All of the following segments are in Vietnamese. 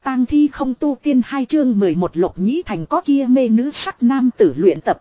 Tang thi không tu tiên 2 chương 11 Lộc Nhĩ Thành có kia mê nữ sắc nam tử luyện tập.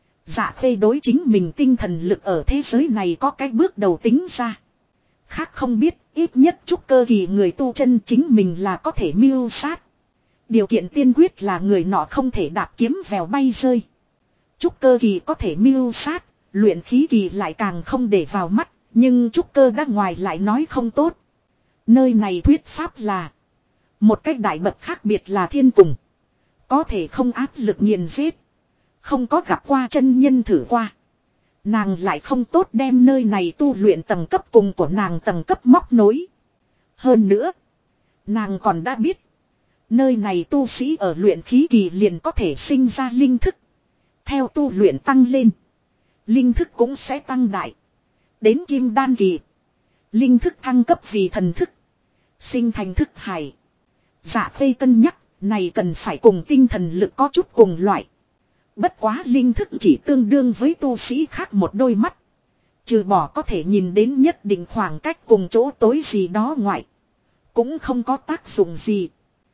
Dạ Khê đối chính mình tinh thần lực ở thế giới này có cái bước đầu tính ra. Khác không biết, ít nhất trúc cơ kỳ người tu chân chính mình là có thể mưu sát. Điều kiện tiên quyết là người nọ không thể đạp kiếm vèo bay rơi. Trúc cơ kỳ có thể mưu sát, luyện khí kỳ lại càng không để vào mắt, nhưng trúc cơ đã ngoài lại nói không tốt. Nơi này thuyết pháp là một cách đại bậc khác biệt là thiên cùng. Có thể không áp lực nghiền giết. Không có gặp qua chân nhân thử qua. Nàng lại không tốt đem nơi này tu luyện tầng cấp cùng của nàng tầng cấp móc nối. Hơn nữa, nàng còn đã biết. Nơi này tu sĩ ở luyện khí kỳ liền có thể sinh ra linh thức. Theo tu luyện tăng lên, linh thức cũng sẽ tăng đại. Đến kim đan kỳ, linh thức thăng cấp vì thần thức. Sinh thành thức hải. Dạ Khê cân nhắc, này cần phải cùng tinh thần lực có chút cùng loại. Bất quá linh thức chỉ tương đương với tu sĩ khác một đôi mắt. Trừ bỏ có thể nhìn đến nhất định khoảng cách cùng chỗ tối gì đó ngoại. Cũng không có tác dụng gì.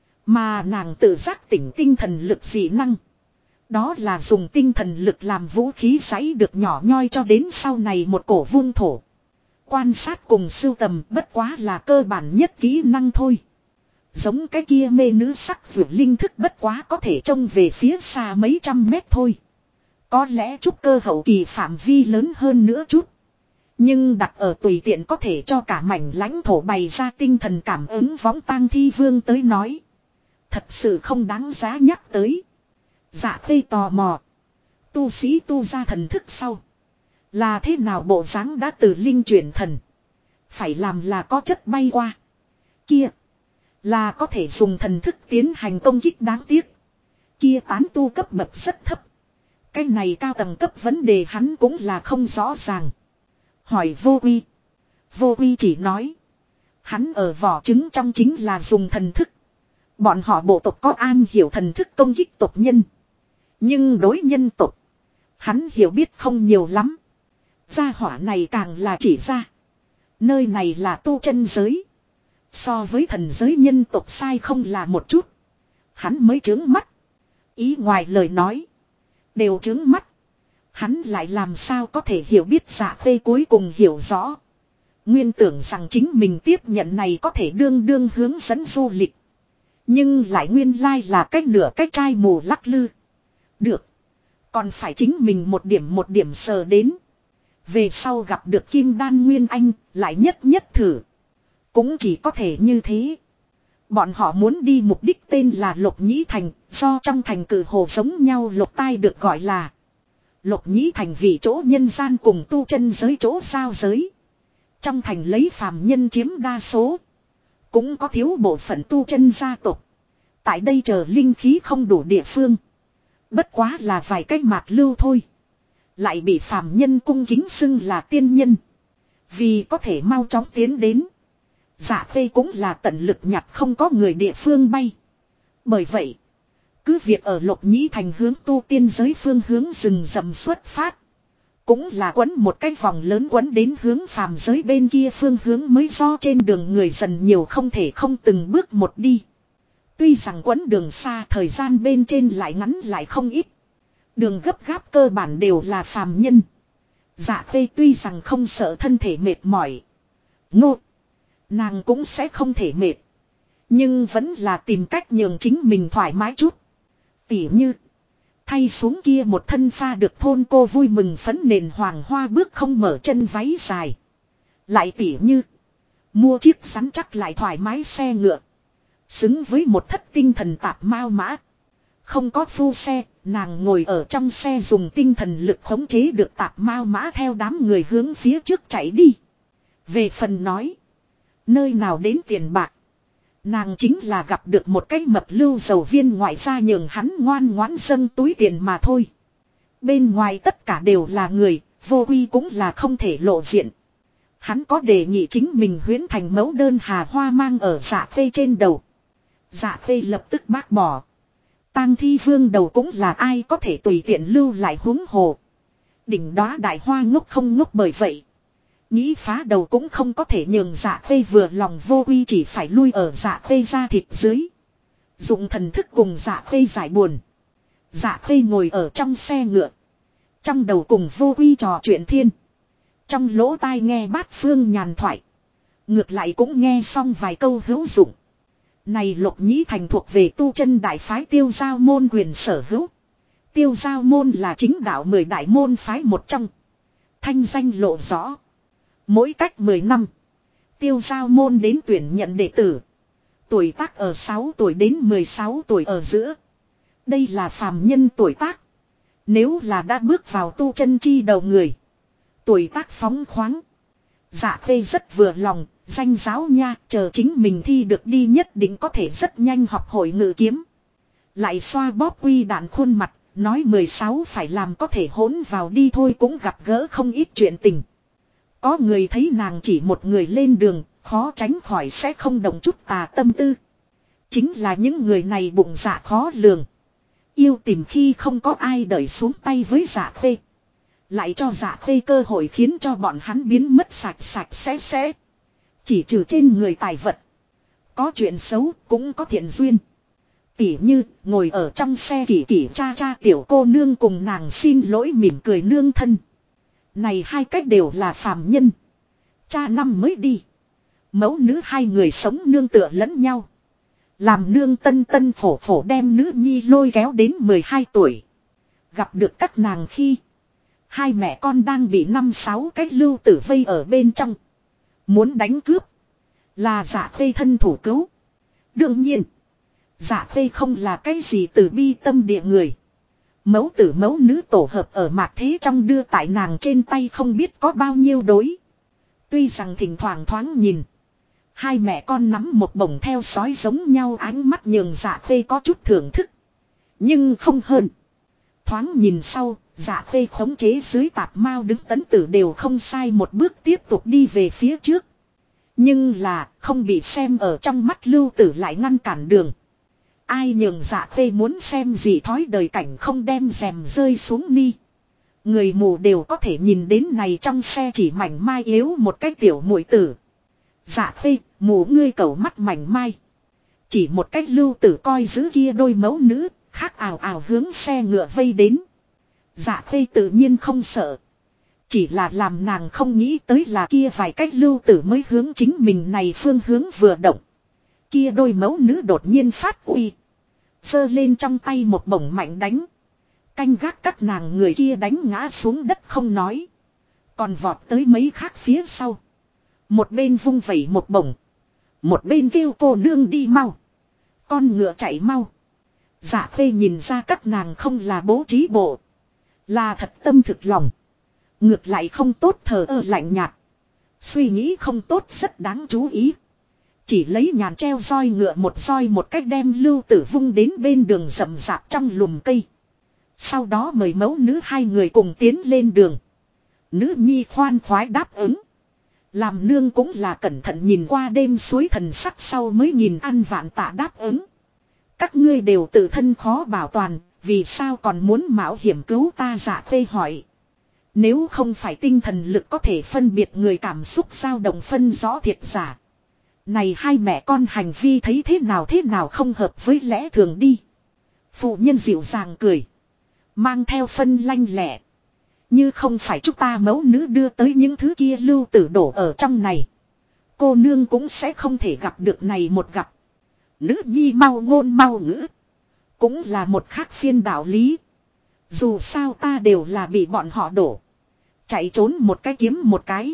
Mà nàng tự giác tỉnh tinh thần lực dị năng. Đó là dùng tinh thần lực làm vũ khí giấy được nhỏ nhoi cho đến sau này một cổ vung thổ. Quan sát cùng sưu tầm bất quá là cơ bản nhất kỹ năng thôi. Giống cái kia mê nữ sắc vượt linh thức bất quá có thể trông về phía xa mấy trăm mét thôi. Có lẽ trúc cơ hậu kỳ phạm vi lớn hơn nữa chút. Nhưng đặt ở tùy tiện có thể cho cả mảnh lãnh thổ bày ra tinh thần cảm ứng võng tang thi vương tới nói. Thật sự không đáng giá nhắc tới. Dạ Khê tò mò. Tu sĩ tu ra thần thức sau. Là thế nào bộ dáng đã từ linh chuyển thần. Phải làm là có chất bay qua. Kia. Là có thể dùng thần thức tiến hành công kích đáng tiếc. Kia tán tu cấp bậc rất thấp. Cái này cao tầng cấp vấn đề hắn cũng là không rõ ràng. Hỏi Vô Uy. Vô Uy chỉ nói. Hắn ở vỏ trứng trong chính là dùng thần thức. Bọn họ bộ tộc có an hiểu thần thức công kích tộc nhân. Nhưng đối nhân tộc. Hắn hiểu biết không nhiều lắm. Gia hỏa này càng là chỉ ra. Nơi này là tu chân giới. So với thần giới nhân tộc sai không là một chút. Hắn mới trướng mắt. Ý ngoài lời nói. Đều trướng mắt. Hắn lại làm sao có thể hiểu biết Dạ Khê cuối cùng hiểu rõ. Nguyên tưởng rằng chính mình tiếp nhận này có thể đương đương hướng dẫn du lịch. Nhưng lại nguyên lai là cách nửa cách trai mù lắc lư. Được. Còn phải chính mình một điểm sờ đến. Về sau gặp được Kim Đan Nguyên Anh lại nhất thử. Cũng chỉ có thể như thế. Bọn họ muốn đi mục đích tên là Lộc Nhĩ Thành. Do trong thành cử hồ giống nhau Lộc Tai được gọi là Lộc Nhĩ Thành vì chỗ nhân gian cùng tu chân giới chỗ giao giới. Trong thành lấy phàm nhân chiếm đa số. Cũng có thiếu bộ phận tu chân gia tộc. Tại đây chờ linh khí không đủ địa phương. Bất quá là vài cách mạt lưu thôi. Lại bị phàm nhân cung kính xưng là tiên nhân. Vì có thể mau chóng tiến đến. Dạ Khê cũng là tận lực nhặt không có người địa phương bay. Bởi vậy, cứ việc ở Lộc Nhĩ Thành hướng tu tiên giới phương hướng rừng rậm xuất phát. Cũng là quấn một cái vòng lớn quấn đến hướng phàm giới bên kia phương hướng mới do trên đường người dần nhiều không thể không từng bước một đi. Tuy rằng quấn đường xa thời gian bên trên lại ngắn lại không ít. Đường gấp gáp cơ bản đều là phàm nhân. Dạ Khê tuy rằng không sợ thân thể mệt mỏi. Ngô. Nàng cũng sẽ không thể mệt. Nhưng vẫn là tìm cách nhường chính mình thoải mái chút. Tỉ như. Thay xuống kia một thân pha được thôn cô vui mừng phấn nền hoàng hoa bước không mở chân váy dài. Lại tỉ như. Mua chiếc rắn chắc lại thoải mái xe ngựa. Xứng với một thất tinh thần tạp mao mã. Không có phu xe, nàng ngồi ở trong xe dùng tinh thần lực khống chế được tạp mao mã theo đám người hướng phía trước chạy đi. Về phần nói. Nơi nào đến tiền bạc. Nàng chính là gặp được một cái mập lưu dầu viên ngoại gia nhường hắn ngoan ngoãn dâng túi tiền mà thôi. Bên ngoài tất cả đều là người, Vô Uy cũng là không thể lộ diện. Hắn có đề nghị chính mình huyễn thành mẫu đơn hà hoa mang ở Dạ Khê trên đầu. Dạ Khê lập tức bác bỏ. Tang thi vương đầu cũng là ai có thể tùy tiện lưu lại huống hồ. Đỉnh đóa đại hoa ngốc không ngốc bởi vậy. Nghĩ phá đầu cũng không có thể nhường Dạ Khê vừa lòng. Vô Uy chỉ phải lui ở Dạ Khê ra thịt dưới. Dụng thần thức cùng Dạ Khê giải buồn. Dạ Khê ngồi ở trong xe ngựa. Trong đầu cùng Vô Quy trò chuyện thiên. Trong lỗ tai nghe bát phương nhàn thoại. Ngược lại cũng nghe xong vài câu hữu dụng. Này Lục Nhĩ Thành thuộc về tu chân đại phái Tiêu Giao môn quyền sở hữu. Tiêu Giao môn là chính đạo 10 đại môn phái một trong. Thanh danh lộ rõ. Mỗi cách 10 năm. Tiêu Giao môn đến tuyển nhận đệ tử. Tuổi tác ở 6 tuổi đến 16 tuổi ở giữa. Đây là phàm nhân tuổi tác. Nếu là đã bước vào tu chân chi đầu người. Tuổi tác phóng khoáng. Dạ Khê rất vừa lòng. Danh giáo nha, chờ chính mình thi được đi nhất định có thể rất nhanh học hội ngự kiếm. Lại xoa bóp quy đạn khuôn mặt, nói 16 phải làm có thể hỗn vào đi thôi cũng gặp gỡ không ít chuyện tình. Có người thấy nàng chỉ một người lên đường, khó tránh khỏi sẽ không động chút tà tâm tư. Chính là những người này bụng dạ khó lường. Yêu tìm khi không có ai đợi xuống tay với Dạ Khê. Lại cho Dạ Khê cơ hội khiến cho bọn hắn biến mất sạch sẽ. Chỉ trừ trên người tài vật. Có chuyện xấu cũng có thiện duyên. Tỉ như ngồi ở trong xe kỷ cha tiểu cô nương cùng nàng xin lỗi mỉm cười nương thân. Này hai cách đều là phàm nhân. Cha năm mới đi. Mẫu nữ hai người sống nương tựa lẫn nhau. Làm nương tân phổ đem nữ nhi lôi kéo đến 12 tuổi. Gặp được các nàng khi. Hai mẹ con đang bị 5-6 cái lưu tử vây ở bên trong. Muốn đánh cướp. Là Dạ Khê thân thủ cứu. Đương nhiên. Dạ Khê không là cái gì từ bi tâm địa người. Mẫu tử mẫu nữ tổ hợp ở mạt thế trong đưa tại nàng trên tay không biết có bao nhiêu đối. Tuy rằng thỉnh thoảng thoáng nhìn. Hai mẹ con nắm một bổng theo sói giống nhau ánh mắt nhường Dạ Khê có chút thưởng thức. Nhưng không hơn. Thoáng nhìn sau, Dạ Khê khống chế dưới tạp mao đứng tấn tử đều không sai một bước tiếp tục đi về phía trước. Nhưng là không bị xem ở trong mắt lưu tử lại ngăn cản đường. Ai nhường Dạ Khê muốn xem gì thói đời cảnh không đem rèm rơi xuống ni. Người mù đều có thể nhìn đến này trong xe chỉ mảnh mai yếu một cái tiểu muội tử. Dạ Khê, mù ngươi cầu mắt mảnh mai. Chỉ một cách lưu tử coi giữ kia đôi mẫu nữ, khác ào hướng xe ngựa vây đến. Dạ Khê tự nhiên không sợ. Chỉ là làm nàng không nghĩ tới là kia vài cách lưu tử mới hướng chính mình này phương hướng vừa động. Kia đôi mẫu nữ đột nhiên phát uy. Giơ lên trong tay một bổng mạnh đánh. Canh gác các nàng người kia đánh ngã xuống đất không nói. Còn vọt tới mấy khác phía sau. Một bên vung vẩy một bổng. Một bên kêu cô nương đi mau. Con ngựa chạy mau. Dạ Khê nhìn ra các nàng không là bố trí bộ. Là thật tâm thực lòng. Ngược lại không tốt thờ ơ lạnh nhạt. Suy nghĩ không tốt rất đáng chú ý. Chỉ lấy nhàn treo roi ngựa một cách đem lưu tử vung đến bên đường rậm rạp trong lùm cây. Sau đó mời mẫu nữ hai người cùng tiến lên đường. Nữ nhi khoan khoái đáp ứng. Làm nương cũng là cẩn thận nhìn qua đêm suối thần sắc sau mới nhìn ăn vạn tạ đáp ứng. Các ngươi đều tự thân khó bảo toàn, vì sao còn muốn mạo hiểm cứu ta? Dạ Khê hỏi. Nếu không phải tinh thần lực có thể phân biệt người cảm xúc dao động phân rõ thiệt giả. Này hai mẹ con hành vi thấy thế nào không hợp với lẽ thường đi. Phụ nhân dịu dàng cười. Mang theo phân lanh lẹ. Như không phải chúng ta mẫu nữ đưa tới những thứ kia lưu tử đổ ở trong này. Cô nương cũng sẽ không thể gặp được này một gặp. Nữ nhi mau ngôn mau ngữ. Cũng là một khác phiên đạo lý. Dù sao ta đều là bị bọn họ đổ. Chạy trốn một cái kiếm một cái.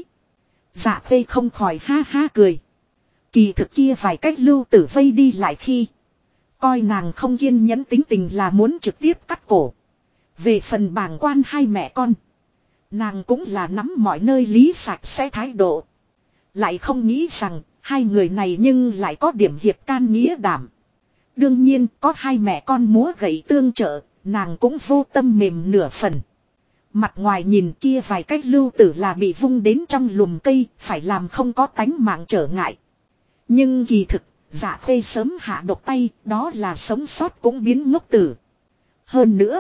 Dạ Khê không khỏi ha ha cười. Kỳ thực kia vài cách lưu tử vây đi lại khi. Coi nàng không kiên nhẫn tính tình là muốn trực tiếp cắt cổ. Về phần bàng quan hai mẹ con. Nàng cũng là nắm mọi nơi lý sạch sẽ thái độ. Lại không nghĩ rằng hai người này nhưng lại có điểm hiệp can nghĩa đảm. Đương nhiên có hai mẹ con múa gậy tương trợ. Nàng cũng vô tâm mềm nửa phần. Mặt ngoài nhìn kia vài cách lưu tử là bị vung đến trong lùm cây. Phải làm không có tánh mạng trở ngại. Nhưng kỳ thực Dạ Khê sớm hạ độc tay. Đó là sống sót cũng biến ngốc tử. Hơn nữa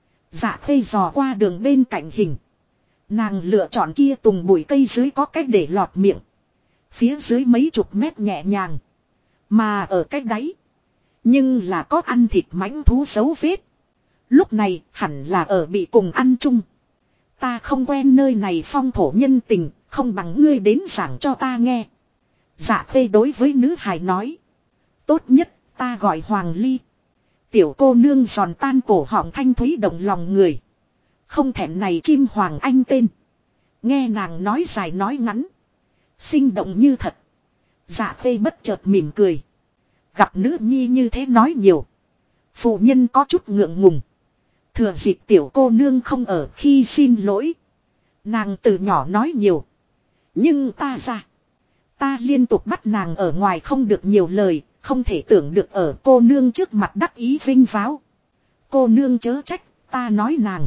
Dạ Khê dò qua đường bên cạnh hình. Nàng lựa chọn kia tùng bụi cây dưới có cách để lọt miệng. Phía dưới mấy chục mét nhẹ nhàng. Mà ở cách đáy. Nhưng là có ăn thịt mãnh thú dấu vết. Lúc này hẳn là ở bị cùng ăn chung. Ta không quen nơi này phong thổ nhân tình, không bằng ngươi đến giảng cho ta nghe. Dạ Khê đối với nữ hài nói. Tốt nhất ta gọi Hoàng Ly. Tiểu cô nương giòn tan cổ họng thanh thúy động lòng người. Không thèm này chim hoàng anh tên. Nghe nàng nói dài nói ngắn. Sinh động như thật. Dạ Khê bất chợt mỉm cười. Gặp nữ nhi như thế nói nhiều. Phụ nhân có chút ngượng ngùng. Thừa dịp tiểu cô nương không ở khi xin lỗi. Nàng từ nhỏ nói nhiều. Nhưng ta liên tục bắt nàng ở ngoài không được nhiều lời. Không thể tưởng được ở cô nương trước mặt đắc ý vinh váo. Cô nương chớ trách, ta nói nàng.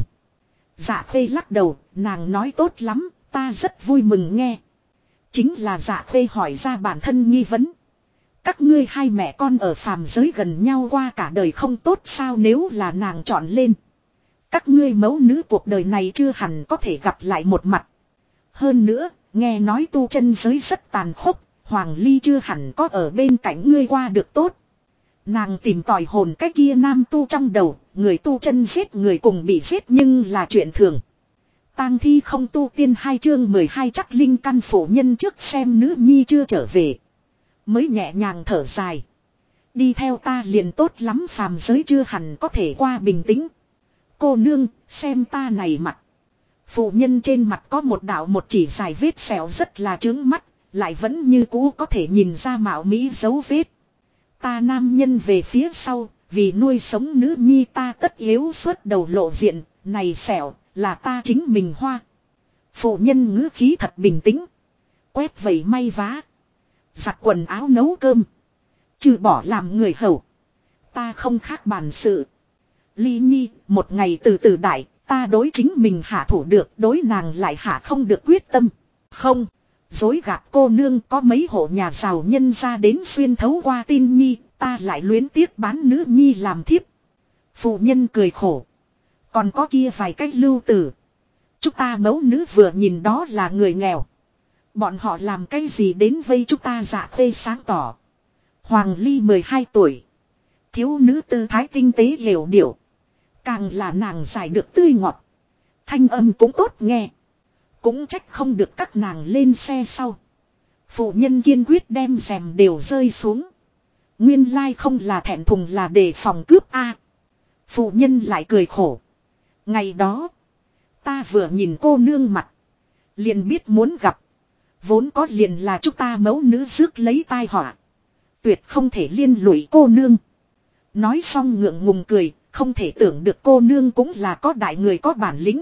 Dạ Khê lắc đầu, nàng nói tốt lắm, ta rất vui mừng nghe. Chính là Dạ Khê hỏi ra bản thân nghi vấn. Các ngươi hai mẹ con ở phàm giới gần nhau qua cả đời không tốt sao nếu là nàng chọn lên. Các ngươi mẫu nữ cuộc đời này chưa hẳn có thể gặp lại một mặt. Hơn nữa, nghe nói tu chân giới rất tàn khốc, Hoàng Ly chưa hẳn có ở bên cạnh ngươi qua được tốt. Nàng tìm tòi hồn cái kia nam tu trong đầu, người tu chân giết người cùng bị giết nhưng là chuyện thường. Tang thi không tu tiên 2 chương 12 chắc linh căn phụ nhân trước xem nữ nhi chưa trở về. Mới nhẹ nhàng thở dài. Đi theo ta liền tốt lắm phàm giới chưa hẳn có thể qua bình tĩnh. Cô nương, xem ta này mặt. Phụ nhân trên mặt có một đạo một chỉ dài vết sẹo rất là trướng mắt, lại vẫn như cũ có thể nhìn ra mạo mỹ dấu vết. Ta nam nhân về phía sau, vì nuôi sống nữ nhi ta tất yếu suốt đầu lộ diện, này sẹo, là ta chính mình hoa. Phụ nhân ngữ khí thật bình tĩnh. Quét vẩy may vá. Giặt quần áo nấu cơm. Trừ bỏ làm người hầu. Ta không khác bản sự. Ly nhi, một ngày từ từ đại, ta đối chính mình hạ thủ được, đối nàng lại hạ không được quyết tâm. Không, dối gạt cô nương có mấy hộ nhà giàu nhân ra đến xuyên thấu qua tin nhi, ta lại luyến tiếc bán nữ nhi làm thiếp. Phụ nhân cười khổ. Còn có kia vài cách lưu tử. Chúng ta mẫu nữ vừa nhìn đó là người nghèo. Bọn họ làm cái gì đến vây chúng ta Dạ Khê sáng tỏ. Hoàng Ly 12 tuổi. Thiếu nữ tư thái tinh tế hiểu điệu. Càng là nàng giải được tươi ngọt. Thanh âm cũng tốt nghe. Cũng trách không được các nàng lên xe sau. Phụ nhân kiên quyết đem rèm đều rơi xuống. Nguyên lai không là thẹn thùng là để phòng cướp a. Phụ nhân lại cười khổ. Ngày đó. Ta vừa nhìn cô nương mặt. Liền biết muốn gặp. Vốn có liền là chúng ta mẫu nữ rước lấy tai họa. Tuyệt không thể liên lụy cô nương. Nói xong ngượng ngùng cười. Không thể tưởng được cô nương cũng là có đại người có bản lĩnh.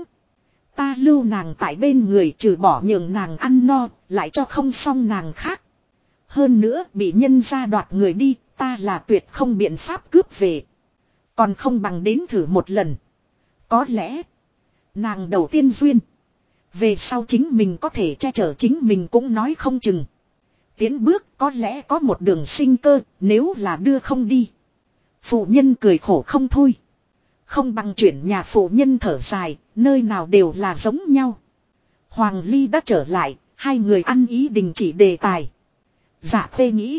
Ta lưu nàng tại bên người trừ bỏ nhường nàng ăn no. Lại cho không xong nàng khác. Hơn nữa bị nhân ra đoạt người đi. Ta là tuyệt không biện pháp cướp về. Còn không bằng đến thử một lần. Có lẽ. Nàng đầu tiên duyên. Về sau chính mình có thể che chở chính mình cũng nói không chừng. Tiến bước có lẽ có một đường sinh cơ. Nếu là đưa không đi. Phụ nhân cười khổ không thôi. Không bằng chuyển nhà phụ nhân thở dài. Nơi nào đều là giống nhau. Hoàng Ly đã trở lại. Hai người ăn ý đình chỉ đề tài. Dạ Khê nghĩ.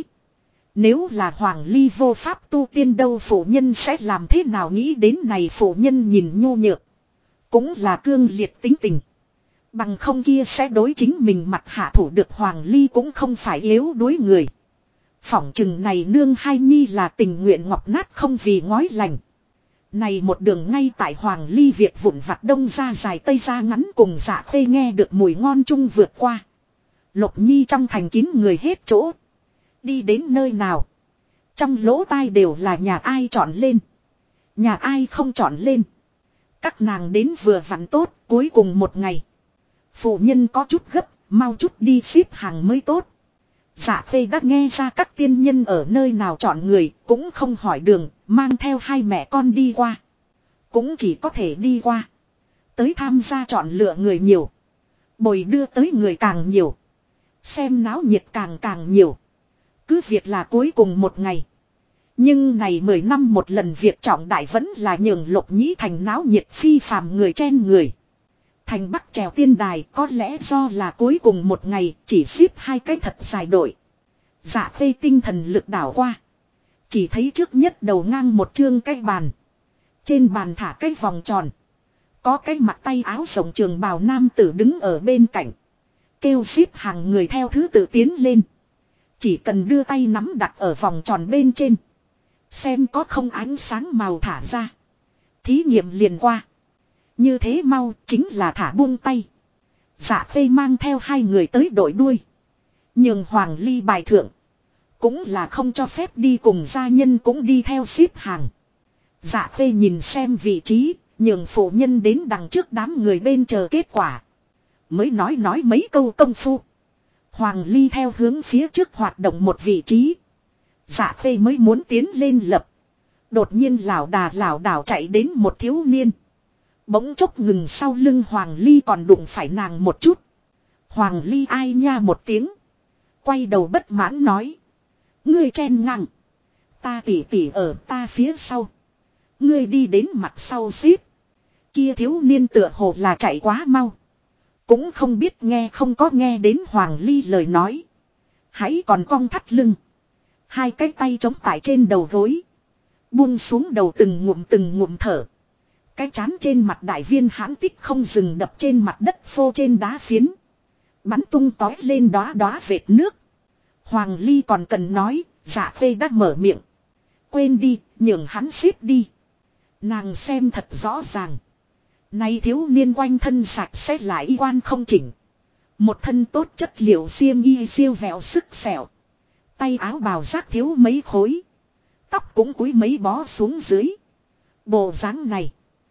Nếu là Hoàng Ly vô pháp tu tiên đâu phụ nhân sẽ làm thế nào nghĩ đến này phụ nhân nhìn nhu nhược. Cũng là cương liệt tính tình. Bằng không kia sẽ đối chính mình mặt hạ thủ được Hoàng Ly cũng không phải yếu đối người. Phỏng chừng này nương hai nhi là tình nguyện ngọc nát không vì ngói lành. Này một đường ngay tại Hoàng Ly Việt vụn vặt đông ra dài tây ra ngắn cùng Dạ Khê nghe được mùi ngon chung vượt qua. Lục Nhi trong thành kín người hết chỗ. Đi đến nơi nào. Trong lỗ tai đều là nhà ai chọn lên. Nhà ai không chọn lên. Các nàng đến vừa vặn tốt cuối cùng một ngày. Phụ nhân có chút gấp, mau chút đi xếp hàng mới tốt. Dạ Khê đã nghe ra các tiên nhân ở nơi nào chọn người, cũng không hỏi đường, mang theo hai mẹ con đi qua. Cũng chỉ có thể đi qua. Tới tham gia chọn lựa người nhiều. Bồi đưa tới người càng nhiều. Xem náo nhiệt càng nhiều. Cứ việc là cuối cùng một ngày. Nhưng này 10 năm một lần việc trọng đại vẫn là nhường Lục Nhĩ thành náo nhiệt phi phàm người chen người. Thành Bắc trèo tiên đài có lẽ do là cuối cùng một ngày chỉ xếp hai cái thật dài đội. Dạ Khê tinh thần lực đảo qua. Chỉ thấy trước nhất đầu ngang một chương cái bàn. Trên bàn thả cái vòng tròn. Có cái mặc tay áo rộng trường bào nam tử đứng ở bên cạnh. Kêu xếp hàng người theo thứ tự tiến lên. Chỉ cần đưa tay nắm đặt ở vòng tròn bên trên. Xem có không ánh sáng màu thả ra. Thí nghiệm liền qua. Như thế mau chính là thả buông tay. Dạ Phê mang theo hai người tới đội đuôi. Nhưng Hoàng Ly bài thượng. Cũng là không cho phép đi cùng gia nhân cũng đi theo xếp hàng. Dạ Phê nhìn xem vị trí. Nhường phụ nhân đến đằng trước đám người bên chờ kết quả. Mới nói mấy câu công phu. Hoàng Ly theo hướng phía trước hoạt động một vị trí. Dạ Phê mới muốn tiến lên lập. Đột nhiên lảo đảo chạy đến một thiếu niên. Bỗng chốc ngừng sau lưng Hoàng Ly còn đụng phải nàng một chút. Hoàng Ly ai nha một tiếng. Quay đầu bất mãn nói. Ngươi chen ngang. Ta tỉ ở ta phía sau. Ngươi đi đến mặt sau xếp. Kia thiếu niên tựa hồ là chạy quá mau. Cũng không biết nghe không có nghe đến Hoàng Ly lời nói. Hãy còn cong thắt lưng. Hai cái tay chống tại trên đầu gối. Buông xuống đầu từng ngụm thở. Cái chán trên mặt đại viên hãn tích không dừng đập trên mặt đất phô trên đá phiến. Bắn tung tói lên đóa vệt nước. Hoàng Ly còn cần nói, Dạ Phê đã mở miệng. Quên đi, nhường hắn xếp đi. Nàng xem thật rõ ràng. Nay thiếu niên quanh thân sạch sẽ lại y quan không chỉnh. Một thân tốt chất liệu xiêm y siêu vẹo sức sẹo. Tay áo bào rác thiếu mấy khối. Tóc cũng cúi mấy bó xuống dưới. Bộ dáng này.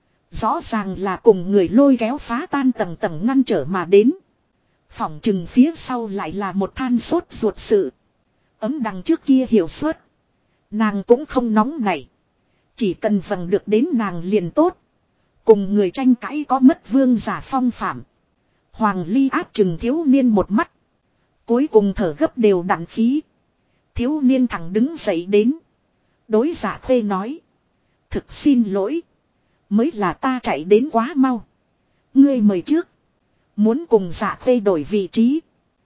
Rõ ràng là cùng người lôi kéo phá tan tầng tầng ngăn trở mà đến. Phỏng chừng phía sau lại là một than sốt ruột sự. Ấm đằng trước kia hiểu suốt. Nàng cũng không nóng nảy. Chỉ cần vầng được đến nàng liền tốt. Cùng người tranh cãi có mất vương giả phong phạm. Hoàng Ly áp chừng thiếu niên một mắt. Cuối cùng thở gấp đều đặn khí. Thiếu niên thẳng đứng dậy đến. Đối Dạ Phê nói. Thực xin lỗi. Mới là ta chạy đến quá mau. Ngươi mời trước. Muốn cùng Dạ Phê đổi vị trí.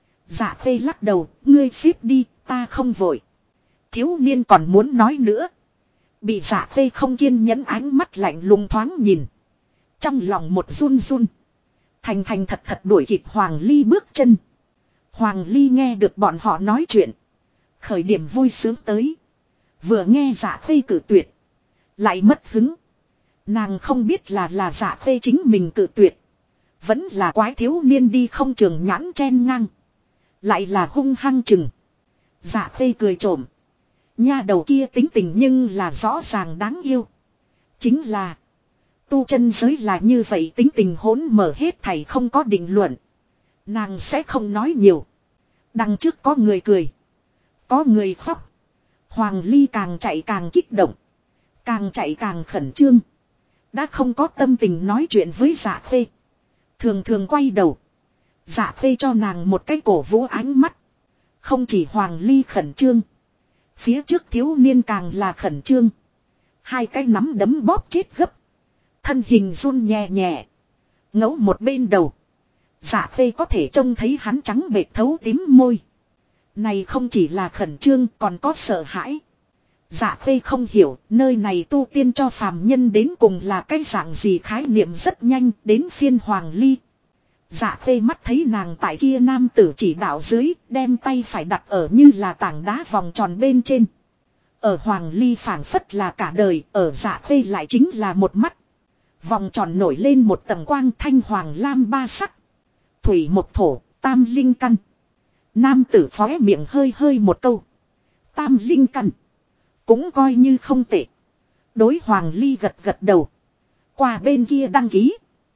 Dạ Phê lắc đầu. Ngươi xếp đi, ta không vội. Thiếu niên còn muốn nói nữa. Bị Dạ Phê không kiên nhẫn ánh mắt lạnh lùng thoáng nhìn. Trong lòng một run run. Thành thật đuổi kịp Hoàng Ly bước chân. Hoàng Ly nghe được bọn họ nói chuyện. Khởi điểm vui sướng tới. Vừa nghe Dạ Phê cử tuyệt. Lại mất hứng. Nàng không biết là Dạ Phê chính mình cử tuyệt. Vẫn là quái thiếu niên đi không trường nhãn chen ngang. Lại là hung hăng chừng. Dạ Phê cười trộm. Nha đầu kia tính tình nhưng là rõ ràng đáng yêu. Chính là. Tu chân giới là như vậy tính tình hỗn mở hết thảy không có định luận. Nàng sẽ không nói nhiều. Đằng trước có người cười. Có người khóc. Hoàng Ly càng chạy càng kích động. Càng chạy càng khẩn trương. Đã không có tâm tình nói chuyện với Dạ Phê. Thường quay đầu. Dạ Phê cho nàng một cái cổ vũ ánh mắt. Không chỉ Hoàng Ly khẩn trương. Phía trước thiếu niên càng là khẩn trương. Hai cái nắm đấm bóp chết gấp. Thân hình run nhẹ nhẹ. Ngấu một bên đầu. Dạ Phê có thể trông thấy hắn trắng bệt thấu tím môi. Này không chỉ là khẩn trương còn có sợ hãi. Dạ Phê không hiểu nơi này tu tiên cho phàm nhân đến cùng là cái dạng gì khái niệm rất nhanh đến phiên Hoàng Ly. Dạ Phê mắt thấy nàng tại kia nam tử chỉ đạo dưới đem tay phải đặt ở như là tảng đá vòng tròn bên trên. Ở Hoàng Ly phảng phất là cả đời, ở Dạ Phê lại chính là một mắt. Vòng tròn nổi lên một tầng quang thanh hoàng lam ba sắc. Thủy một thổ, tam linh căn. Nam tử phóe miệng hơi một câu. Tam linh căn. Cũng coi như không tệ. Đối Hoàng Ly gật đầu. Qua bên kia đăng ký.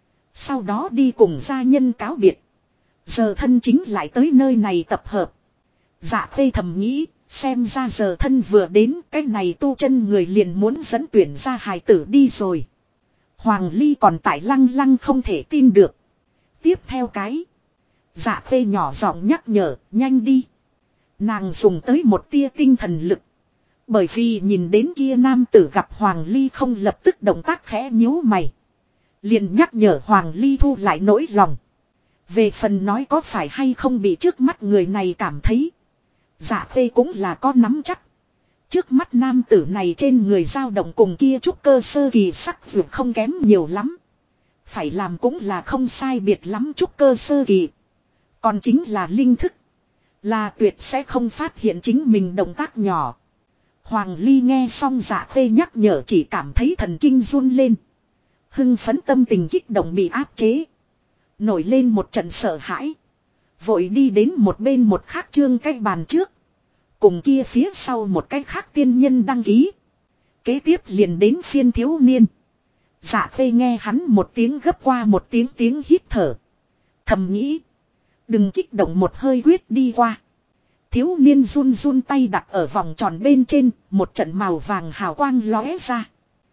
Sau đó đi cùng gia nhân cáo biệt. Giờ thân chính lại tới nơi này tập hợp. Dạ Phê thầm nghĩ. Xem ra giờ thân vừa đến. Cái này tu chân người liền muốn dẫn tuyển ra hài tử đi rồi. Hoàng Ly còn tại lăng không thể tin được. Tiếp theo cái. Dạ Phê nhỏ giọng nhắc nhở. Nhanh đi. Nàng dùng tới một tia tinh thần lực. Bởi vì nhìn đến kia nam tử gặp Hoàng Ly không lập tức động tác khẽ nhíu mày. Liền nhắc nhở Hoàng Ly thu lại nỗi lòng. Về phần nói có phải hay không bị trước mắt người này cảm thấy. Dạ Phê cũng là có nắm chắc. Trước mắt nam tử này trên người dao động cùng kia trúc cơ sơ kỳ sắc vượt không kém nhiều lắm. Phải làm cũng là không sai biệt lắm trúc cơ sơ kỳ. Còn chính là linh thức. Là tuyệt sẽ không phát hiện chính mình động tác nhỏ. Hoàng Ly nghe xong Dạ Khê nhắc nhở chỉ cảm thấy thần kinh run lên. Hưng phấn tâm tình kích động bị áp chế. Nổi lên một trận sợ hãi. Vội đi đến một bên một khác trương cái bàn trước. Cùng kia phía sau một cái khác tiên nhân đăng ký. Kế tiếp liền đến phiên thiếu niên. Dạ Khê nghe hắn một tiếng gấp qua một tiếng hít thở. Thầm nghĩ. Đừng kích động một hơi quyết đi qua. Thiếu niên run run tay đặt ở vòng tròn bên trên. Một trận màu vàng hào quang lóe ra.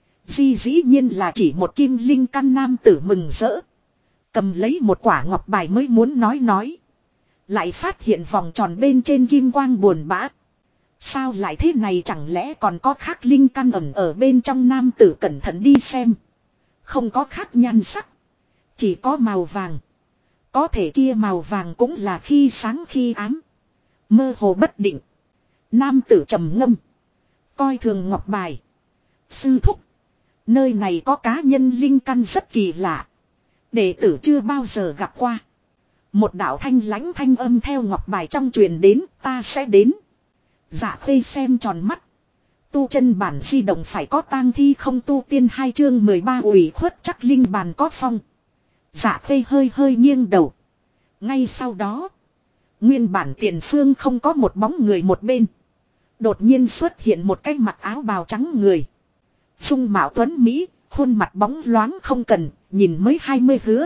Dĩ nhiên là chỉ một kim linh căn nam tử mừng rỡ. Cầm lấy một quả ngọc bài mới muốn nói. Lại phát hiện vòng tròn bên trên kim quang buồn bã. Sao lại thế này, chẳng lẽ còn có khác linh căn ẩn ở bên trong? Nam tử cẩn thận đi xem. Không có khác nhan sắc. Chỉ có màu vàng. Có thể kia màu vàng cũng là khi sáng khi ám. Mơ hồ bất định. Nam tử trầm ngâm. Coi thường ngọc bài. Sư thúc. Nơi này có cá nhân linh căn rất kỳ lạ. Đệ tử chưa bao giờ gặp qua. Một đạo thanh lãnh thanh âm theo ngọc bài trong truyền đến, ta sẽ đến. Dạ Khê xem tròn mắt. Tu chân bản di động phải có tang thi không? Tu tiên 2 chương 13 ủy khuất chắc linh bàn có phong. Dạ Khê hơi nghiêng đầu. Ngay sau đó, nguyên bản tiền phương không có một bóng người một bên. Đột nhiên xuất hiện một cái mặc áo bào trắng người. Dung mạo tuấn Mỹ, khuôn mặt bóng loáng không cần, nhìn mới 20 hứa.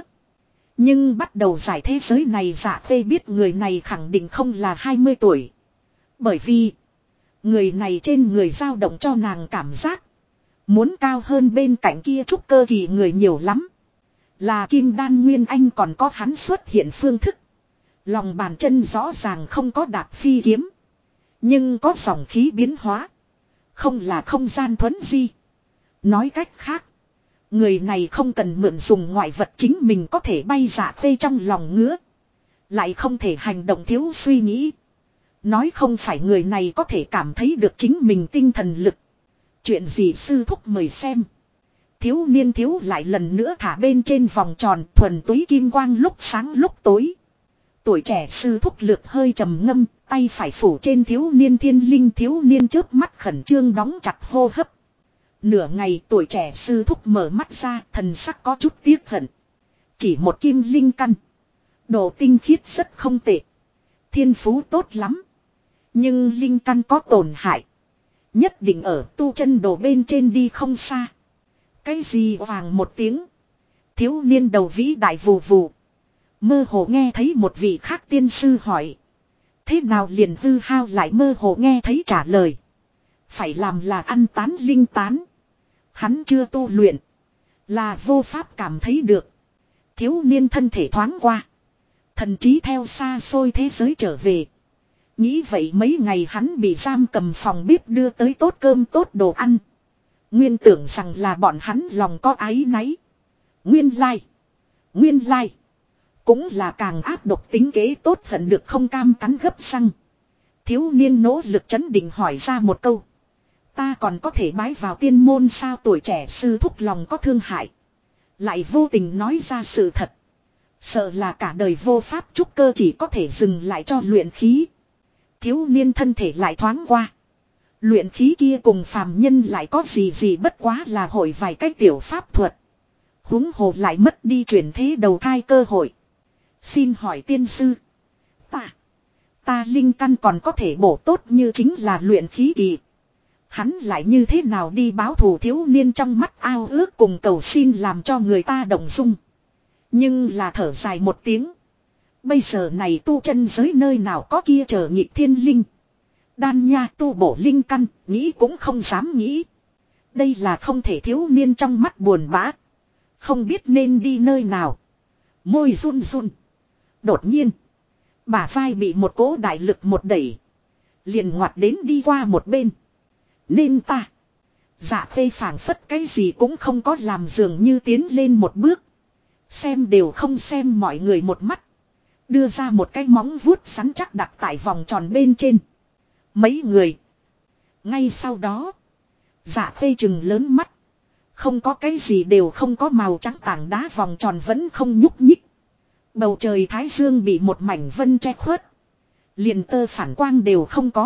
Nhưng bắt đầu giải thế giới này Dạ Khê biết người này khẳng định không là 20 tuổi. Bởi vì người này trên người dao động cho nàng cảm giác muốn cao hơn bên cạnh kia trúc cơ kỳ người nhiều lắm. Là kim đan nguyên anh, còn có hắn xuất hiện phương thức. Lòng bàn chân rõ ràng không có đạp phi kiếm. Nhưng có dòng khí biến hóa. Không là không gian thuấn di. Nói cách khác, người này không cần mượn dùng ngoại vật chính mình có thể bay. Dạ Khê trong lòng ngứa. Lại không thể hành động thiếu suy nghĩ. Nói không phải người này có thể cảm thấy được chính mình tinh thần lực. Chuyện gì sư thúc mời xem. Thiếu niên thiếu lại lần nữa thả bên trên vòng tròn thuần túy kim quang lúc sáng lúc tối. Tuổi trẻ sư thúc lược hơi trầm ngâm, tay phải phủ trên thiếu niên thiên linh. Thiếu niên chớp mắt khẩn trương đóng chặt hô hấp. Nửa ngày tuổi trẻ sư thúc mở mắt ra, thần sắc có chút tiếc hận. Chỉ một kim linh căn. Độ tinh khiết rất không tệ. Thiên phú tốt lắm. Nhưng linh căn có tổn hại. Nhất định ở tu chân đồ bên trên đi không xa. Cái gì vàng một tiếng. Thiếu niên đầu vĩ đại vù vù. Mơ hồ nghe thấy một vị khác tiên sư hỏi. Thế nào liền hư hao lại? Mơ hồ nghe thấy trả lời. Phải làm là ăn tán linh tán. Hắn chưa tu luyện. Là vô pháp cảm thấy được. Thiếu niên thân thể thoáng qua. Thần trí theo xa xôi thế giới trở về. Nghĩ vậy mấy ngày hắn bị giam cầm phòng bếp đưa tới tốt cơm tốt đồ ăn. Nguyên tưởng rằng là bọn hắn lòng có áy náy. Nguyên lai. Cũng là càng áp độc tính kế tốt hận được không cam cắn gấp răng. Thiếu niên nỗ lực trấn định hỏi ra một câu. Ta còn có thể bái vào tiên môn sao? Tuổi trẻ sư thúc lòng có thương hại. Lại vô tình nói ra sự thật. Sợ là cả đời vô pháp trúc cơ, chỉ có thể dừng lại cho luyện khí. Thiếu niên thân thể lại thoáng qua. Luyện khí kia cùng phàm nhân lại có gì bất quá là hội vài cái tiểu pháp thuật. Huống hồ lại mất đi chuyển thế đầu thai cơ hội. Xin hỏi tiên sư. Ta linh căn còn có thể bổ tốt như chính là luyện khí kỳ. Hắn lại như thế nào đi báo thù? Thiếu niên trong mắt ao ước cùng cầu xin làm cho người ta động dung. Nhưng là thở dài một tiếng. Bây giờ này tu chân giới nơi nào có kia trở nhịp thiên linh. Đan nha tu bổ linh căn, nghĩ cũng không dám nghĩ. Đây là không thể. Thiếu niên trong mắt buồn bã. Không biết nên đi nơi nào. Môi run run. Đột nhiên, bả vai bị một cỗ đại lực một đẩy. Liền ngoặt đến đi qua một bên. Nên ta. Dạ Khê phảng phất cái gì cũng không có làm, dường như tiến lên một bước. Xem đều không xem mọi người một mắt. Đưa ra một cái móng vuốt rắn chắc đặt tại vòng tròn bên trên. Mấy người. Ngay sau đó. Dạ khê chừng lớn mắt. Không có cái gì đều không có, màu trắng tảng đá vòng tròn vẫn không nhúc nhích. Bầu trời thái dương bị một mảnh vân che khuất. Liền tơ phản quang đều không có.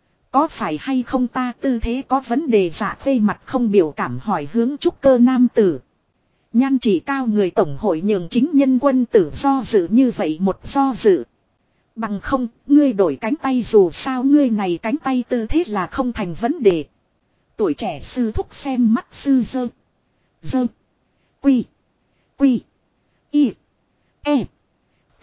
Có phải hay không ta tư thế có vấn đề? Dạ khê mặt không biểu cảm hỏi hướng trúc cơ nam tử. Nhan chỉ cao người tổng hội nhường chính nhân quân tử do dự như vậy một do dự. Bằng không, ngươi đổi cánh tay, dù sao ngươi này cánh tay tư thế là không thành vấn đề. Tuổi trẻ sư thúc xem mắt sư dơ. Dơ. Quy. Quy. Y. E. T.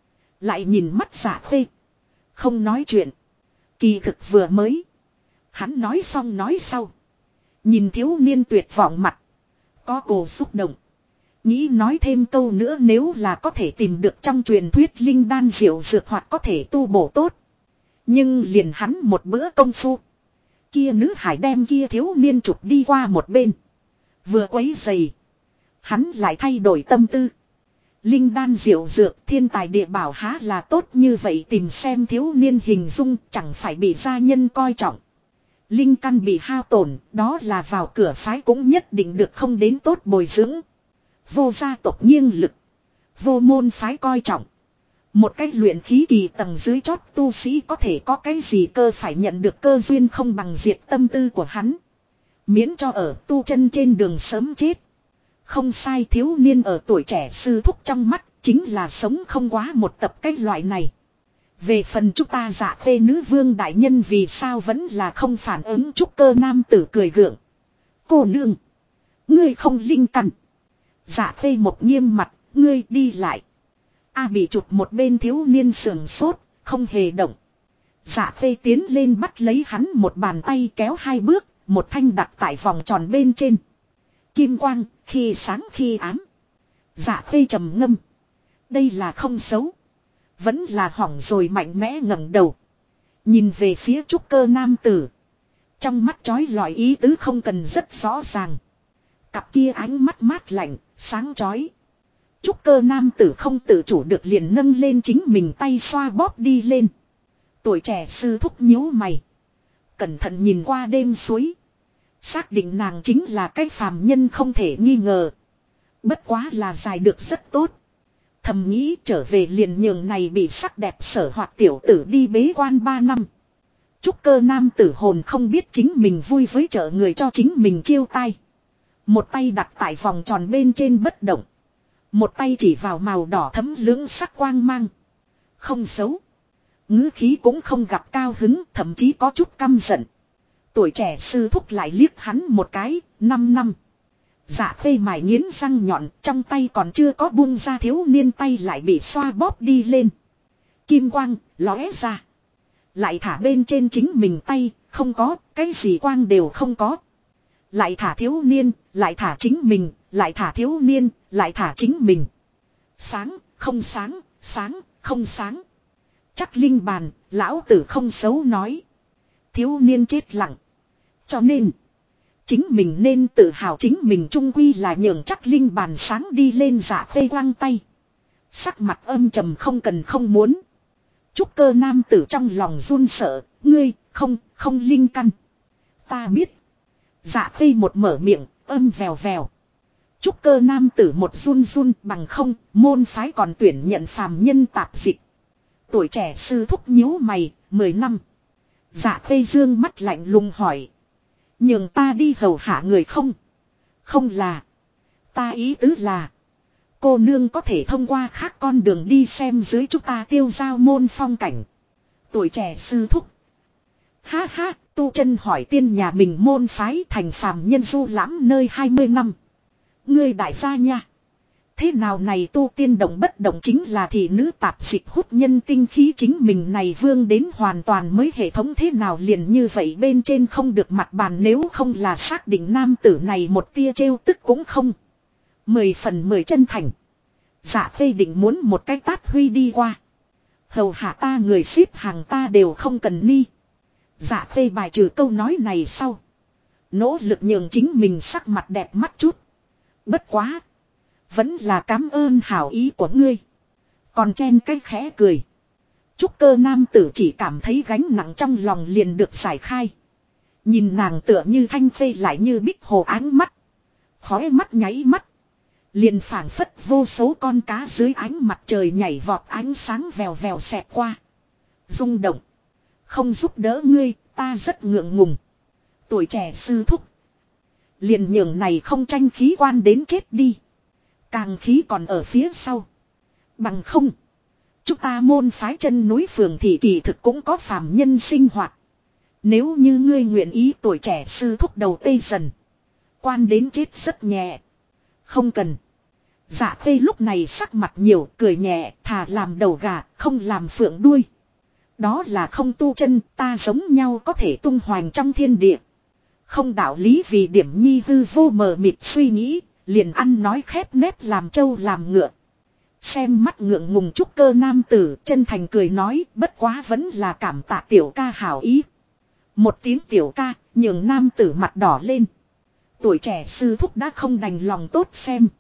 Lại nhìn mắt Dạ khê. Không nói chuyện. Kỳ thực vừa mới. Hắn nói xong nói sau. Nhìn thiếu niên tuyệt vọng mặt. Có cổ xúc động. Nghĩ nói thêm câu nữa, nếu là có thể tìm được trong truyền thuyết linh đan diệu dược hoặc có thể tu bổ tốt. Nhưng liền hắn một bữa công phu. Kia nữ hải đem kia thiếu niên chụp đi qua một bên. Vừa quấy giày. Hắn lại thay đổi tâm tư. Linh đan diệu dược thiên tài địa bảo há là tốt như vậy tìm xem thiếu niên hình dung chẳng phải bị gia nhân coi trọng. Linh căn bị hao tổn, đó là vào cửa phái cũng nhất định được không đến tốt bồi dưỡng. Vô gia tộc nghiêng lực. Vô môn phái coi trọng. Một cách luyện khí kỳ tầng dưới chót tu sĩ có thể có cái gì cơ phải nhận được cơ duyên không bằng diệt tâm tư của hắn. Miễn cho ở tu chân trên đường sớm chết. Không sai, thiếu niên ở tuổi trẻ sư thúc trong mắt chính là sống không quá một tập cái loại này. Về phần chúng ta Dạ khê nữ vương đại nhân vì sao vẫn là không phản ứng, trúc cơ nam tử cười gượng. Cô nương. Ngươi không linh căn. Dạ khê một nghiêm mặt, ngươi đi lại. Bị chụp một bên thiếu niên sườn sốt, không hề động. Dạ khê tiến lên bắt lấy hắn một bàn tay kéo hai bước, một thanh đặt tại vòng tròn bên trên. Kim quang, khi sáng khi ám. Dạ khê trầm ngâm. Đây là không xấu. Vẫn là hỏng rồi, mạnh mẽ ngẩng đầu. Nhìn về phía trúc cơ nam tử. Trong mắt chói lọi ý tứ không cần rất rõ ràng. Cặp kia ánh mắt mát lạnh, sáng chói. Trúc cơ nam tử không tự chủ được liền nâng lên chính mình tay xoa bóp đi lên. Tuổi trẻ sư thúc nhíu mày. Cẩn thận nhìn qua đêm suối. Xác định nàng chính là cái phàm nhân không thể nghi ngờ. Bất quá là dài được rất tốt. Thầm nghĩ trở về liền nhường này bị sắc đẹp sở hoạt tiểu tử đi bế quan 3 năm. Trúc cơ nam tử hồn không biết chính mình vui với trợ người cho chính mình chiêu tai. Một tay đặt tại vòng tròn bên trên bất động. Một tay chỉ vào màu đỏ thấm lưỡng sắc quang mang. Không xấu. Ngữ khí cũng không gặp cao hứng, thậm chí có chút căm giận. Tuổi trẻ sư thúc lại liếc hắn một cái, 5 năm. Dạ khê mài nghiến răng nhọn, trong tay còn chưa có buông ra thiếu niên tay lại bị xoa bóp đi lên. Kim quang, lóe ra. Lại thả bên trên chính mình tay, không có, cái gì quang đều không có. Lại thả thiếu niên, lại thả chính mình, lại thả thiếu niên, lại thả chính mình. Sáng, không sáng, sáng, không sáng. Chắc linh bàn, lão tử không xấu nói. Thiếu niên chết lặng. Cho nên, chính mình nên tự hào chính mình trung quy là nhường chắc linh bàn sáng đi lên. Dạ khê quăng tay. Sắc mặt âm trầm không cần không muốn. Trúc cơ nam tử trong lòng run sợ, ngươi, không linh căn. Ta biết. Dạ khê một mở miệng, âm vèo vèo. Trúc cơ nam tử một run run, bằng không, môn phái còn tuyển nhận phàm nhân tạp dịch. Tuổi trẻ sư thúc nhíu mày, 10 năm. Dạ khê dương mắt lạnh lùng hỏi. Nhường ta đi hầu hạ người không? Không là. Ta ý tứ là. Cô nương có thể thông qua khác con đường đi xem dưới chúng ta tiêu giao môn phong cảnh. Tuổi trẻ sư thúc. Ha ha, tu chân hỏi tiên nhà mình môn phái thành phàm nhân du lãm nơi 20 năm. Ngươi đại gia nha. Thế nào này tu tiên động bất động chính là thị nữ tạp dịch hút nhân tinh khí chính mình này vương đến hoàn toàn mới hệ thống thế nào liền như vậy bên trên không được mặt bàn nếu không là xác định nam tử này một tia trêu tức cũng không. 10 phần 10 chân thành. Dạ phê định muốn một cái tát huy đi qua. Hầu hạ ta người xếp hàng ta đều không cần ni. Dạ phê bài trừ câu nói này sau. Nỗ lực nhường chính mình sắc mặt đẹp mắt chút. Bất quá. Vẫn là cảm ơn hảo ý của ngươi. Còn chen cái khẽ cười. Trúc cơ nam tử chỉ cảm thấy gánh nặng trong lòng liền được giải khai. Nhìn nàng tựa như thanh khê lại như bích hồ ánh mắt. Khói mắt nháy mắt. Liền phảng phất vô số con cá dưới ánh mặt trời nhảy vọt ánh sáng vèo vèo xẹt qua. Rung động. Không giúp đỡ ngươi, ta rất ngượng ngùng. Tuổi trẻ sư thúc. Liền nhường này không tranh khí quan đến chết đi. Càng khí còn ở phía sau. Bằng không. Chúng ta môn phái chân núi phường thị kỳ thực cũng có phàm nhân sinh hoạt. Nếu như ngươi nguyện ý tuổi trẻ sư thúc đầu tây dần. Quan đến chết rất nhẹ. Không cần. Dạ Khê lúc này sắc mặt nhiều cười nhẹ thà làm đầu gà không làm phượng đuôi. Đó là không tu chân ta giống nhau có thể tung hoành trong thiên địa. Không đạo lý vì điểm nhi hư vô mờ mịt suy nghĩ liền ăn nói khép nép làm trâu làm ngựa. Xem mắt ngượng ngùng trúc cơ nam tử chân thành cười nói bất quá vẫn là cảm tạ tiểu ca hảo ý. Một tiếng tiểu ca nhường nam tử mặt đỏ lên. Tuổi trẻ sư thúc đã không đành lòng tốt xem.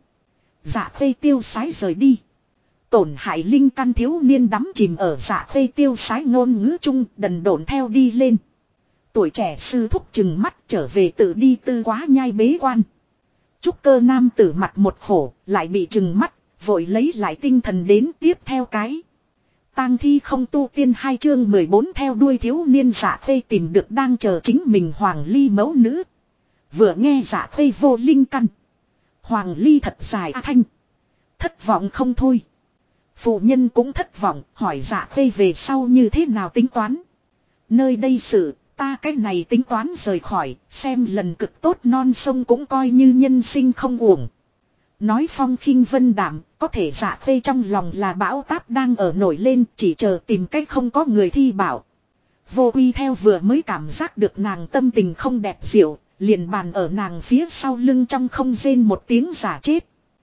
Dạ Khê tiêu sái rời đi. Tổn hại linh căn thiếu niên đắm chìm ở dạ Khê tiêu sái ngôn ngữ chung đần độn theo đi lên. Tuổi trẻ sư thúc chừng mắt trở về tự đi tư quá nhai bế quan. Trúc cơ nam tử mặt một khổ lại bị chừng mắt vội lấy lại tinh thần đến tiếp theo cái. Tang thi không tu tiên 2 chương 14 theo đuôi thiếu niên Dạ Khê tìm được đang chờ chính mình Hoàng Ly mẫu nữ. Vừa nghe Dạ Khê vô linh căn. Hoàng Ly thật dài thanh. Thất vọng không thôi. Phụ nhân cũng thất vọng hỏi Dạ Khê về sau như thế nào tính toán. Nơi đây sự ta cái này tính toán rời khỏi xem lần cực tốt non sông cũng coi như nhân sinh không uổng. Nói phong khinh vân đảm, có thể Dạ Khê trong lòng là bão táp đang ở nổi lên chỉ chờ tìm cách không có người thi bảo. Vô Uy theo vừa mới cảm giác được nàng tâm tình không đẹp diệu, liền bàn ở nàng phía sau lưng trong không rên một tiếng giả chết.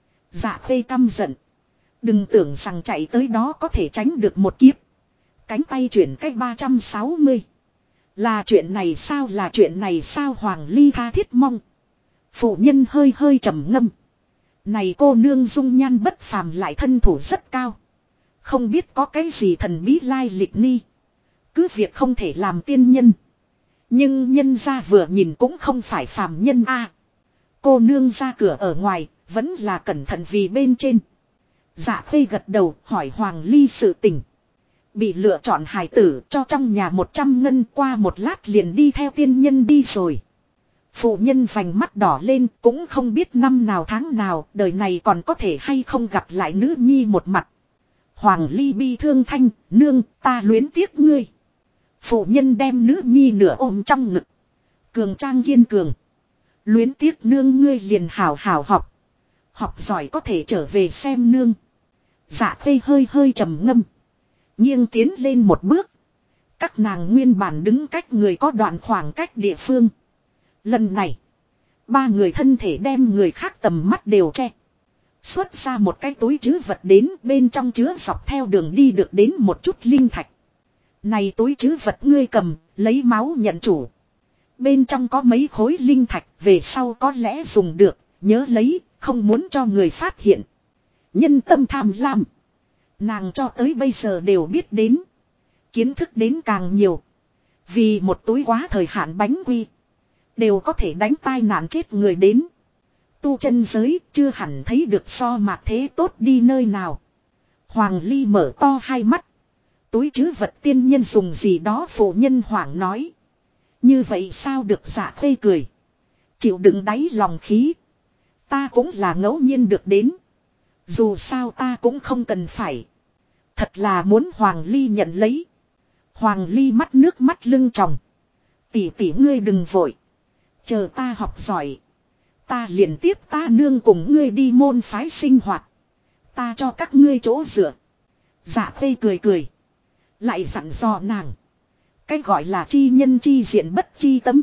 Dạ Khê căm giận. Đừng tưởng rằng chạy tới đó có thể tránh được một kiếp. Cánh tay chuyển cách 360. Là chuyện này sao Hoàng Ly tha thiết mong. Phụ nhân hơi hơi trầm ngâm. Này cô nương dung nhan bất phàm lại thân thủ rất cao. Không biết có cái gì thần bí lai lịch ni. Cứ việc không thể làm tiên nhân. Nhưng nhân ra vừa nhìn cũng không phải phàm nhân a. Cô nương ra cửa ở ngoài, vẫn là cẩn thận vì bên trên. Dạ Khê gật đầu hỏi Hoàng Ly sự tình. Bị lựa chọn hài tử cho trong nhà 100 ngân qua một lát liền đi theo tiên nhân đi rồi. Phụ nhân vành mắt đỏ lên cũng không biết năm nào tháng nào đời này còn có thể hay không gặp lại nữ nhi một mặt. Hoàng Ly bi thương thanh, nương ta luyến tiếc ngươi. Phụ nhân đem nữ nhi nửa ôm trong ngực. Cường trang kiên cường. Luyến tiếc nương ngươi liền hào hào học. Học giỏi có thể trở về xem nương. Dạ Khê hơi hơi trầm ngâm. Nghiêng tiến lên một bước. Các nàng nguyên bản đứng cách người có đoạn khoảng cách địa phương. Lần này. Ba người thân thể đem người khác tầm mắt đều che. Xuất ra một cái túi trữ vật đến bên trong chứa dọc theo đường đi được đến một chút linh thạch. Này túi trữ vật ngươi cầm, lấy máu nhận chủ. Bên trong có mấy khối linh thạch về sau có lẽ dùng được, nhớ lấy, không muốn cho người phát hiện. Nhân tâm tham lam. Nàng cho tới bây giờ đều biết đến. Kiến thức đến càng nhiều. Vì một túi quá thời hạn bánh quy. Đều có thể đánh tai nạn chết người đến. Tu chân giới chưa hẳn thấy được so mạc thế tốt đi nơi nào. Hoàng Ly mở to hai mắt. Túi trữ vật tiên nhân dùng gì đó phụ nhân hoảng nói. Như vậy sao được Dạ Khê cười. Chịu đựng đáy lòng khí. Ta cũng là ngẫu nhiên được đến. Dù sao ta cũng không cần phải. Thật là muốn Hoàng Ly nhận lấy. Hoàng Ly mắt nước mắt lưng tròng. Tỷ tỷ ngươi đừng vội. Chờ ta học giỏi. Ta liền tiếp ta nương cùng ngươi đi môn phái sinh hoạt. Ta cho các ngươi chỗ dựa. Dạ Khê cười cười. Lại dặn dò nàng. Cái gọi là chi nhân chi diện bất chi tâm.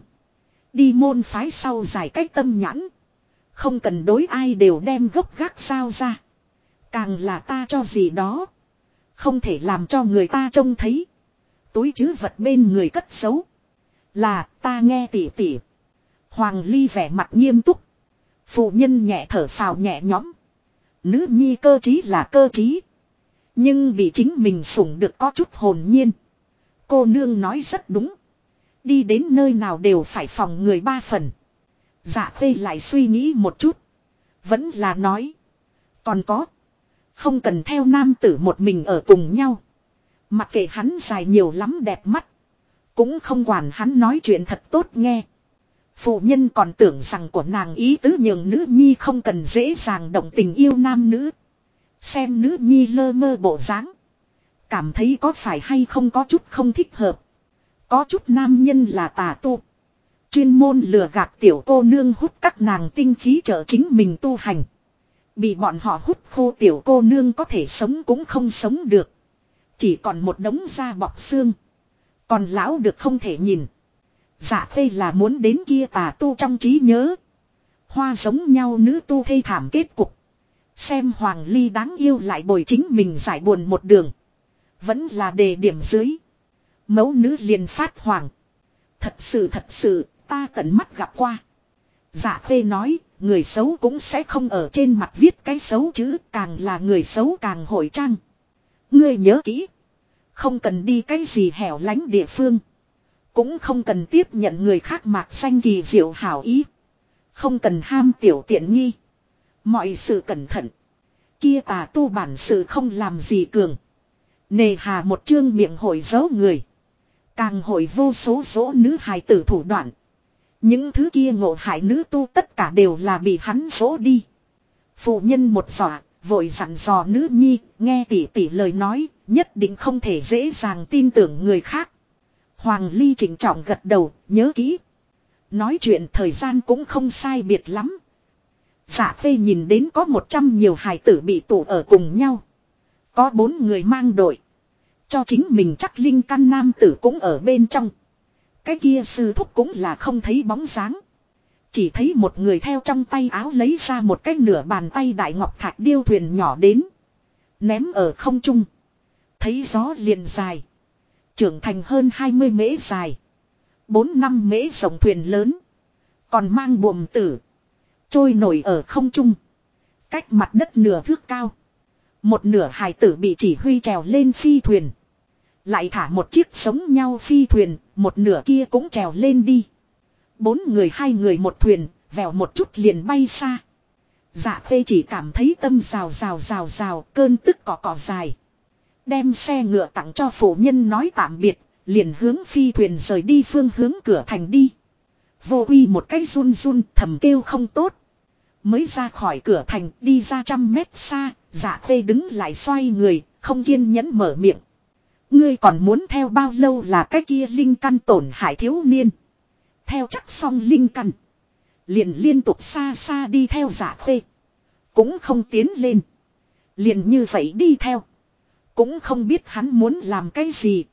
Đi môn phái sau giải cách tâm nhãn. Không cần đối ai đều đem gốc gác sao ra. Càng là ta cho gì đó. Không thể làm cho người ta trông thấy. Túi trữ vật bên người cất giấu. Là ta nghe tỉ tỉ. Hoàng Ly vẻ mặt nghiêm túc. Phụ nhân nhẹ thở phào nhẹ nhõm. Nữ nhi cơ trí là cơ trí. Nhưng bị chính mình sủng được có chút hồn nhiên. Cô nương nói rất đúng. Đi đến nơi nào đều phải phòng người ba phần. Dạ khê lại suy nghĩ một chút. Vẫn là nói. Còn có. Không cần theo nam tử một mình ở cùng nhau. Mặc kệ hắn dài nhiều lắm đẹp mắt. Cũng không quản hắn nói chuyện thật tốt nghe. Phụ nhân còn tưởng rằng của nàng ý tứ nhường nữ nhi không cần dễ dàng động tình yêu nam nữ. Xem nữ nhi lơ mơ bộ dáng, cảm thấy có phải hay không có chút không thích hợp. Có chút nam nhân là tà tu. Chuyên môn lừa gạt tiểu cô nương hút các nàng tinh khí trợ chính mình tu hành. Bị bọn họ hút khô tiểu cô nương có thể sống cũng không sống được. Chỉ còn một đống da bọc xương. Còn lão được không thể nhìn. Dạ khê là muốn đến kia tà tu trong trí nhớ. Hoa giống nhau nữ tu thê thảm kết cục. Xem Hoàng Ly đáng yêu lại bồi chính mình giải buồn một đường. Vẫn là đề điểm dưới. Mẫu nữ liền phát hoàng. Thật sự ta tận mắt gặp qua. Dạ khê nói, người xấu cũng sẽ không ở trên mặt viết cái xấu chữ, càng là người xấu càng hội trang. Ngươi nhớ kỹ. Không cần đi cái gì hẻo lánh địa phương. Cũng không cần tiếp nhận người khác mạc xanh kỳ diệu hảo ý. Không cần ham tiểu tiện nghi. Mọi sự cẩn thận. Kia tà tu bản sự không làm gì cường. Nề hà một chương miệng hội giấu người. Càng hội vô số dỗ nữ hài tử thủ đoạn. Những thứ kia ngộ hại nữ tu tất cả đều là bị hắn dỗ đi. Phụ nhân một dọa, vội dặn dò nữ nhi, nghe tỉ tỉ lời nói, nhất định không thể dễ dàng tin tưởng người khác. Hoàng Ly trịnh trọng gật đầu, nhớ kỹ. Nói chuyện thời gian cũng không sai biệt lắm. Dạ phê nhìn đến có 100 nhiều hài tử bị tụ ở cùng nhau. Có 4 người mang đội. Cho chính mình chắc linh căn nam tử cũng ở bên trong. Cái kia sư thúc cũng là không thấy bóng dáng. Chỉ thấy một người theo trong tay áo lấy ra một cái nửa bàn tay đại ngọc thạch điêu thuyền nhỏ đến. Ném ở không trung. Thấy gió liền dài. Trưởng thành hơn 20 mễ dài. 4-5 mễ rộng thuyền lớn. Còn mang buồm tử. Trôi nổi ở không trung. Cách mặt đất nửa thước cao. Một nửa hài tử bị chỉ huy trèo lên phi thuyền. Lại thả một chiếc giống nhau phi thuyền. Một nửa kia cũng trèo lên đi. 4 người 2 người một thuyền. Vèo một chút liền bay xa. Dạ phê chỉ cảm thấy tâm rào cơn tức cỏ dài. Đem xe ngựa tặng cho phụ nhân nói tạm biệt. Liền hướng phi thuyền rời đi phương hướng cửa thành đi. Vô uy một cái run thầm kêu không tốt. Mới ra khỏi cửa thành đi ra 100 mét xa. Dạ phê đứng lại xoay người. Không kiên nhẫn mở miệng. Ngươi còn muốn theo bao lâu là cái kia linh căn tổn hại thiếu niên. Theo chắc xong linh căn. Liền liên tục xa đi theo dạ phê. Cũng không tiến lên. Liền như vậy đi theo. Cũng không biết hắn muốn làm cái gì.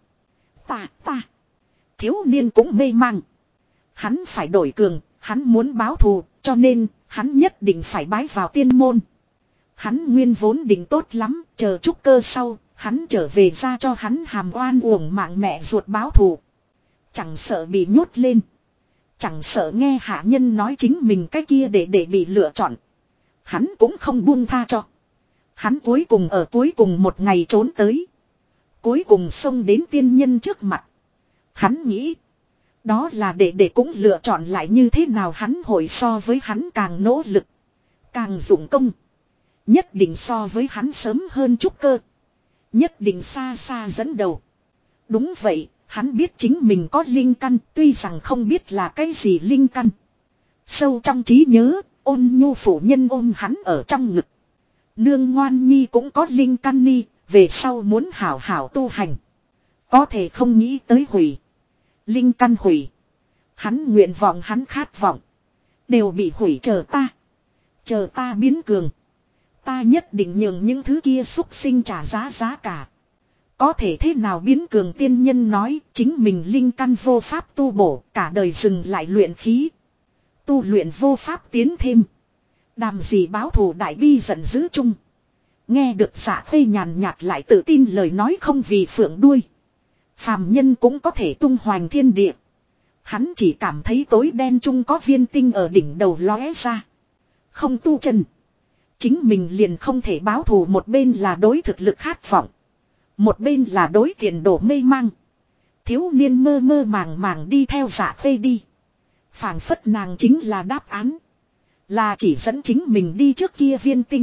Ta. Thiếu niên cũng mê mang. Hắn phải đổi cường. Hắn muốn báo thù. Cho nên hắn nhất định phải bái vào tiên môn. Hắn nguyên vốn định tốt lắm. Chờ trúc cơ sau. Hắn trở về ra cho hắn hàm oan uổng mạng mẹ ruột báo thù. Chẳng sợ bị nhốt lên. Chẳng sợ nghe hạ nhân nói chính mình cái kia để bị lựa chọn. Hắn cũng không buông tha cho. Hắn cuối cùng một ngày trốn tới. Cuối cùng xông đến tiên nhân trước mặt. Hắn nghĩ. Đó là để cũng lựa chọn lại như thế nào hắn hội so với hắn càng nỗ lực. Càng dụng công. Nhất định so với hắn sớm hơn chút cơ. Nhất định xa dẫn đầu. Đúng vậy, hắn biết chính mình có linh căn, tuy rằng không biết là cái gì linh căn. Sâu trong trí nhớ, Ôn nhu phụ nhân ôm hắn ở trong ngực. Nương ngoan nhi cũng có linh căn ni, về sau muốn hảo hảo tu hành. Có thể không nghĩ tới hủy. Linh căn hủy. Hắn nguyện vọng hắn khát vọng. Đều bị hủy chờ ta. Chờ ta biến cường. Ta nhất định nhường những thứ kia xúc sinh trả giá cả. Có thể thế nào biến cường tiên nhân nói chính mình linh căn vô pháp tu bổ cả đời dừng lại luyện khí. Tu luyện vô pháp tiến thêm. Đàm gì báo thù đại bi giận dữ chung. Nghe được Dạ Khê nhàn nhạt lại tự tin lời nói không vì phượng đuôi. Phàm nhân cũng có thể tung hoành thiên địa. Hắn chỉ cảm thấy tối đen chung có viên tinh ở đỉnh đầu lóe ra. Không tu chân. Chính mình liền không thể báo thù, một bên là đối thực lực khát vọng. Một bên là đối tiền đổ mê mang. Thiếu niên mơ mơ màng màng đi theo Dạ Khê đi. Phảng phất nàng chính là đáp án. Là chỉ dẫn chính mình đi trước kia viên tinh.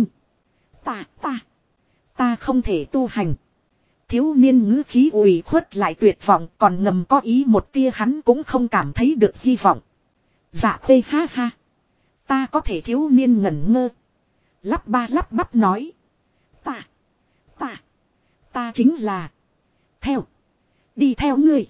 Ta không thể tu hành. Thiếu niên ngữ khí ủy khuất lại tuyệt vọng, còn ngầm có ý một tia hắn cũng không cảm thấy được hy vọng. Dạ Khê ha ha. Ta có thể, thiếu niên ngẩn ngơ. Lắp ba lắp bắp nói. Ta chính là. Đi theo ngươi.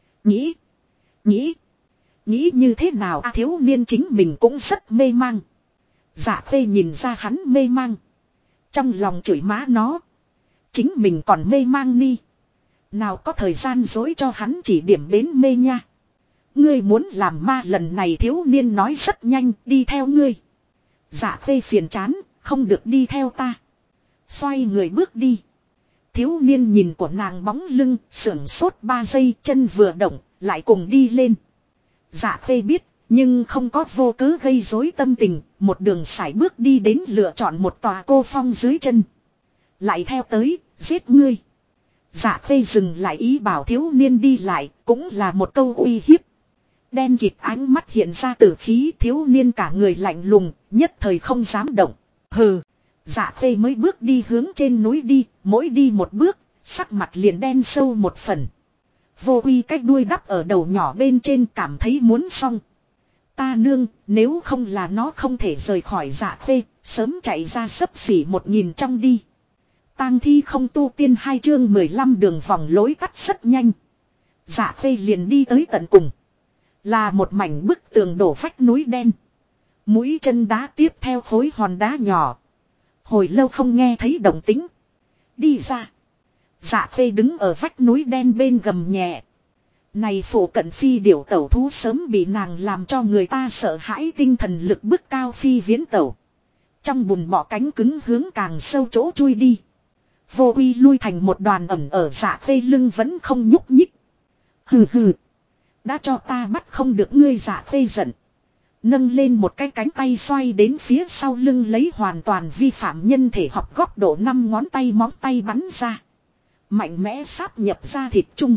Nghĩ như thế nào à, thiếu niên chính mình cũng rất mê mang. Dạ Khê nhìn ra hắn mê mang. Trong lòng chửi má nó. Chính mình còn mê mang ni. Nào có thời gian dối cho hắn chỉ điểm bến mê nha. Ngươi muốn làm ma, lần này thiếu niên nói rất nhanh, đi theo ngươi. Dạ Khê phiền chán, không được đi theo ta. Xoay người bước đi. Thiếu niên nhìn của nàng bóng lưng, sưởng sốt 3 giây, chân vừa động, lại cùng đi lên. Dạ Khê biết, nhưng không có vô cớ gây rối tâm tình, một đường sải bước đi đến lựa chọn một tòa cô phong dưới chân. Lại theo tới, giết ngươi. Dạ Khê dừng lại ý bảo thiếu niên đi lại, cũng là một câu uy hiếp. Đen kịt ánh mắt hiện ra tử khí, thiếu niên cả người lạnh lùng, nhất thời không dám động. Hừ. Dạ Khê mới bước đi hướng trên núi đi, mỗi đi một bước, sắc mặt liền đen sâu một phần. Vô Uy cách đuôi đắp ở đầu nhỏ bên trên, cảm thấy muốn xong. Ta nương, nếu không là nó không thể rời khỏi Dạ Khê, sớm chạy ra xấp xỉ 1000 trong đi. Tang thi không tu tiên 2 chương 15 đường vòng lối cắt rất nhanh. Dạ Khê liền đi tới tận cùng. Là một mảnh bức tường đổ vách núi đen. Mũi chân đá tiếp theo khối hòn đá nhỏ. Hồi lâu không nghe thấy động tĩnh. Đi ra. Dạ Khê đứng ở vách núi đen bên gầm nhẹ. Này phụ cận phi điểu tẩu thú sớm bị nàng làm cho người ta sợ hãi, tinh thần lực bức cao phi viễn tẩu. Trong bùn bọ cánh cứng hướng càng sâu chỗ chui đi. Vô Uy lui thành một đoàn ẩm ở Dạ Khê lưng vẫn không nhúc nhích. Hừ hừ. Đã cho ta bắt không được ngươi. Dạ Khê giận. Nâng lên một cái cánh tay xoay đến phía sau lưng, lấy hoàn toàn vi phạm nhân thể học góc độ 5 ngón tay móng tay bắn ra. Mạnh mẽ sáp nhập ra thịt chung.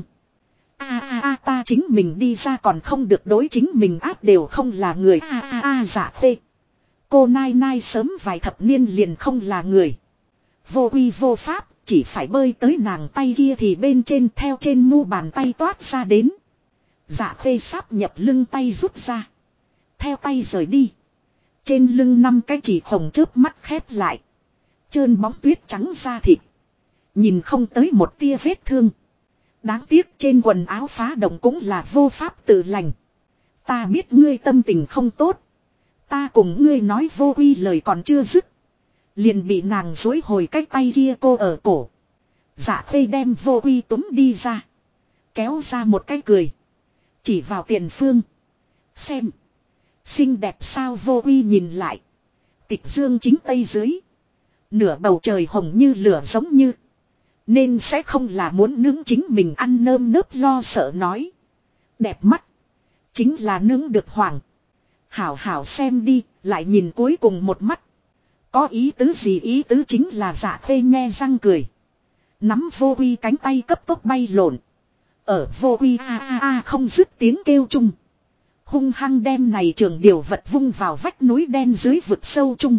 Ta chính mình đi ra còn không được, đối chính mình áp đều không là người. Dạ Khê. Cô Nai Nai sớm vài thập niên liền không là người. Vô Uy vô pháp, chỉ phải bơi tới nàng tay kia thì bên trên theo trên mu bàn tay toát ra đến. Dạ Khê sáp nhập lưng tay rút ra. Theo tay rời đi. Trên lưng 5 cái chỉ khổng chớp mắt khép lại. Trơn bóng tuyết trắng da thịt. Nhìn không tới một tia vết thương. Đáng tiếc trên quần áo phá động cũng là vô pháp tự lành. Ta biết ngươi tâm tình không tốt. Ta cùng ngươi nói. Vô Uy lời còn chưa dứt. Liền bị nàng dối hồi cái tay kia cô ở cổ. Dạ Khê đem Vô Uy túm đi ra. Kéo ra một cái cười. Chỉ vào tiền phương. Xem. Xinh đẹp sao? Vô Uy nhìn lại. Tịch dương chính tây dưới. Nửa bầu trời hồng như lửa giống như. Nên sẽ không là muốn nướng chính mình ăn, nơm nớp lo sợ nói. Đẹp mắt. Chính là nướng được hoàng. Hảo hảo xem đi, lại nhìn cuối cùng một mắt. Có ý tứ gì? Ý tứ chính là Dạ Khê nhe răng cười. Nắm Vô Uy cánh tay cấp tốc bay lộn. Ở Vô Uy không dứt tiếng kêu chung. Hung hăng đem này trường điều vật vung vào vách núi đen dưới vực sâu chung.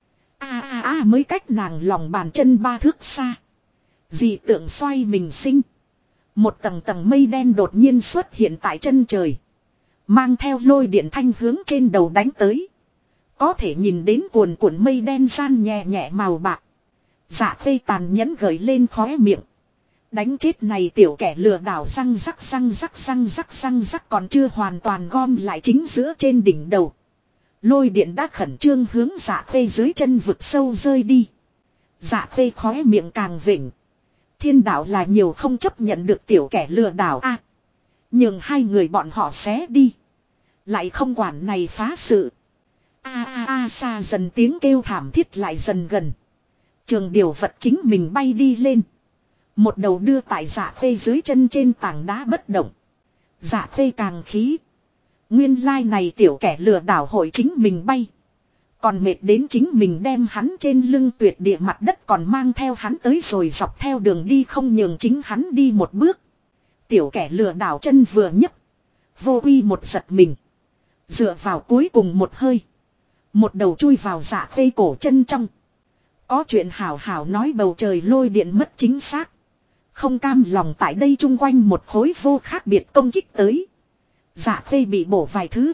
Mới cách nàng lòng bàn chân 3 thước xa. Dị tượng xoay mình sinh. Một tầng tầng mây đen đột nhiên xuất hiện tại chân trời. Mang theo lôi điện thanh hướng trên đầu đánh tới. Có thể nhìn đến cuồn cuộn mây đen san nhẹ nhẹ màu bạc. Dạ Khê tàn nhẫn gợi lên khóe miệng. Đánh chết này tiểu kẻ lừa đảo, răng rắc còn chưa hoàn toàn gom lại chính giữa trên đỉnh đầu. Lôi điện đã khẩn trương hướng Dạ Khê dưới chân vực sâu rơi đi. Dạ Khê khóe miệng càng vỉnh. Thiên đạo là nhiều không chấp nhận được tiểu kẻ lừa đảo a. Nhường hai người bọn họ xé đi. Lại không quản này phá sự. Xa dần tiếng kêu thảm thiết lại dần gần. Trường điều vật chính mình bay đi lên. Một đầu đưa tại Dạ Khê dưới chân trên tảng đá bất động. Dạ Khê càng khí. Nguyên lai này tiểu kẻ lừa đảo hội chính mình bay. Còn mệt đến chính mình đem hắn trên lưng tuyệt địa mặt đất, còn mang theo hắn tới rồi dọc theo đường đi không nhường chính hắn đi một bước. Tiểu kẻ lừa đảo chân vừa nhấc. Vô uy một giật mình. Dựa vào cuối cùng một hơi. Một đầu chui vào Dạ Khê cổ chân trong. Có chuyện hảo hảo nói bầu trời lôi điện mất chính xác. Không cam lòng tại đây chung quanh một khối vô khác biệt công kích tới. Dạ Khê bị bổ vài thứ.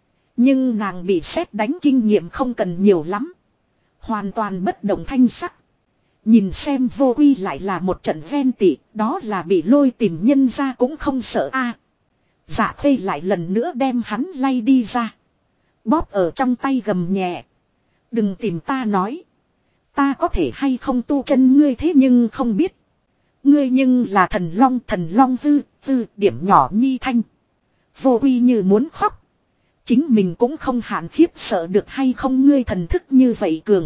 Nhưng nàng bị sét đánh kinh nghiệm không cần nhiều lắm. Hoàn toàn bất động thanh sắc. Nhìn xem vô uy lại là một trận ven tị. Đó là bị lôi tìm nhân ra cũng không sợ a. Dạ Khê lại lần nữa đem hắn lay đi ra. Bóp ở trong tay gầm nhẹ. Đừng tìm ta nói. Ta có thể hay không tu chân ngươi thế nhưng không biết. Ngươi nhưng là thần long hư điểm nhỏ nhi thanh. Vô uy như muốn khóc. Chính mình cũng không hạn khiếp sợ được hay không ngươi thần thức như vậy cường.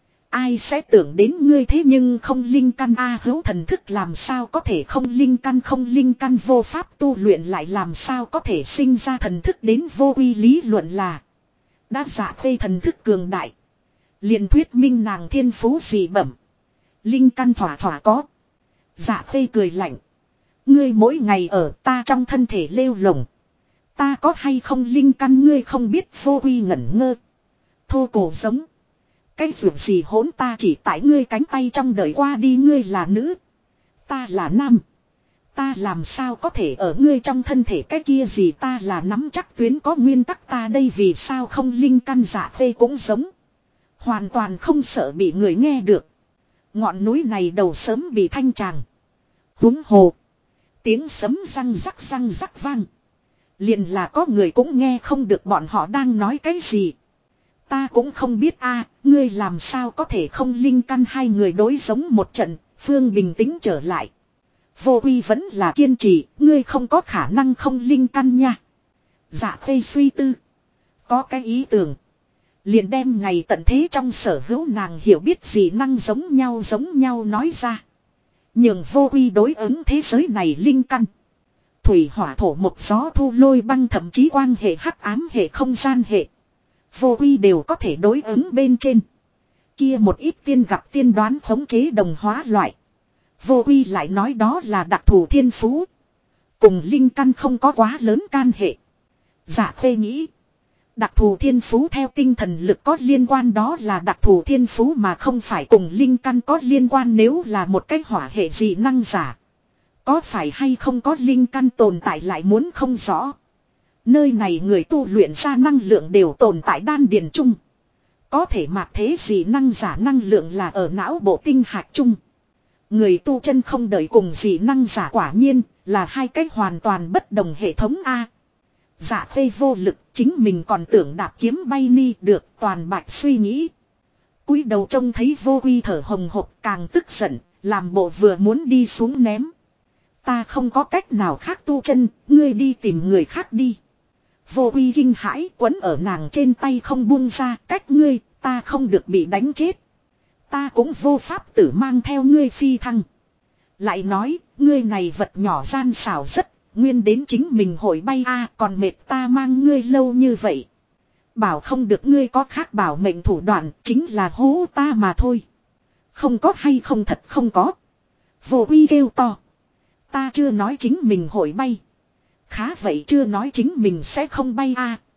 Ai sẽ tưởng đến ngươi thế nhưng không linh căn hữu thần thức làm sao có thể không linh căn vô pháp tu luyện lại làm sao có thể sinh ra thần thức đến vô uy lý luận là. Đã Dạ Khê thần thức cường đại. Liền thuyết minh nàng thiên phú dị bẩm. Linh căn thỏa thỏa có. Dạ Khê cười lạnh. Ngươi mỗi ngày ở ta trong thân thể lêu lồng. Ta có hay không linh căn ngươi không biết vô uy ngẩn ngơ. Thô cổ giống. Cái ruộng gì hỗn ta chỉ tại ngươi cánh tay trong đời qua đi ngươi là nữ. Ta là nam. Ta làm sao có thể ở ngươi trong thân thể cái kia gì ta là nắm chắc tuyến có nguyên tắc ta đây vì sao không linh căn Dạ Khê cũng giống. Hoàn toàn không sợ bị người nghe được. Ngọn núi này đầu sớm bị thanh tràng. Húng hồ. Tiếng sấm răng rắc vang. Liền là có người cũng nghe không được bọn họ đang nói cái gì. Ta cũng không biết ngươi làm sao có thể không linh căn hai người đối giống một trận, Phương bình tĩnh trở lại. Vô uy vẫn là kiên trì, ngươi không có khả năng không linh căn nha. Dạ Khê suy tư. Có cái ý tưởng. Liền đem ngày tận thế trong sở hữu nàng hiểu biết gì năng giống nhau nói ra. Nhưng vô uy đối ứng thế giới này linh căn. Thủy hỏa thổ mộc gió thu lôi băng thậm chí quang hệ hắc ám hệ không gian hệ. Vô uy đều có thể đối ứng bên trên. Kia một ít tiên gặp tiên đoán khống chế đồng hóa loại. Vô uy lại nói đó là đặc thù thiên phú. Cùng linh căn không có quá lớn can hệ. Dạ Khê nghĩ. Đặc thù thiên phú theo tinh thần lực có liên quan đó là đặc thù thiên phú mà không phải cùng linh căn có liên quan nếu là một cái hỏa hệ dị năng giả. Có phải hay không có linh căn tồn tại lại muốn không rõ. Nơi này người tu luyện ra năng lượng đều tồn tại đan điền chung. Có thể mặc thế dị năng giả năng lượng là ở não bộ tinh hạch chung. Người tu chân không đợi cùng dị năng giả quả nhiên là hai cách hoàn toàn bất đồng hệ thống A. Dạ Khê vô lực chính mình còn tưởng đạp kiếm bay ni được toàn bạch suy nghĩ. Cúi đầu trông thấy vô uy thở hồng hộc càng tức giận, làm bộ vừa muốn đi xuống ném. Ta không có cách nào khác tu chân, ngươi đi tìm người khác đi. Vô uy kinh hãi quấn ở nàng trên tay không buông ra cách ngươi, ta không được bị đánh chết. Ta cũng vô pháp tử mang theo ngươi phi thăng. Lại nói, ngươi này vật nhỏ gian xảo rất, nguyên đến chính mình hội bay còn mệt ta mang ngươi lâu như vậy. Bảo không được ngươi có khác bảo mệnh thủ đoạn, chính là hố ta mà thôi. Không có hay không thật không có. Vô uy kêu to. Ta chưa nói chính mình hội bay. Khá vậy chưa nói chính mình sẽ không bay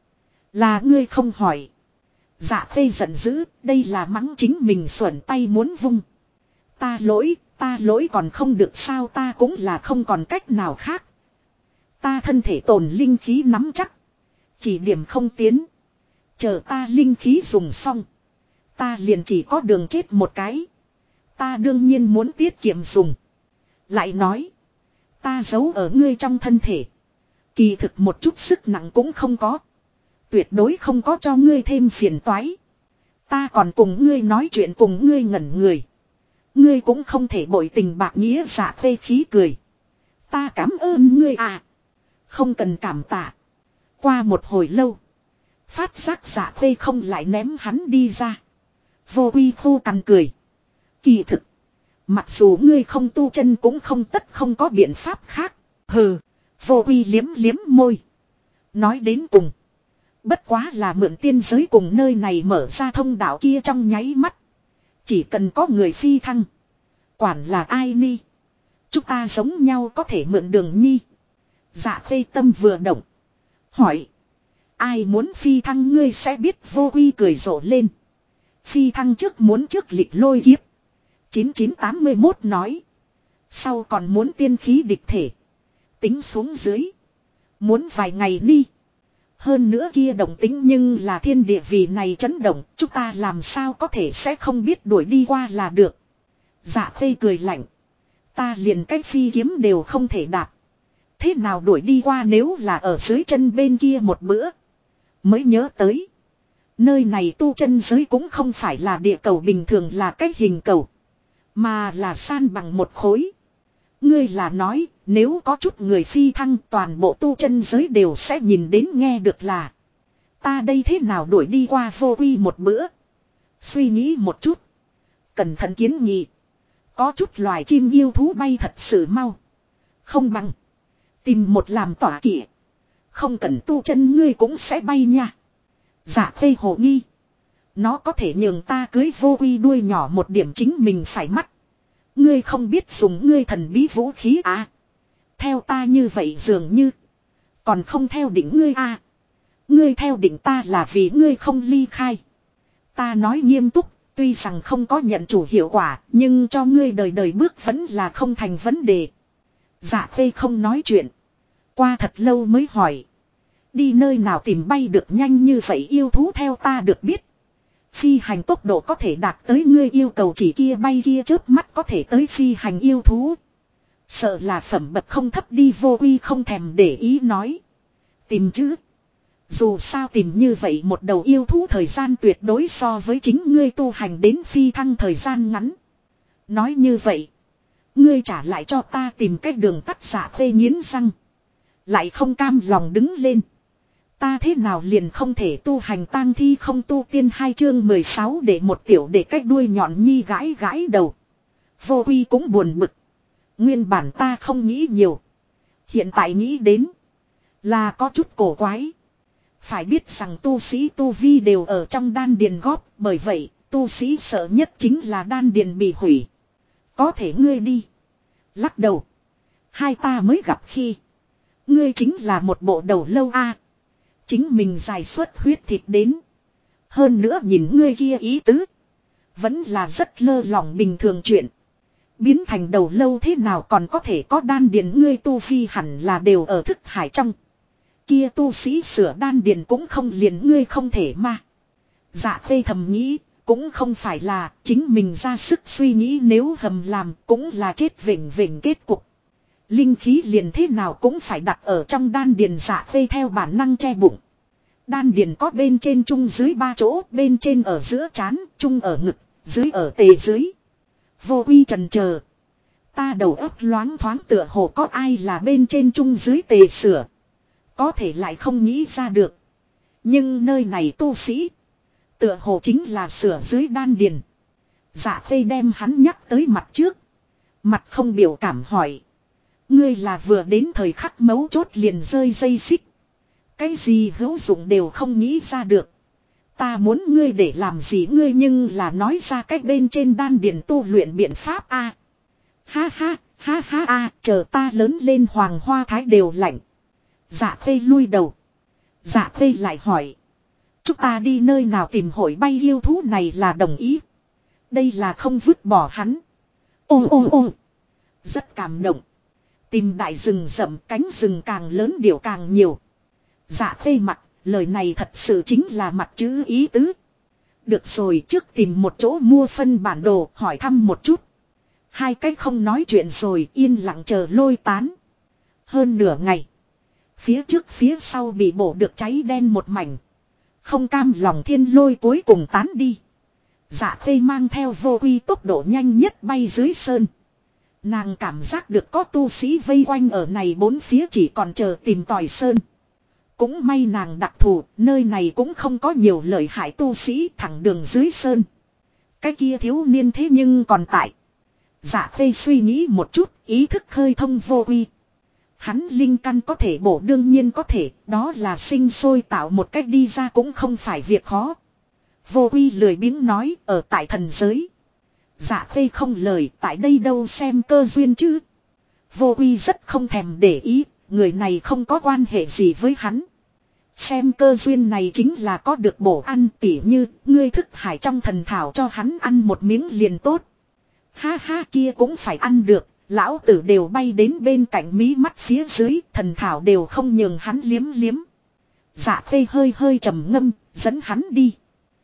Là ngươi không hỏi. Dạ Khê giận dữ, đây là mắng chính mình xuẩn tay muốn vung. Ta lỗi còn không được sao ta cũng là không còn cách nào khác. Ta thân thể tồn linh khí nắm chắc. Chỉ điểm không tiến. Chờ ta linh khí dùng xong. Ta liền chỉ có đường chết một cái. Ta đương nhiên muốn tiết kiệm dùng. Lại nói. Ta giấu ở ngươi trong thân thể. Kỳ thực một chút sức nặng cũng không có. Tuyệt đối không có cho ngươi thêm phiền toái. Ta còn cùng ngươi nói chuyện cùng ngươi ngẩn người. Ngươi cũng không thể bội tình bạc nghĩa Dạ Khê khí cười. Ta cảm ơn ngươi Không cần cảm tạ. Qua một hồi lâu. Phát giác Dạ Khê không lại ném hắn đi ra. Vô uy khô cằn cười. Kỳ thực. Mặc dù ngươi không tu chân cũng không tất không có biện pháp khác. Hừ. Vô uy liếm liếm môi. Nói đến cùng. Bất quá là mượn tiên giới cùng nơi này mở ra thông đạo kia trong nháy mắt. Chỉ cần có người phi thăng. Quản là ai ni. Chúng ta giống nhau có thể mượn đường nhi. Dạ khê tâm vừa động. Hỏi. Ai muốn phi thăng ngươi sẽ biết Vô Quy cười rộ lên. Phi thăng trước muốn trước lịch lôi kiếp. 9981 nói. Sau còn muốn tiên khí địch thể. Tính xuống dưới. Muốn vài ngày đi. Hơn nữa kia động tính nhưng là thiên địa vì này chấn động. Chúng ta làm sao có thể sẽ không biết đuổi đi qua là được. Dạ khê cười lạnh. Ta liền cái phi kiếm đều không thể đạp. Thế nào đuổi đi qua nếu là ở dưới chân bên kia một bữa. Mới nhớ tới. Nơi này tu chân giới cũng không phải là địa cầu bình thường là cái hình cầu. Mà là san bằng một khối. Ngươi là nói nếu có chút người phi thăng toàn bộ tu chân giới đều sẽ nhìn đến nghe được là. Ta đây thế nào đuổi đi qua Vô Quy một bữa. Suy nghĩ một chút. Cẩn thận kiến nghị. Có chút loài chim yêu thú bay thật sự mau. Không bằng. Tìm một làm tỏa kỵ. Không cần tu chân ngươi cũng sẽ bay nha. Dạ khê hồ nghi. Nó có thể nhường ta cưới Vô Quy đuôi nhỏ một điểm chính mình phải mắt. Ngươi không biết dùng ngươi thần bí vũ khí à. Theo ta như vậy dường như. Còn không theo định ngươi à. Ngươi theo định ta là vì ngươi không ly khai. Ta nói nghiêm túc. Tuy rằng không có nhận chủ hiệu quả. Nhưng cho ngươi đời đời bước vẫn là không thành vấn đề. Dạ khê không nói chuyện. Qua thật lâu mới hỏi. Đi nơi nào tìm bay được nhanh như vậy yêu thú theo ta được biết. Phi hành tốc độ có thể đạt tới ngươi yêu cầu chỉ kia bay kia chớp mắt có thể tới phi hành yêu thú. Sợ là phẩm bậc không thấp đi Vô Quy không thèm để ý nói. Tìm chứ. Dù sao tìm như vậy một đầu yêu thú thời gian tuyệt đối so với chính ngươi tu hành đến phi thăng thời gian ngắn. Nói như vậy. Ngươi trả lại cho ta tìm cách đường tắt Dạ khê nghiến răng. Lại không cam lòng đứng lên. Ta thế nào liền không thể tu hành tang thi không tu tiên 2 chương 16 để một tiểu để cách đuôi nhọn nhi gãi gãi đầu. Vô Quy cũng buồn bực. Nguyên bản ta không nghĩ nhiều. Hiện tại nghĩ đến. Là có chút cổ quái. Phải biết rằng tu sĩ tu vi đều ở trong đan điền góp. Bởi vậy tu sĩ sợ nhất chính là đan điền bị hủy. Có thể ngươi đi. Lắc đầu. Hai ta mới gặp khi. Ngươi chính là một bộ đầu lâu a. Chính mình dài suốt huyết thịt đến. Hơn nữa nhìn ngươi kia ý tứ. Vẫn là rất lơ lỏng bình thường chuyện. Biến thành đầu lâu thế nào còn có thể có đan điền ngươi tu vi hẳn là đều ở thức hải trong. Kia tu sĩ sửa đan điền cũng không liền ngươi không thể mà. Dạ khê thầm nghĩ. Cũng không phải là chính mình ra sức suy nghĩ nếu hầm làm cũng là chết vĩnh vĩnh kết cục. Linh khí liền thế nào cũng phải đặt ở trong đan điền Dạ khê theo bản năng che bụng. Đan điền có bên trên trung dưới 3 chỗ, bên trên ở giữa trán, trung ở ngực, dưới ở tề dưới. Vô Quy trần chờ. Ta đầu óc loáng thoáng tựa hồ có ai là bên trên trung dưới tề sửa. Có thể lại không nghĩ ra được. Nhưng nơi này tu sĩ. Tựa hồ chính là sửa dưới đan điền. Dạ khê đem hắn nhắc tới mặt trước. Mặt không biểu cảm hỏi. Ngươi là vừa đến thời khắc mấu chốt liền rơi dây xích. Cái gì hữu dụng đều không nghĩ ra được. Ta muốn ngươi để làm gì ngươi nhưng là nói ra cách bên trên đan điền tu luyện biện pháp a. Ha ha a, chờ ta lớn lên hoàng hoa thái đều lạnh. Dạ khê lui đầu. Dạ khê lại hỏi. Chúng ta đi nơi nào tìm hội bay yêu thú này là đồng ý. Đây là không vứt bỏ hắn. Ô. Rất cảm động. Tìm đại rừng rậm cánh rừng càng lớn điều càng nhiều. Dạ khê mặt, lời này thật sự chính là mặt chữ ý tứ. Được rồi trước tìm một chỗ mua phân bản đồ hỏi thăm một chút. Hai cách không nói chuyện rồi yên lặng chờ lôi tán. Hơn nửa ngày. Phía trước phía sau bị bổ được cháy đen một mảnh. Không cam lòng thiên lôi cuối cùng tán đi. Dạ khê mang theo Vô Quy tốc độ nhanh nhất bay dưới sơn. Nàng cảm giác được có tu sĩ vây quanh ở này bốn phía chỉ còn chờ tìm tòi sơn. Cũng may nàng đặc thù, nơi này cũng không có nhiều lợi hại tu sĩ thẳng đường dưới sơn. Cái kia thiếu niên thế nhưng còn tại. Dạ khê suy nghĩ một chút, ý thức khơi thông Vô Quy. Hắn linh căn có thể bổ đương nhiên có thể, đó là sinh sôi tạo một cách đi ra cũng không phải việc khó. Vô Quy lười biếng nói ở tại thần giới. Dạ khê không lời tại đây đâu xem cơ duyên chứ. Vô Quy rất không thèm để ý, người này không có quan hệ gì với hắn. Xem cơ duyên này chính là có được bổ ăn, tỉ như ngươi thức hải trong thần thảo cho hắn ăn một miếng liền tốt. Ha ha, kia cũng phải ăn được, lão tử đều bay đến bên cạnh mí mắt phía dưới, thần thảo đều không nhường hắn liếm liếm. Dạ Khê hơi hơi trầm ngâm, dẫn hắn đi.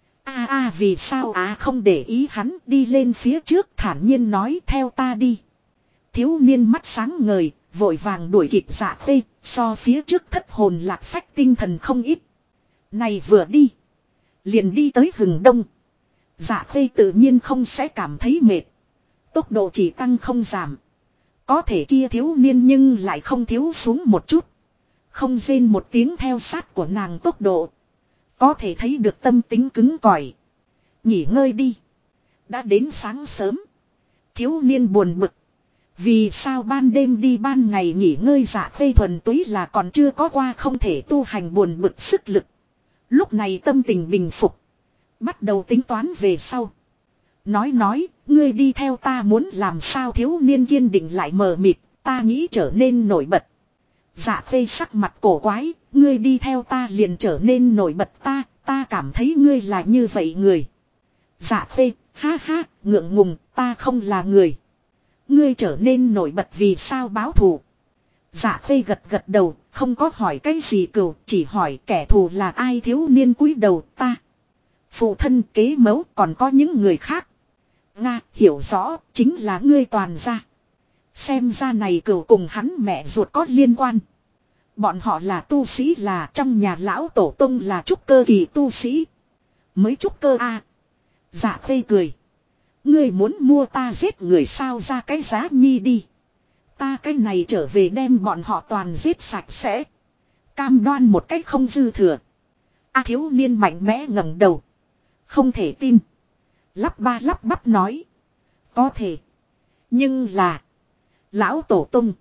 Vì sao không để ý hắn, đi lên phía trước thản nhiên nói theo ta đi. Thiếu niên mắt sáng ngời, vội vàng đuổi kịp Dạ Khê, so phía trước thất hồn lạc phách tinh thần không ít. Này vừa đi, liền đi tới hừng đông. Dạ Khê tự nhiên không sẽ cảm thấy mệt. Tốc độ chỉ tăng không giảm. Có thể kia thiếu niên nhưng lại không thiếu xuống một chút. Không rên một tiếng theo sát của nàng tốc độ. Có thể thấy được tâm tính cứng cỏi. Nghỉ ngơi đi. Đã đến sáng sớm. Thiếu niên buồn bực. Vì sao ban đêm đi ban ngày nghỉ ngơi Dạ Khê thuần túy là còn chưa có qua không thể tu hành buồn bực sức lực. Lúc này tâm tình bình phục. Bắt đầu tính toán về sau. Nói, ngươi đi theo ta muốn làm sao thiếu niên kiên định lại mờ mịt, ta nghĩ trở nên nổi bật. Dạ Khê sắc mặt cổ quái, ngươi đi theo ta liền trở nên nổi bật ta cảm thấy ngươi là như vậy người. Dạ Khê, ha ha, ngượng ngùng, ta không là người. Ngươi trở nên nổi bật vì sao báo thù. Dạ Khê gật đầu, không có hỏi cái gì cừu, chỉ hỏi kẻ thù là ai thiếu niên cúi đầu ta. Phụ thân kế mẫu còn có những người khác. Nga hiểu rõ chính là ngươi toàn gia. Xem ra này cừu cùng hắn mẹ ruột có liên quan. Bọn họ là tu sĩ là trong nhà lão tổ tông là trúc cơ kỳ tu sĩ. Mới trúc cơ Dạ Khê cười. Ngươi muốn mua ta giết người sao ra cái giá nhi đi. Ta cái này trở về đem bọn họ toàn giết sạch sẽ. Cam đoan một cách không dư thừa. Thiếu niên mạnh mẽ ngẩng đầu. Không thể tin. Lắp bắp nói. Có thể. Nhưng là. Lão tổ tung.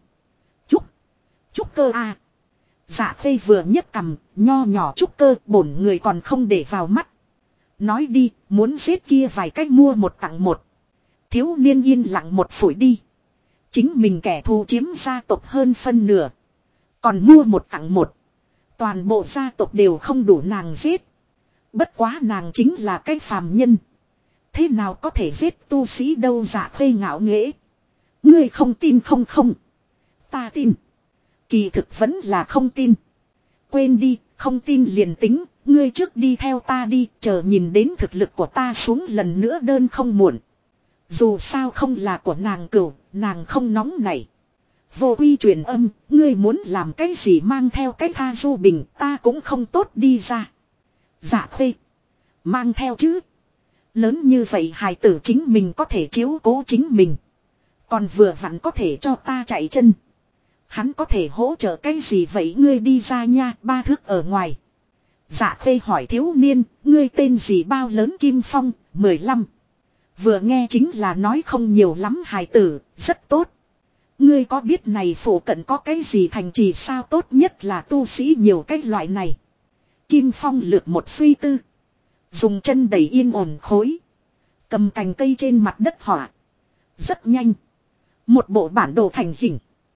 Trúc cơ Dạ Khê vừa nhấc cằm. Nho nhỏ trúc cơ bổn người còn không để vào mắt. Nói đi. Muốn giết kia vài cách mua một tặng một. Thiếu niên yên lặng một phủi đi. Chính mình kẻ thù chiếm gia tộc hơn phân nửa. Còn mua một tặng một. Toàn bộ gia tộc đều không đủ nàng giết. Bất quá nàng chính là cái phàm nhân. Thế nào có thể giết tu sĩ đâu Dạ Khê ngạo nghễ. Ngươi không tin không. Ta tin. Kỳ thực vẫn là không tin. Quên đi, không tin liền tính. Ngươi trước đi theo ta đi, chờ nhìn đến thực lực của ta xuống lần nữa đơn không muộn. Dù sao không là của nàng cửu, nàng không nóng nảy. Vô quy truyền âm, ngươi muốn làm cái gì mang theo cái tha du bình ta cũng không tốt đi ra. Dạ Khê. Mang theo chứ. Lớn như vậy hài tử chính mình có thể chiếu cố chính mình. Còn vừa vặn có thể cho ta chạy chân. Hắn có thể hỗ trợ cái gì vậy ngươi đi ra nha 3 thước ở ngoài. Dạ Khê hỏi thiếu niên, ngươi tên gì bao lớn Kim Phong, 15. Vừa nghe chính là nói không nhiều lắm hài tử, rất tốt. Ngươi có biết này phủ cận có cái gì thành trì sao tốt nhất là tu sĩ nhiều cái loại này. Kim Phong lược một suy tư. Dùng chân đẩy yên ổn khối. Cầm cành cây trên mặt đất họa. Rất nhanh. Một bộ bản đồ thành hình.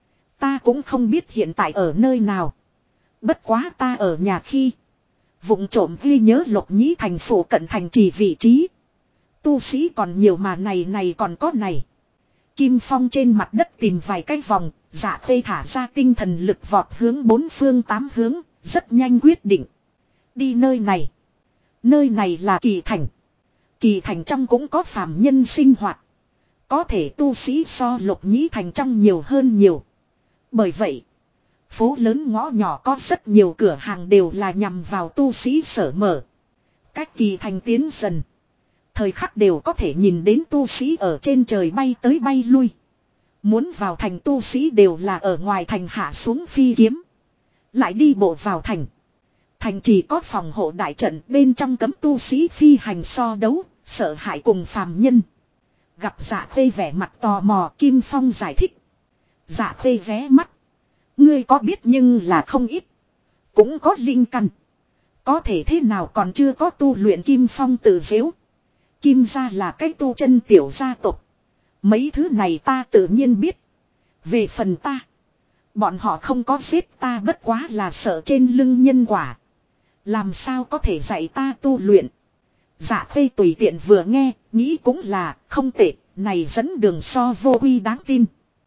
Ta cũng không biết hiện tại ở nơi nào. Bất quá ta ở nhà khi. Vụng trộm ghi nhớ Lộc Nhĩ thành phủ cận thành trì vị trí. Tu sĩ còn nhiều mà này còn có này. Kim Phong trên mặt đất tìm vài cái vòng. Dạ Khê thả ra tinh thần lực vọt hướng 4 phương 8 hướng. Rất nhanh quyết định. Đi nơi này. Nơi này là Kỳ Thành. Kỳ Thành trong cũng có phàm nhân sinh hoạt. Có thể tu sĩ so Lộc Nhĩ thành trong nhiều hơn nhiều. Bởi vậy. Phố lớn ngõ nhỏ có rất nhiều cửa hàng đều là nhằm vào tu sĩ sở mở. Cách Kỳ Thành tiến dần. Thời khắc đều có thể nhìn đến tu sĩ ở trên trời bay tới bay lui. Muốn vào thành tu sĩ đều là ở ngoài thành hạ xuống phi kiếm. Lại đi bộ vào thành. Thành chỉ có phòng hộ đại trận bên trong cấm tu sĩ phi hành so đấu, sợ hãi cùng phàm nhân. Gặp Dạ Khê vẻ mặt tò mò Kim Phong giải thích. Dạ Khê vé mắt. Ngươi có biết nhưng là không ít. Cũng có linh căn. Có thể thế nào còn chưa có tu luyện Kim Phong tự dễu. Kim gia là cái tu chân tiểu gia tộc. Mấy thứ này ta tự nhiên biết. Về phần ta. Bọn họ không có giết ta bất quá là sợ trên lưng nhân quả. Làm sao có thể dạy ta tu luyện. Dạ Khê tùy tiện vừa nghe, nghĩ cũng là không tệ, này dẫn đường so Vô Quy đáng tin.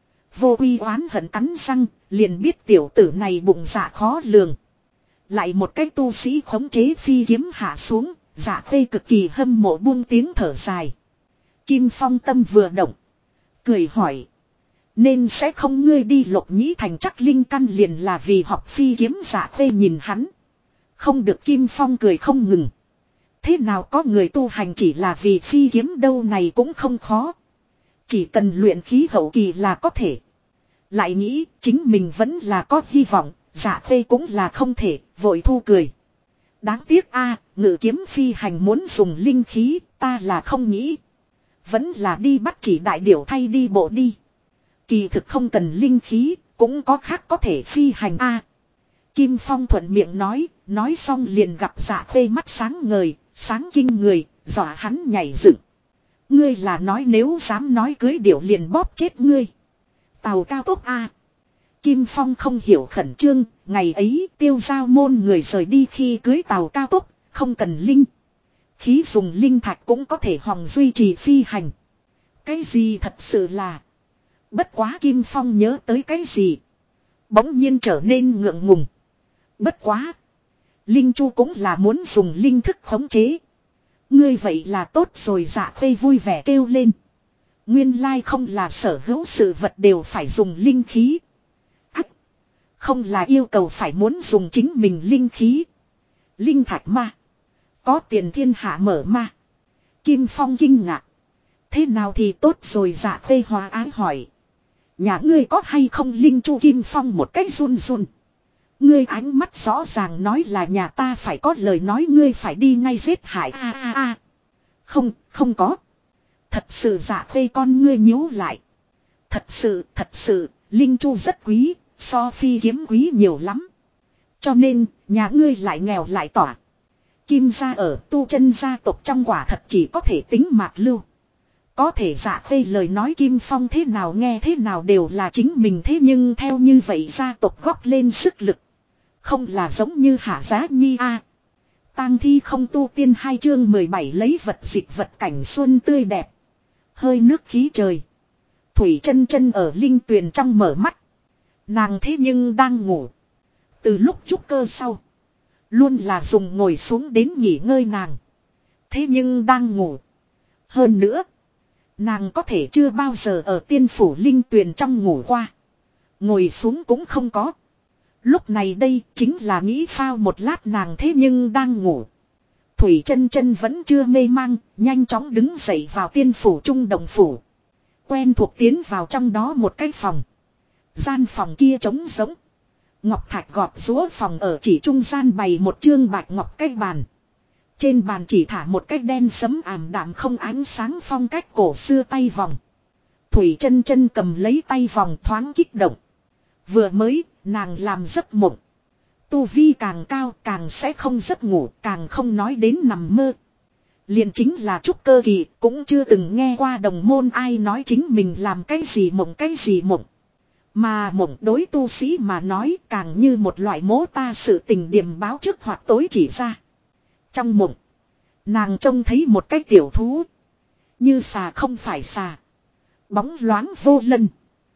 Vô Quy oán hận cắn răng, liền biết tiểu tử này bụng dạ khó lường. Lại một cách tu sĩ khống chế phi kiếm hạ xuống, Dạ Khê cực kỳ hâm mộ buông tiếng thở dài. Kim Phong tâm vừa động, cười hỏi. Nên sẽ không ngươi đi Lộc Nhĩ Thành chắc linh căn liền là vì học phi kiếm. Dạ Khê nhìn hắn. Không được. Kim Phong cười không ngừng. Thế nào có người tu hành chỉ là vì phi kiếm đâu, này cũng không khó. Chỉ cần luyện khí hậu kỳ là có thể. Lại nghĩ chính mình vẫn là có hy vọng. Dạ Khê cũng là không thể, vội thu cười. Đáng tiếc a, ngự kiếm phi hành muốn dùng linh khí, ta là không nghĩ. Vẫn là đi bắt chỉ đại điểu thay đi bộ đi. Kỳ thực không cần linh khí, cũng có khác có thể phi hành a. Kim Phong thuận miệng nói xong liền gặp Dạ Khê mắt sáng ngời, sáng kinh người, dọa hắn nhảy dựng. Ngươi là nói nếu dám nói cưới điểu liền bóp chết ngươi. Tàu cao tốc a. Kim Phong không hiểu khẩn trương, ngày ấy Tiêu Giao môn người rời đi khi cưới tàu cao tốc, không cần linh khí, dùng linh thạch cũng có thể hòng duy trì phi hành. Cái gì thật sự là. Bất quá Kim Phong nhớ tới cái gì. Bỗng nhiên trở nên ngượng ngùng. Bất quá. Linh Chu cũng là muốn dùng linh thức khống chế. Ngươi vậy là tốt rồi. Dạ Khê vui vẻ kêu lên. Nguyên lai không là sở hữu sự vật đều phải dùng linh khí. Ách. Không là yêu cầu phải muốn dùng chính mình linh khí. Linh thạch ma. Có tiền thiên hạ mở ma. Kim Phong kinh ngạc. Thế nào thì tốt rồi. Dạ Khê hòa ái hỏi. Nhà ngươi có hay không linh chu? Kim Phong một cách run run. Ngươi ánh mắt rõ ràng nói là nhà ta phải có lời nói ngươi phải đi ngay giết hại a. Không, không có. Thật sự. Dạ Khê con ngươi nhíu lại. Thật sự, linh chu rất quý, so phi kiếm quý nhiều lắm. Cho nên, nhà ngươi lại nghèo lại tỏa. Kim gia ở tu chân gia tộc trong quả thật chỉ có thể tính mạt lưu. Có thể. Dạ Khê lời nói Kim Phong thế nào nghe thế nào đều là chính mình, thế nhưng theo như vậy gia tộc góp lên sức lực. Không là giống như Hạ Giá Nhi a. Tang thi không tu tiên 2 chương 17 lấy vật dịch vật cảnh xuân tươi đẹp. Hơi nước khí trời. Thủy chân chân ở linh tuyền trong mở mắt. Nàng thế nhưng đang ngủ. Từ lúc trúc cơ sau. Luôn là dùng ngồi xuống đến nghỉ ngơi nàng. Thế nhưng đang ngủ. Hơn nữa. Nàng có thể chưa bao giờ ở tiên phủ linh tuyền trong ngủ qua. Ngồi xuống cũng không có. Lúc này đây chính là nghĩ phao một lát nàng thế nhưng đang ngủ. Thủy chân chân vẫn chưa mê mang, nhanh chóng đứng dậy vào tiên phủ trung đồng phủ. Quen thuộc tiến vào trong đó một cái phòng. Gian phòng kia trống rỗng. Ngọc thạch gọt rúa phòng ở chỉ trung gian bày một chương bạch ngọc cái bàn. Trên bàn chỉ thả một cái đen sẫm ảm đạm không ánh sáng phong cách cổ xưa tay vòng. Thủy chân chân cầm lấy tay vòng thoáng kích động. Vừa mới, nàng làm giấc mộng. Tu vi càng cao càng sẽ không giấc ngủ, càng không nói đến nằm mơ. Liền chính là trúc cơ kỳ, cũng chưa từng nghe qua đồng môn ai nói chính mình làm cái gì mộng. Mà mộng đối tu sĩ mà nói càng như một loại mố ta sự tình điềm báo trước hoặc tối chỉ ra. Trong mộng, nàng trông thấy một cái tiểu thú. Như xà không phải xà. Bóng loáng vô lân.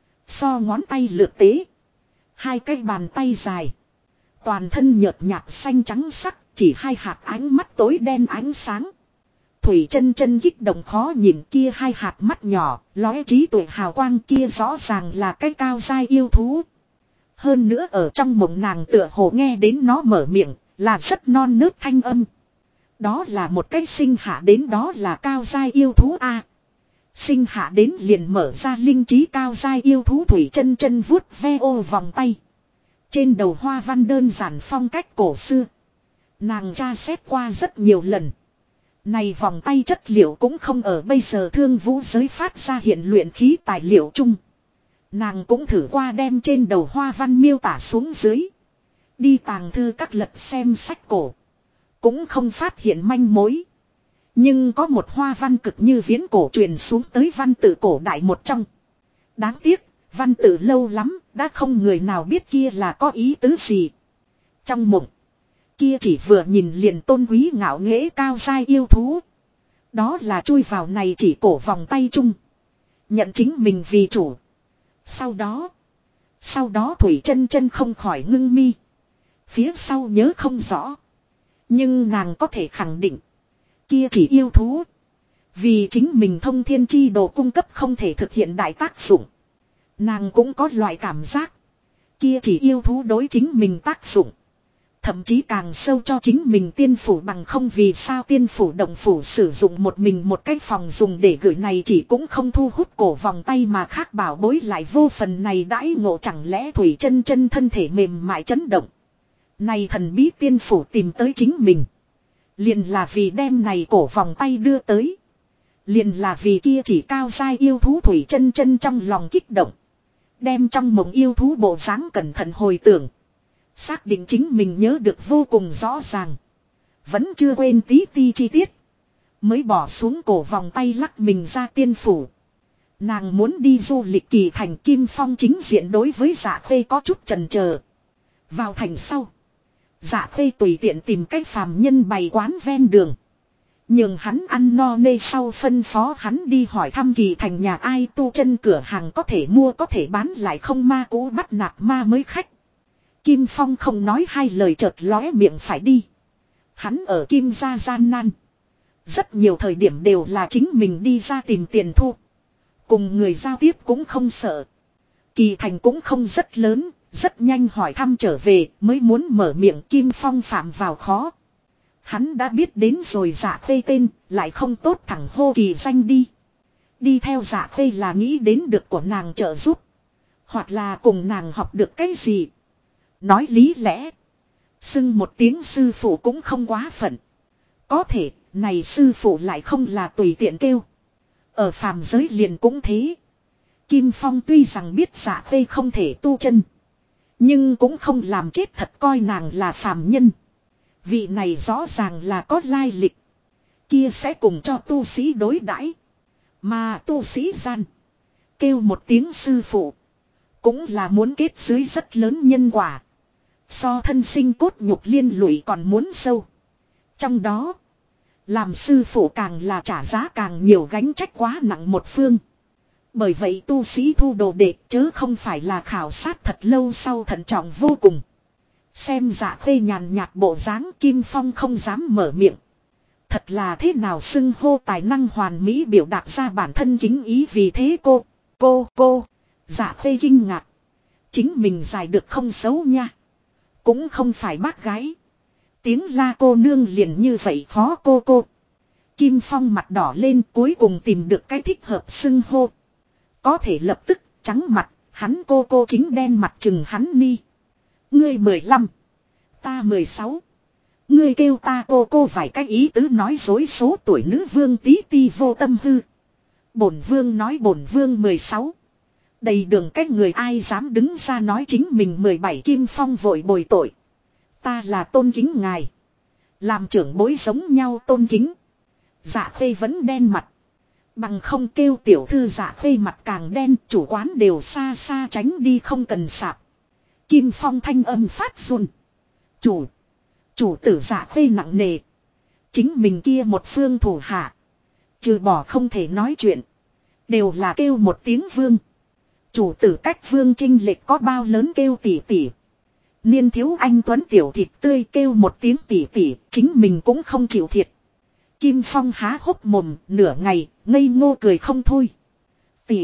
So ngón tay lược tế. Hai cái bàn tay dài. Toàn thân nhợt nhạt xanh trắng sắc. Chỉ hai hạt ánh mắt tối đen ánh sáng. Thủy chân chân kích động khó nhìn kia hai hạt mắt nhỏ. Lóe trí tuệ hào quang kia rõ ràng là cái cao giai yêu thú. Hơn nữa ở trong mộng nàng tựa hồ nghe đến nó mở miệng. Là rất non nớt thanh âm. Đó là một cái sinh hạ đến đó là cao giai yêu thú a. Sinh hạ đến liền mở ra linh trí cao giai yêu thú. Thủy chân chân vuốt ve ô vòng tay. Trên đầu hoa văn đơn giản phong cách cổ xưa. Nàng tra xét qua rất nhiều lần. Này vòng tay chất liệu cũng không ở bây giờ thương vũ giới phát ra hiện luyện khí tài liệu chung. Nàng cũng thử qua đem trên đầu hoa văn miêu tả xuống dưới. Đi tàng thư các lật xem sách cổ. Cũng không phát hiện manh mối. Nhưng có một hoa văn cực như viễn cổ truyền xuống tới văn tự cổ đại một trong. Đáng tiếc, văn tự lâu lắm, Đã không người nào biết kia là có ý tứ gì. Trong mộng. Kia chỉ vừa nhìn liền tôn quý ngạo nghễ cao giai yêu thú. Đó là chui vào này chỉ cổ vòng tay chung. Nhận chính mình vì chủ. Sau đó Thủy Chân Chân không khỏi ngưng mi. Phía sau nhớ không rõ. Nhưng nàng có thể khẳng định. Kia chỉ yêu thú. Vì chính mình thông thiên chi đồ cung cấp không thể thực hiện đại tác dụng. Nàng cũng có loại cảm giác. Kia chỉ yêu thú đối chính mình tác dụng. Thậm chí càng sâu cho chính mình tiên phủ bằng không vì sao tiên phủ động phủ sử dụng một mình một cái phòng dùng để gửi này chỉ cũng không thu hút cổ vòng tay mà khác bảo bối lại vô phần này đãi ngộ chẳng lẽ Thủy Chân Chân thân thể mềm mại chấn động. Này thần bí tiên phủ tìm tới chính mình. Liền là vì đem này cổ vòng tay đưa tới. Liền là vì kia chỉ cao giai yêu thú Thủy Chân Chân trong lòng kích động. Đem trong mộng yêu thú bộ dáng cẩn thận hồi tưởng. Xác định chính mình nhớ được vô cùng rõ ràng. Vẫn chưa quên tí ti chi tiết. Mới bỏ xuống cổ vòng tay lắc mình ra tiên phủ. Nàng muốn đi du lịch Kỳ Thành Kim Phong chính diện đối với Dạ Khê có chút chần chờ. Vào thành sau. Dạ Khê tùy tiện tìm cách phàm nhân bày quán ven đường. Nhưng hắn ăn no nê sau phân phó hắn đi hỏi thăm Kỳ Thành nhà ai tu chân cửa hàng có thể mua có thể bán lại không ma cũ bắt nạt ma mới khách. Kim Phong không nói hai lời chợt lóe miệng phải đi. Hắn ở Kim gia gian nan. Rất nhiều thời điểm đều là chính mình đi ra tìm tiền thu. Cùng người giao tiếp cũng không sợ. Kỳ Thành cũng không rất lớn, rất nhanh hỏi thăm trở về mới muốn mở miệng Kim Phong phạm vào khó. Hắn đã biết đến rồi Dạ Khê tên, lại không tốt thẳng hô kỳ danh đi. Đi theo Dạ Khê là nghĩ đến được của nàng trợ giúp. Hoặc là cùng nàng học được cái gì. Nói lý lẽ. Xưng một tiếng sư phụ cũng không quá phận. Có thể, này sư phụ lại không là tùy tiện kêu. Ở phàm giới liền cũng thế. Kim Phong tuy rằng biết Dạ Khê không thể tu chân. Nhưng cũng không làm chết thật coi nàng là phàm nhân. Vị này rõ ràng là có lai lịch. Kia sẽ cùng cho tu sĩ đối đãi. Mà tu sĩ gian. Kêu một tiếng sư phụ. Cũng là muốn kết dưới rất lớn nhân quả. So thân sinh cốt nhục liên lụy còn muốn sâu. Trong đó. Làm sư phụ càng là trả giá càng nhiều gánh trách quá nặng một phương. Bởi vậy tu sĩ thu đồ đệ chớ không phải là khảo sát thật lâu sau thận trọng vô cùng. Xem Dạ Khê nhàn nhạt bộ dáng Kim Phong không dám mở miệng. Thật là thế nào xưng hô tài năng hoàn mỹ biểu đạt ra bản thân kính ý vì thế cô. Dạ Khê kinh ngạc. Chính mình dài được không xấu nha. Cũng không phải bác gái. Tiếng la cô nương liền như vậy khó cô. Kim Phong mặt đỏ lên cuối cùng tìm được cái thích hợp xưng hô. Có thể lập tức trắng mặt, hắn cô chính đen mặt chừng hắn ni. Ngươi 15, ta 16. Ngươi kêu ta cô vài cái ý tứ nói dối số tuổi nữ vương tí ti vô tâm hư. Bổn vương nói bổn vương 16. Đầy đường cách người ai dám đứng ra nói chính mình 17 Kim Phong vội bồi tội. Ta là tôn kính ngài. Làm trưởng bối giống nhau tôn kính. Dạ Khê vẫn đen mặt. Bằng không kêu tiểu thư Dạ Khê mặt càng đen chủ quán đều xa xa tránh đi không cần sạp. Kim Phong thanh âm phát run. Chủ tử Dạ Khê nặng nề. Chính mình kia một phương thủ hạ. Trừ bỏ không thể nói chuyện. Đều là kêu một tiếng vương. Chủ tử cách vương chinh lệch có bao lớn kêu tỉ. Niên thiếu anh tuấn tiểu thịt tươi kêu một tiếng tỉ, chính mình cũng không chịu thiệt. Kim Phong há hốc mồm, nửa ngày, ngây ngô cười không thôi. Tỉ.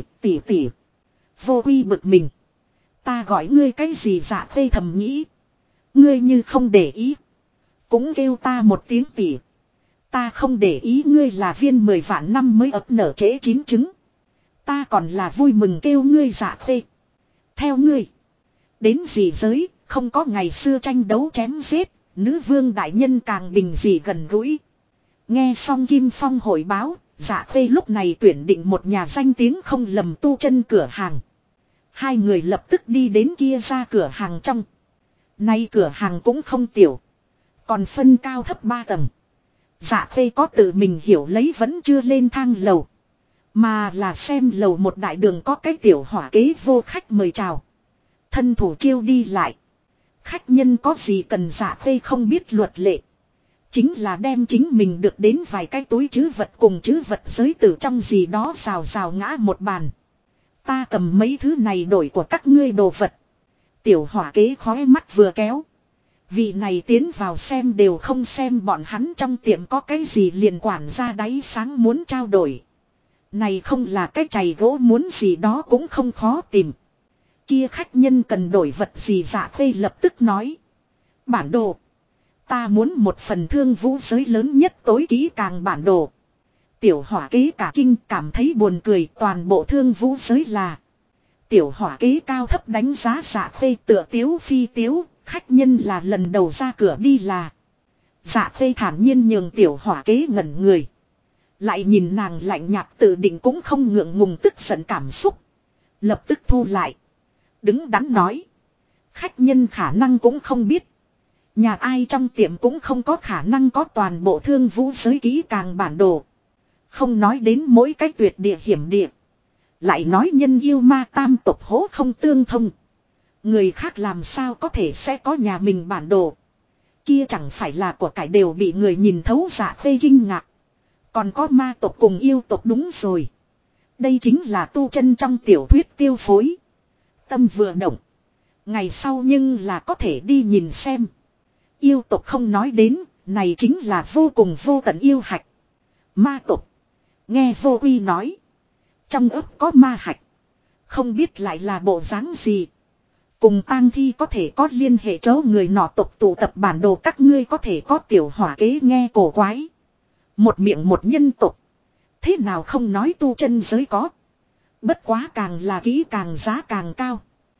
Vô quy bực mình. Ta gọi ngươi cái gì Dạ Khê thầm nghĩ. Ngươi như không để ý. Cũng kêu ta một tiếng tỉ. Ta không để ý ngươi là viên 10 vạn năm mới ấp nở trễ chín trứng. Ta còn là vui mừng kêu ngươi Dạ Khê. Theo ngươi. Đến gì giới, không có ngày xưa tranh đấu chém giết, nữ vương đại nhân càng bình dị gần gũi. Nghe xong Kim Phong hội báo, Dạ Khê lúc này tuyển định một nhà danh tiếng không lầm tu chân cửa hàng. Hai người lập tức đi đến kia ra cửa hàng trong. Nay cửa hàng cũng không tiểu. Còn phân cao thấp 3 tầng. Dạ Khê có tự mình hiểu lấy vẫn chưa lên thang lầu. Mà là xem lầu một đại đường có cái tiểu hỏa kế vô khách mời chào. Thân thủ chiêu đi lại. Khách nhân có gì cần Dạ Khê không biết luật lệ. Chính là đem chính mình được đến vài cái túi trữ vật cùng trữ vật giới tử trong gì đó rào rào ngã một bàn. Ta cầm mấy thứ này đổi của các ngươi đồ vật. Tiểu hỏa kế khói mắt vừa kéo. Vị này tiến vào xem đều không xem bọn hắn trong tiệm có cái gì liền quản ra đáy sáng muốn trao đổi. Này không là cái chày gỗ muốn gì đó cũng không khó tìm. Kia khách nhân cần đổi vật gì Dạ Khê lập tức nói. Bản đồ. Ta muốn một phần thương vũ giới lớn nhất tối kỹ càng bản đồ. Tiểu hỏa kế cả kinh cảm thấy buồn cười toàn bộ thương vũ giới là. Tiểu hỏa kế cao thấp đánh giá Dạ Khê tựa tiếu phi tiếu, khách nhân là lần đầu ra cửa đi là. Dạ Khê thản nhiên nhường tiểu hỏa kế ngẩn người. Lại nhìn nàng lạnh nhạt tự định cũng không ngượng ngùng tức giận cảm xúc. Lập tức thu lại. Đứng đắn nói. Khách nhân khả năng cũng không biết. Nhà ai trong tiệm cũng không có khả năng có toàn bộ thương vũ giới kỹ càng bản đồ. Không nói đến mỗi cái tuyệt địa hiểm địa. Lại nói nhân yêu ma tam tộc hố không tương thông. Người khác làm sao có thể sẽ có nhà mình bản đồ. Kia chẳng phải là của cải đều bị người nhìn thấu Dạ Khê kinh ngạc. Còn có ma tộc cùng yêu tộc đúng rồi. Đây chính là tu chân trong tiểu thuyết tiêu phối. Tâm vừa động. Ngày sau nhưng là có thể đi nhìn xem. Yêu tộc không nói đến, này chính là vô cùng vô tận yêu hạch. Ma tộc. Nghe Vô Uy nói. Trong ấp có ma hạch. Không biết lại là bộ dáng gì. Cùng tang thi có thể có liên hệ chấu người nọ tộc tụ tập bản đồ các ngươi có thể có tiểu hỏa kế nghe cổ quái. Một miệng một nhân tộc. Thế nào không nói tu chân giới có. Bất quá càng là kỹ càng giá càng cao.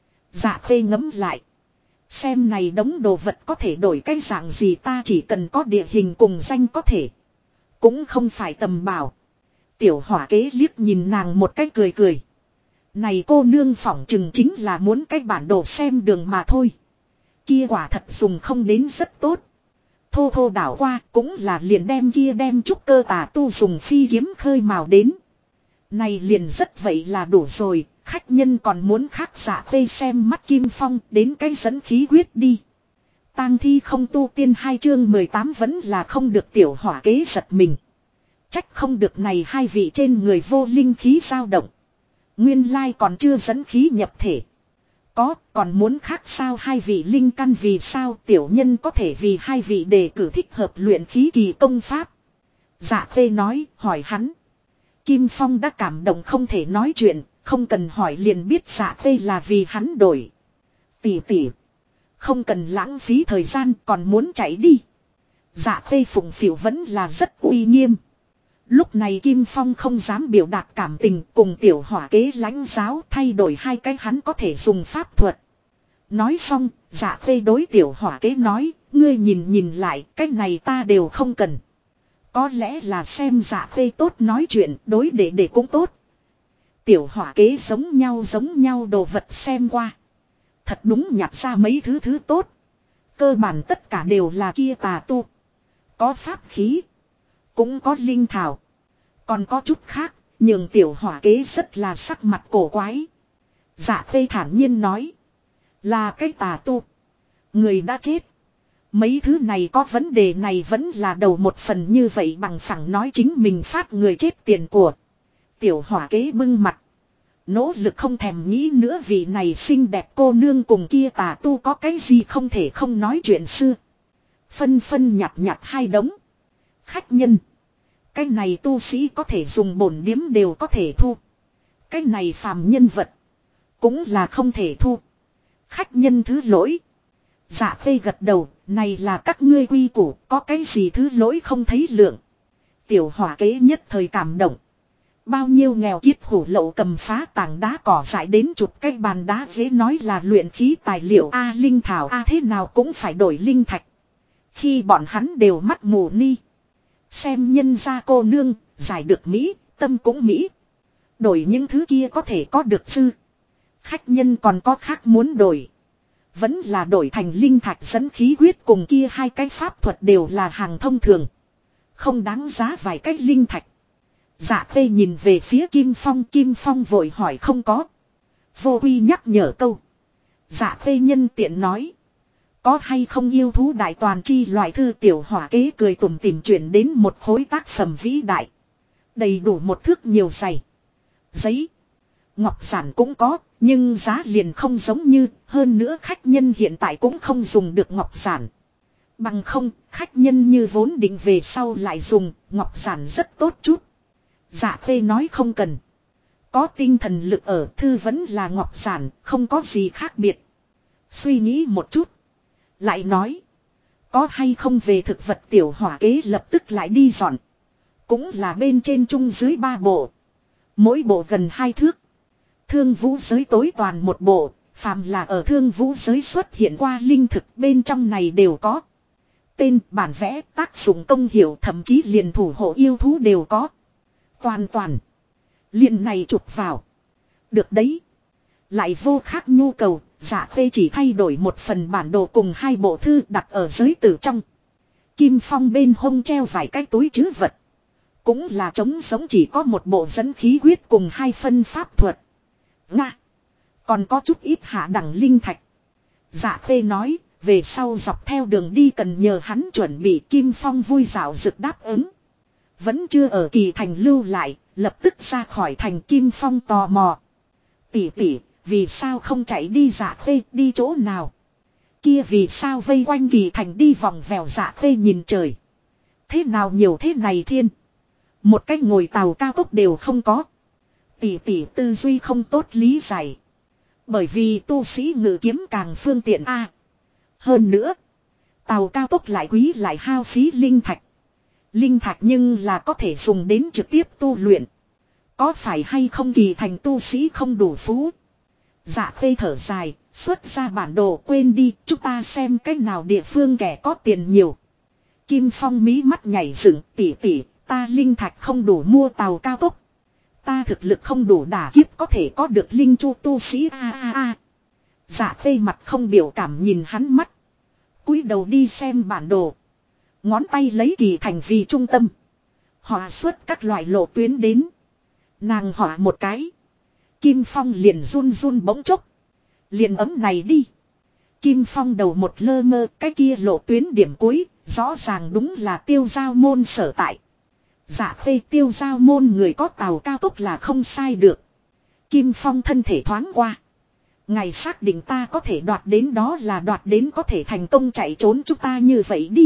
Dạ Khê ngấm lại. Xem này đống đồ vật có thể đổi cái dạng gì ta chỉ cần có địa hình cùng danh có thể. Cũng không phải tầm bảo. Tiểu hỏa kế liếc nhìn nàng một cái cười cười. Này cô nương phỏng chừng chính là muốn cái bản đồ xem đường mà thôi. Kia quả thật dùng không đến rất tốt. Thô thô đảo qua cũng là liền đem trúc cơ tà tu dùng phi kiếm khơi mào đến. Này liền rất vậy là đủ rồi. Khách nhân còn muốn khác Dạ Khê xem mắt Kim Phong đến cái dẫn khí quyết đi. Tang thi không tu tiên 2 chương 18 vẫn là không được tiểu hỏa kế giật mình. Trách không được này hai vị trên người vô linh khí dao động. Nguyên lai còn chưa dẫn khí nhập thể. Có còn muốn khác sao hai vị linh căn vì sao tiểu nhân có thể vì hai vị đề cử thích hợp luyện khí kỳ công pháp. Dạ Khê nói hỏi hắn. Kim Phong đã cảm động không thể nói chuyện. Không cần hỏi liền biết Dạ Khê là vì hắn đổi. Tỷ tỷ. Không cần lãng phí thời gian còn muốn chạy đi. Dạ Khê phụng phịu vẫn là rất uy nghiêm. Lúc này Kim Phong không dám biểu đạt cảm tình cùng tiểu hỏa kế lãnh giáo thay đổi hai cái hắn có thể dùng pháp thuật. Nói xong, Dạ Khê đối tiểu hỏa kế nói, ngươi nhìn lại, cái này ta đều không cần. Có lẽ là xem Dạ Khê tốt nói chuyện, đối để cũng tốt. Tiểu hỏa kế giống nhau đồ vật xem qua. Thật đúng nhặt ra mấy thứ tốt. Cơ bản tất cả đều là kia tà tu. Có pháp khí. Cũng có linh thảo. Còn có chút khác, nhưng tiểu hỏa kế rất là sắc mặt cổ quái. Dạ Khê thản nhiên nói. Là cái tà tu. Người đã chết. Mấy thứ này có vấn đề này vẫn là đầu một phần như vậy bằng phẳng nói chính mình phát người chết tiền của. Tiểu hỏa kế bưng mặt. Nỗ lực không thèm nghĩ nữa vì này xinh đẹp cô nương cùng kia tà tu có cái gì không thể không nói chuyện xưa. Phân nhặt hai đống. Khách nhân. Cái này tu sĩ có thể dùng bổn điếm đều có thể thu. Cái này phàm nhân vật. Cũng là không thể thu. Khách nhân thứ lỗi. Dạ Khê gật đầu. Này là các ngươi quy củ. Có cái gì thứ lỗi không thấy lượng. Tiểu hỏa kế nhất thời cảm động. Bao nhiêu nghèo kiết hủ lậu cầm phá tảng đá cỏ dại đến chụp cái bàn đá dễ nói là luyện khí tài liệu A linh thảo A thế nào cũng phải đổi linh thạch. Khi bọn hắn đều mắt mù ni. Xem nhân gia cô nương, giải được Mỹ, tâm cũng Mỹ. Đổi những thứ kia có thể có được sư. Khách nhân còn có khác muốn đổi. Vẫn là đổi thành linh thạch dẫn khí huyết cùng kia hai cái pháp thuật đều là hàng thông thường. Không đáng giá vài cái linh thạch. Dạ Khê nhìn về phía Kim Phong vội hỏi không có. Vô Uy nhắc nhở câu. Dạ Khê nhân tiện nói. Có hay không yêu thú đại toàn chi loại thư tiểu hỏa kế cười tủm tỉm chuyển đến một khối tác phẩm vĩ đại. Đầy đủ một thước nhiều dày. Giấy. Ngọc giản cũng có, nhưng giá liền không giống như, hơn nữa khách nhân hiện tại cũng không dùng được ngọc giản. Bằng không, khách nhân như vốn định về sau lại dùng, ngọc giản rất tốt chút. Dạ Khê nói không cần. Có tinh thần lực ở, thư vẫn là ngọc giản, không có gì khác biệt. Suy nghĩ một chút. Lại nói. Có hay không về thực vật tiểu hỏa kế lập tức lại đi dọn. Cũng là bên trên trung dưới 3 bộ. Mỗi bộ gần 2 thước. Thương vũ giới tối toàn một bộ. Phàm là ở thương vũ giới xuất hiện qua linh thực bên trong này đều có. Tên, bản vẽ, tác dụng công hiệu thậm chí liền thủ hộ yêu thú đều có. Toàn. Liền này chụp vào. Được đấy. Lại vô khác nhu cầu, Dạ Khê chỉ thay đổi một phần bản đồ cùng 2 bộ thư đặt ở giới tử trong. Kim Phong bên hông treo vài cái túi trữ vật. Cũng là trống giống chỉ có một bộ dẫn khí huyết cùng 2 phân pháp thuật. Nga. Còn có chút ít hạ đẳng linh thạch. Dạ Khê nói, về sau dọc theo đường đi cần nhờ hắn chuẩn bị. Kim Phong vui dạo rực đáp ứng. Vẫn chưa ở Kỳ Thành lưu lại, lập tức ra khỏi thành. Kim Phong tò mò. Tỷ, vì sao không chạy đi? Dạ Khê đi chỗ nào? Kia vì sao vây quanh Kỳ Thành đi vòng vèo? Dạ Khê nhìn trời. Thế nào nhiều thế này thiên? Một cách ngồi tàu cao tốc đều không có. Tỷ tư duy không tốt lý giải. Bởi vì tu sĩ ngự kiếm càng phương tiện a. Hơn nữa. Tàu cao tốc lại quý lại hao phí linh thạch. Linh thạch nhưng là có thể dùng đến trực tiếp tu luyện. Có phải hay không Kỳ Thành tu sĩ không đủ phú? Dạ Khê thở dài, xuất ra bản đồ quên đi, chúng ta xem cách nào địa phương kẻ có tiền nhiều. Kim Phong mí mắt nhảy dựng, tỷ, ta linh thạch không đủ mua tàu cao tốc. Ta thực lực không đủ đả kiếp có thể có được linh chu tu sĩ a. Dạ Khê mặt không biểu cảm nhìn hắn mắt. Cúi đầu đi xem bản đồ. Ngón tay lấy Kỳ Thành vì trung tâm. Họa xuất các loại lộ tuyến đến. Nàng họa một cái. Kim Phong liền run bỗng chốc. Liền ấm này đi. Kim Phong đầu một lơ mơ, cái kia lộ tuyến điểm cuối, rõ ràng đúng là Tiêu Giao môn sở tại. Dạ Khê Tiêu Giao môn người có tàu cao tốc là không sai được. Kim Phong thân thể thoáng qua. Ngày xác định ta có thể đoạt đến đó là đoạt đến có thể thành công chạy trốn chúng ta như vậy đi.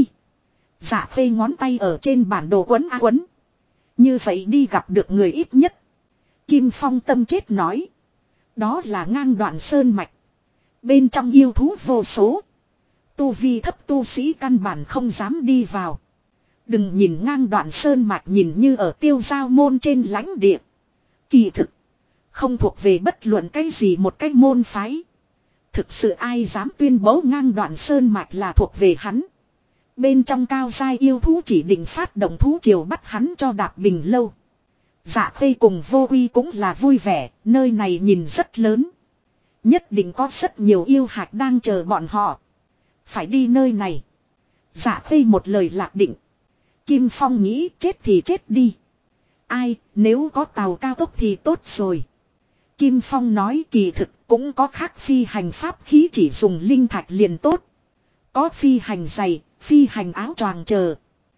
Dạ Khê ngón tay ở trên bản đồ quấn a quấn. Như vậy đi gặp được người ít nhất. Kim Phong tâm chết nói. Đó là ngang đoạn sơn mạch. Bên trong yêu thú vô số. Tu vi thấp tu sĩ căn bản không dám đi vào. Đừng nhìn ngang đoạn sơn mạch nhìn như ở Tiêu Giao môn trên lãnh địa. Kỳ thực. Không thuộc về bất luận cái gì một cái môn phái. Thực sự ai dám tuyên bố ngang đoạn sơn mạch là thuộc về hắn. Bên trong cao giai yêu thú chỉ định phát động thú triều bắt hắn cho đạp bình lâu. Dạ Khê cùng Vô Uy cũng là vui vẻ, nơi này nhìn rất lớn. Nhất định có rất nhiều yêu hạt đang chờ bọn họ. Phải đi nơi này. Dạ Khê một lời lạc định. Kim Phong nghĩ chết thì chết đi. Ai, nếu có tàu cao tốc thì tốt rồi. Kim Phong nói kỳ thực cũng có khác phi hành pháp khí chỉ dùng linh thạch liền tốt. Có phi hành giày, phi hành áo choàng chờ.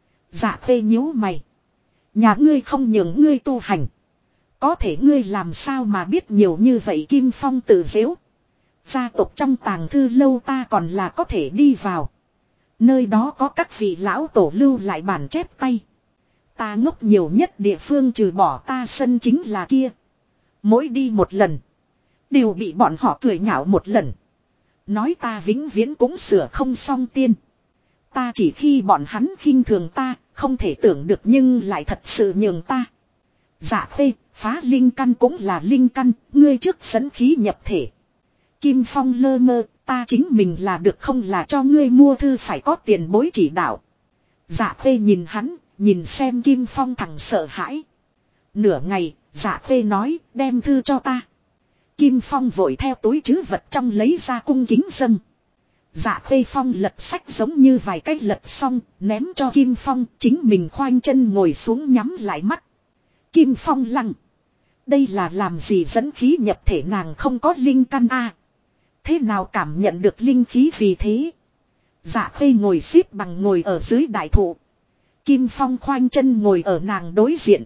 Dạ Khê nhíu mày. Nhà ngươi không nhường ngươi tu hành. Có thể ngươi làm sao mà biết nhiều như vậy? Kim Phong tự giễu. Gia tộc trong tàng thư lâu ta còn là có thể đi vào. Nơi đó có các vị lão tổ lưu lại bản chép tay. Ta ngốc nhiều nhất địa phương trừ bỏ ta sân chính là kia. Mỗi đi một lần. Đều bị bọn họ cười nhạo một lần. Nói ta vĩnh viễn cũng sửa không xong tiên. Ta chỉ khi bọn hắn khinh thường ta. Không thể tưởng được nhưng lại thật sự nhường ta. Dạ Khê, phá linh căn cũng là linh căn. Ngươi trước dẫn khí nhập thể. Kim Phong lơ mơ. Ta chính mình là được không là cho ngươi mua thư phải có tiền bối chỉ đạo. Dạ Khê nhìn hắn. Nhìn xem Kim Phong thằng sợ hãi. Nửa ngày, Dạ Khê nói đem thư cho ta. Kim Phong vội theo túi trữ vật trong lấy ra cung kính dâng. Dạ Khê Phong lật sách giống như vài cái lật xong, ném cho Kim Phong, chính mình khoanh chân ngồi xuống nhắm lại mắt. Kim Phong lặng. Đây là làm gì dẫn khí nhập thể nàng không có linh căn a. thế nào cảm nhận được linh khí vì thế. Dạ Khê ngồi xếp bằng ngồi ở dưới đại thụ. Kim Phong khoanh chân ngồi ở nàng đối diện.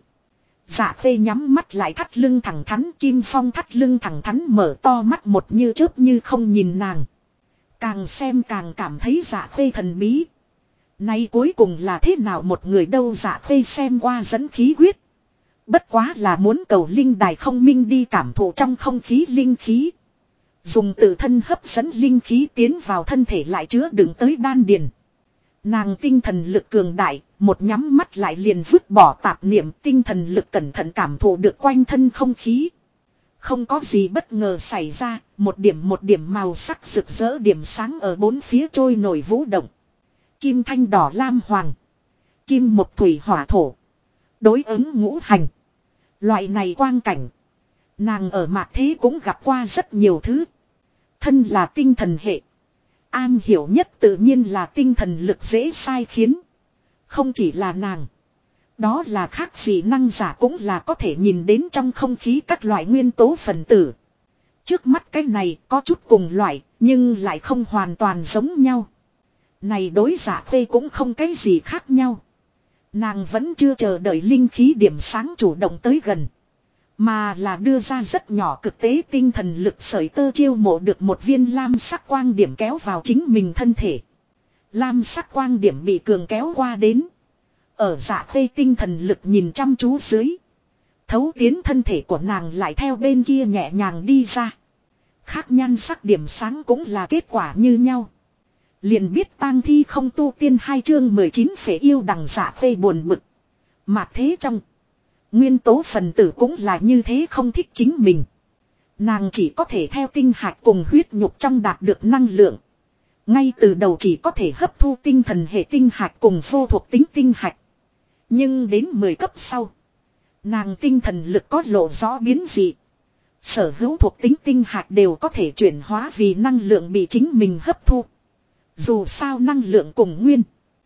Dạ Khê nhắm mắt lại thắt lưng thẳng thắn. Kim Phong thắt lưng thẳng thắn mở to mắt một như chớp như không nhìn nàng. Càng xem càng cảm thấy Dạ Khê thần bí. Nay cuối cùng là thế nào một người đâu. Dạ Khê xem qua dẫn khí quyết. Bất quá là muốn cầu linh đài không minh đi cảm thụ trong không khí linh khí. Dùng tự thân hấp dẫn linh khí tiến vào thân thể lại chứa đựng tới đan điền. Nàng tinh thần lực cường đại, một nhắm mắt lại liền vứt bỏ tạp niệm, tinh thần lực cẩn thận cảm thụ được quanh thân không khí. Không có gì bất ngờ xảy ra, một điểm màu sắc rực rỡ điểm sáng ở bốn phía trôi nổi vũ động. Kim thanh đỏ lam hoàng, kim mộc thủy hỏa thổ, đối ứng ngũ hành. Loại này quang cảnh, nàng ở mạt thế cũng gặp qua rất nhiều thứ. Thân là tinh thần hệ, an hiểu nhất tự nhiên là tinh thần lực dễ sai khiến. Không chỉ là nàng, đó là khác gì năng giả cũng là có thể nhìn đến trong không khí các loại nguyên tố phần tử. Trước mắt cái này có chút cùng loại, nhưng lại không hoàn toàn giống nhau. Này đối giả phê cũng không cái gì khác nhau. Nàng vẫn chưa chờ đợi linh khí điểm sáng chủ động tới gần. Mà là đưa ra rất nhỏ cực tế tinh thần lực sợi tơ chiêu mộ được một viên lam sắc quang điểm kéo vào chính mình thân thể. Lam sắc quang điểm bị cường kéo qua đến. Ở dạ phê tinh thần lực nhìn chăm chú dưới. Thấu tiến thân thể của nàng lại theo bên kia nhẹ nhàng đi ra. Khác nhan sắc điểm sáng cũng là kết quả như nhau. Liền biết tang thi không tu tiên 2 chương 19 phế yêu đằng dạ phê buồn bực. Mà thế trong nguyên tố phần tử cũng là như thế không thích chính mình. Nàng chỉ có thể theo tinh hạch cùng huyết nhục trong đạt được năng lượng. Ngay từ đầu chỉ có thể hấp thu tinh thần hệ tinh hạch cùng vô thuộc tính tinh hạch. Nhưng đến 10 cấp sau, nàng tinh thần lực có lộ rõ biến dị. Sở hữu thuộc tính tinh hạch đều có thể chuyển hóa vì năng lượng bị chính mình hấp thu. Dù sao năng lượng cùng nguyên.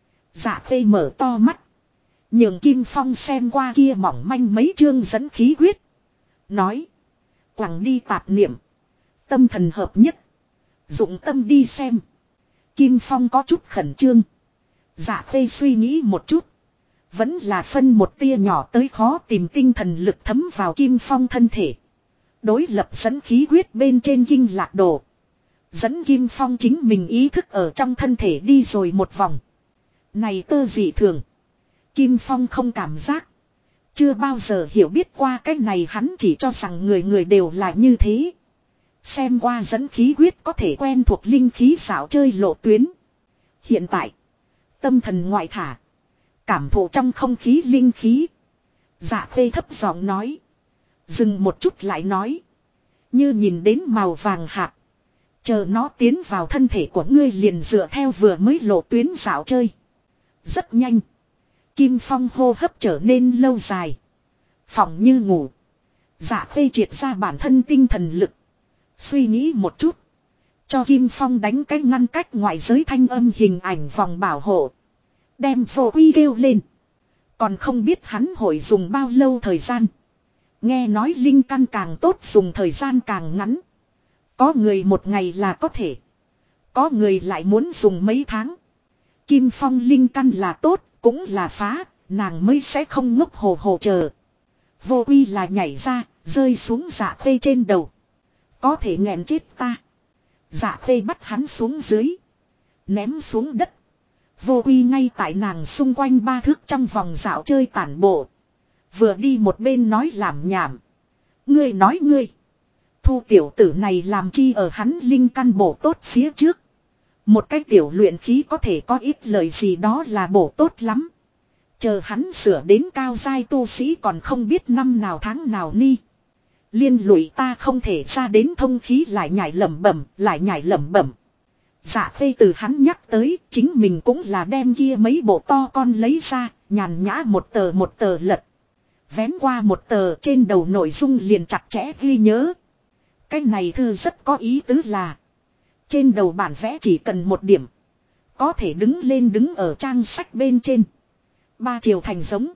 Dạ Khê mở to mắt. Nhường Kim Phong xem qua kia mỏng manh mấy chương dẫn khí quyết. Nói. Quẳng đi tạp niệm. Tâm thần hợp nhất. Dụng tâm đi xem. Kim Phong có chút khẩn trương. Dạ Khê suy nghĩ một chút. Vẫn là phân một tia nhỏ tới khó tìm tinh thần lực thấm vào Kim Phong thân thể. Đối lập dẫn khí quyết bên trên kinh lạc đồ. Dẫn Kim Phong chính mình ý thức ở trong thân thể đi rồi một vòng. Này tơ dị thường. Kim Phong không cảm giác. Chưa bao giờ hiểu biết qua cái này, hắn chỉ cho rằng người người đều là như thế. Xem qua dẫn khí quyết có thể quen thuộc linh khí xảo chơi lộ tuyến. Hiện tại, tâm thần ngoại thả. Cảm thụ trong không khí linh khí. Dạ Khê thấp giọng nói. Dừng một chút lại nói. Như nhìn đến màu vàng hạt. Chờ nó tiến vào thân thể của ngươi liền dựa theo vừa mới lộ tuyến xảo chơi. Rất nhanh. Kim Phong hô hấp trở nên lâu dài. Phỏng như ngủ. Dạ Khê triệt ra bản thân tinh thần lực. Suy nghĩ một chút. Cho Kim Phong đánh cái ngăn cách ngoại giới thanh âm hình ảnh vòng bảo hộ. Đem vô uy kêu lên. Còn không biết hắn hội dùng bao lâu thời gian. Nghe nói linh căn càng tốt dùng thời gian càng ngắn. Có người một ngày là có thể. Có người lại muốn dùng mấy tháng. Kim Phong linh căn là tốt, cũng là phá, nàng mới sẽ không ngốc hồ hồ chờ. Vô uy là nhảy ra, rơi xuống Dạ Khê trên đầu. Có thể nghẹn chết ta. Dạ Khê bắt hắn xuống dưới. Ném xuống đất. Vô uy ngay tại nàng xung quanh 3 thước trong vòng dạo chơi tản bộ. Vừa đi một bên nói làm nhảm. Ngươi nói ngươi. Thu tiểu tử này làm chi ở hắn linh căn bổ tốt phía trước. Một cái tiểu luyện khí có thể có ít lời gì đó là bổ tốt lắm. Chờ hắn sửa đến cao giai tu sĩ còn không biết năm nào tháng nào ni. Liên lụy ta không thể ra đến thông khí lại nhảy lẩm bẩm, lại nhảy lẩm bẩm. Dạ Khê từ hắn nhắc tới, chính mình cũng là đem kia mấy bộ to con lấy ra, nhàn nhã một tờ lật. Vén qua một tờ trên đầu nội dung liền chặt chẽ ghi nhớ. Cái này thư rất có ý tứ là. Trên đầu bản vẽ chỉ cần một điểm. Có thể đứng lên đứng ở trang sách bên trên. 3 chiều thành giống.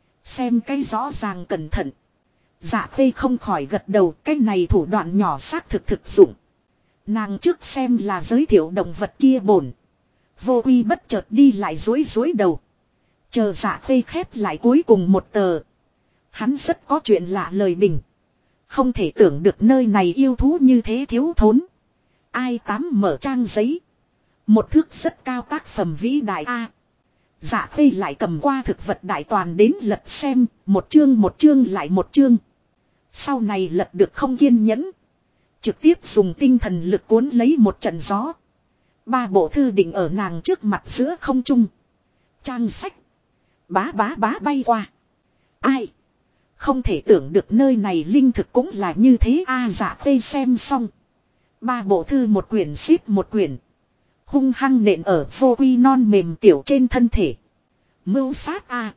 Xem cái rõ ràng cẩn thận. Dạ Khê không khỏi gật đầu, cái này thủ đoạn nhỏ xác thực thực dụng. Nàng trước xem là giới thiệu động vật kia bổn. Vô Quy bất chợt đi lại dối đầu. Chờ Dạ Khê khép lại cuối cùng một tờ. Hắn rất có chuyện lạ lời bình. Không thể tưởng được nơi này yêu thú như thế thiếu thốn. Ai tám mở trang giấy. Một thước rất cao tác phẩm vĩ đại A. Dạ Khê lại cầm qua thực vật đại toàn đến lật xem. Một chương lại một chương. Sau này lật được không kiên nhẫn. Trực tiếp dùng tinh thần lực cuốn lấy một trận gió. 3 bộ thư định ở nàng trước mặt giữa không trung. Trang sách. Bá bay qua. Ai? Không thể tưởng được nơi này linh thực cũng là như thế a. Dạ Khê xem xong. 3 bộ thư một quyển xếp một quyển. Hung hăng nện ở Vô Quy non mềm tiểu trên thân thể. Mưu sát a.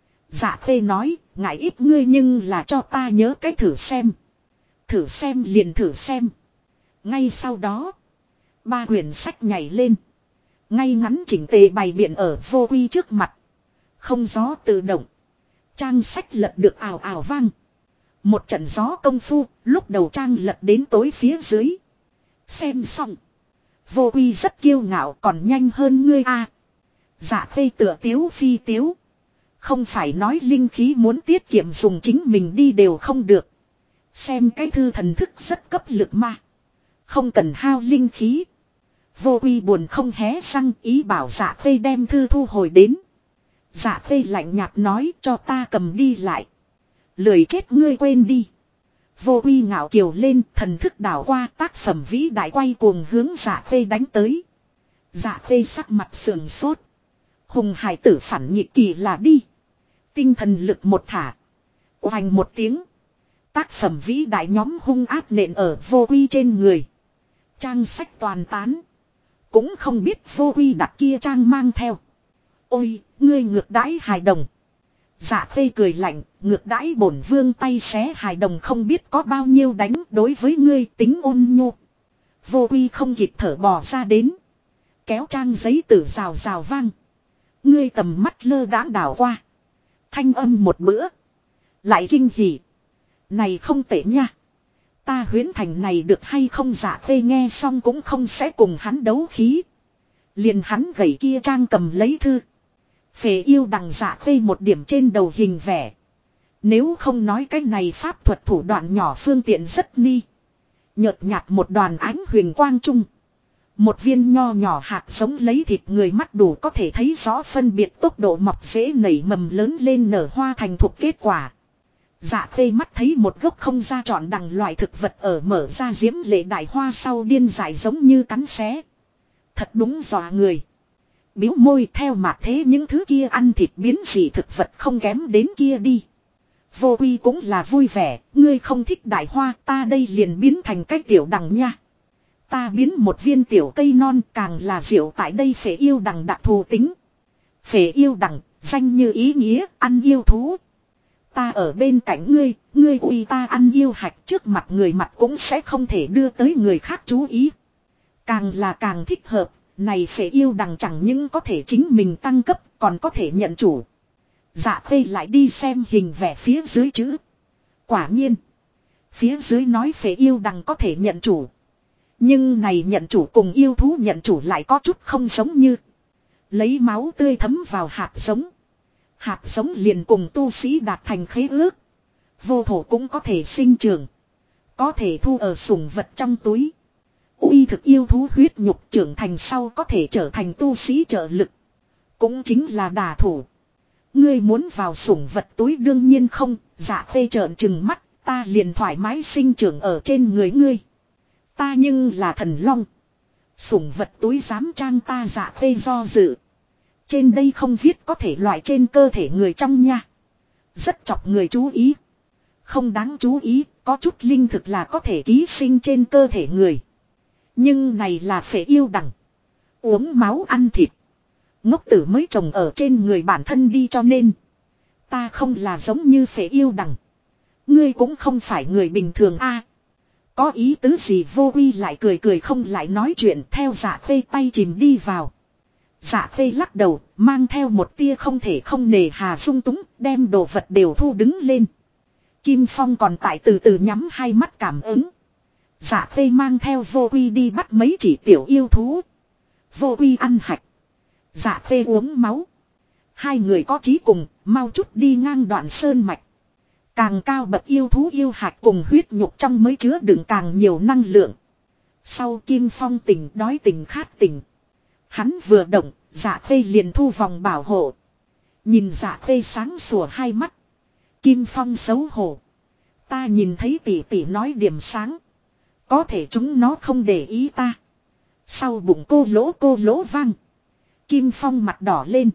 Dạ Khê nói, ngại ít ngươi nhưng là cho ta nhớ cái thử xem. Thử xem liền thử xem. Ngay sau đó, 3 quyển sách nhảy lên. Ngay ngắn chỉnh tề bày biện ở Vô Quy trước mặt. Không gió tự động. Trang sách lật được ào ào vang. Một trận gió công phu, lúc đầu trang lật đến tối phía dưới. Xem xong. Vô Quy rất kiêu ngạo còn nhanh hơn ngươi a. Dạ Khê tựa tiếu phi tiếu. Không phải nói linh khí muốn tiết kiệm dùng chính mình đi đều không được. Xem cái thư thần thức rất cấp lực mà. Không cần hao linh khí. Vô Quy buồn không hé răng ý bảo Dạ Khê đem thư thu hồi đến. Dạ Khê lạnh nhạt nói cho ta cầm đi lại. Lười chết ngươi quên đi. Vô Quy ngạo kiều lên thần thức đảo qua tác phẩm vĩ đại quay cuồng hướng Dạ Khê đánh tới. Dạ Khê sắc mặt sườn sốt. Hùng hải tử phản nghịch kỳ là đi. Tinh thần lực một thả. Oanh một tiếng. Tác phẩm vĩ đại nhóm hung áp nện ở Vô Quy trên người. Trang sách toàn tán. Cũng không biết Vô Quy đặt kia trang mang theo. Ôi, ngươi ngược đãi hài đồng. Dạ Khê cười lạnh, ngược đãi bổn vương tay xé hài đồng không biết có bao nhiêu đánh đối với ngươi tính ôn nhu. Vô Quy không kịp thở bò ra đến. Kéo trang giấy tử rào rào vang. Ngươi tầm mắt lơ đãng đảo qua. Thanh âm một bữa. Lại kinh hỉ. Này không tệ nha. Ta huyễn thành này được hay không. Dạ Khê nghe xong cũng không sẽ cùng hắn đấu khí. Liền hắn gầy kia trang cầm lấy thư. Phệ yêu đằng Dạ Khê một điểm trên đầu hình vẽ. Nếu không nói cái này pháp thuật thủ đoạn nhỏ phương tiện rất ni. Nhợt nhạt một đoàn ánh huyền quang trung. Một viên nho nhỏ hạt giống lấy thịt người mắt đủ có thể thấy rõ phân biệt tốc độ mọc rễ nảy mầm lớn lên nở hoa thành thục kết quả. Dạ Khê mắt thấy một gốc không ra trọn đằng loại thực vật ở mở ra diễm lệ đại hoa sau điên dại giống như cắn xé. Thật đúng dọa người. Biếu môi theo mặt thế những thứ kia ăn thịt biến dị thực vật không kém đến kia đi. Vô Quy cũng là vui vẻ, ngươi không thích đại hoa ta đây liền biến thành cái tiểu đằng nha. Ta biến một viên tiểu cây non càng là diệu tại đây phệ yêu đằng đặc thù tính. Phệ yêu đằng, danh như ý nghĩa, ăn yêu thú. Ta ở bên cạnh ngươi, ngươi uy ta ăn yêu hạch trước mặt người mặt cũng sẽ không thể đưa tới người khác chú ý. Càng là càng thích hợp, này phệ yêu đằng chẳng những có thể chính mình tăng cấp, còn có thể nhận chủ. Dạ Khê lại đi xem hình vẽ phía dưới chữ. Quả nhiên, phía dưới nói phệ yêu đằng có thể nhận chủ. Nhưng này nhận chủ cùng yêu thú nhận chủ lại có chút không giống như. Lấy máu tươi thấm vào hạt giống. Hạt giống liền cùng tu sĩ đạt thành khế ước. Vô thổ cũng có thể sinh trưởng. Có thể thu ở sủng vật trong túi. Uy thực yêu thú huyết nhục trưởng thành sau có thể trở thành tu sĩ trợ lực. Cũng chính là đả thủ. Ngươi muốn vào sủng vật túi đương nhiên không. Dạ Khê trợn trừng mắt. Ta liền thoải mái sinh trưởng ở trên người ngươi. Ta nhưng là thần long. Sủng vật túi dám trang ta. Dạ Khê do dự. Trên đây không viết có thể loại trên cơ thể người trong nha. Rất chọc người chú ý. Không đáng chú ý, có chút linh thực là có thể ký sinh trên cơ thể người. Nhưng này là phệ yêu đằng. Uống máu ăn thịt. Ngốc tử mới trồng ở trên người bản thân đi cho nên. Ta không là giống như phệ yêu đằng. Ngươi cũng không phải người bình thường a. Có ý tứ gì Vô Quy lại cười cười không lại nói chuyện theo Dạ Khê tay chìm đi vào. Dạ Khê lắc đầu, mang theo một tia không thể không nề hà sung túng, đem đồ vật đều thu đứng lên. Kim Phong còn tại từ từ nhắm hai mắt cảm ứng. Dạ Khê mang theo Vô Quy đi bắt mấy chỉ tiểu yêu thú. Vô Quy ăn hạch. Dạ Khê uống máu. Hai người có chí cùng, mau chút đi ngang đoạn sơn mạch. Càng cao bậc yêu thú yêu hạch cùng huyết nhục trong mới chứa đựng càng nhiều năng lượng. Sau Kim Phong tỉnh đói tỉnh khát tỉnh. Hắn vừa động, Dạ Khê liền thu vòng bảo hộ. Nhìn Dạ Khê sáng sủa hai mắt. Kim Phong xấu hổ. Ta nhìn thấy tỷ tỷ nói điểm sáng. Có thể chúng nó không để ý ta. Sau bụng cô lỗ vang. Kim Phong mặt đỏ lên.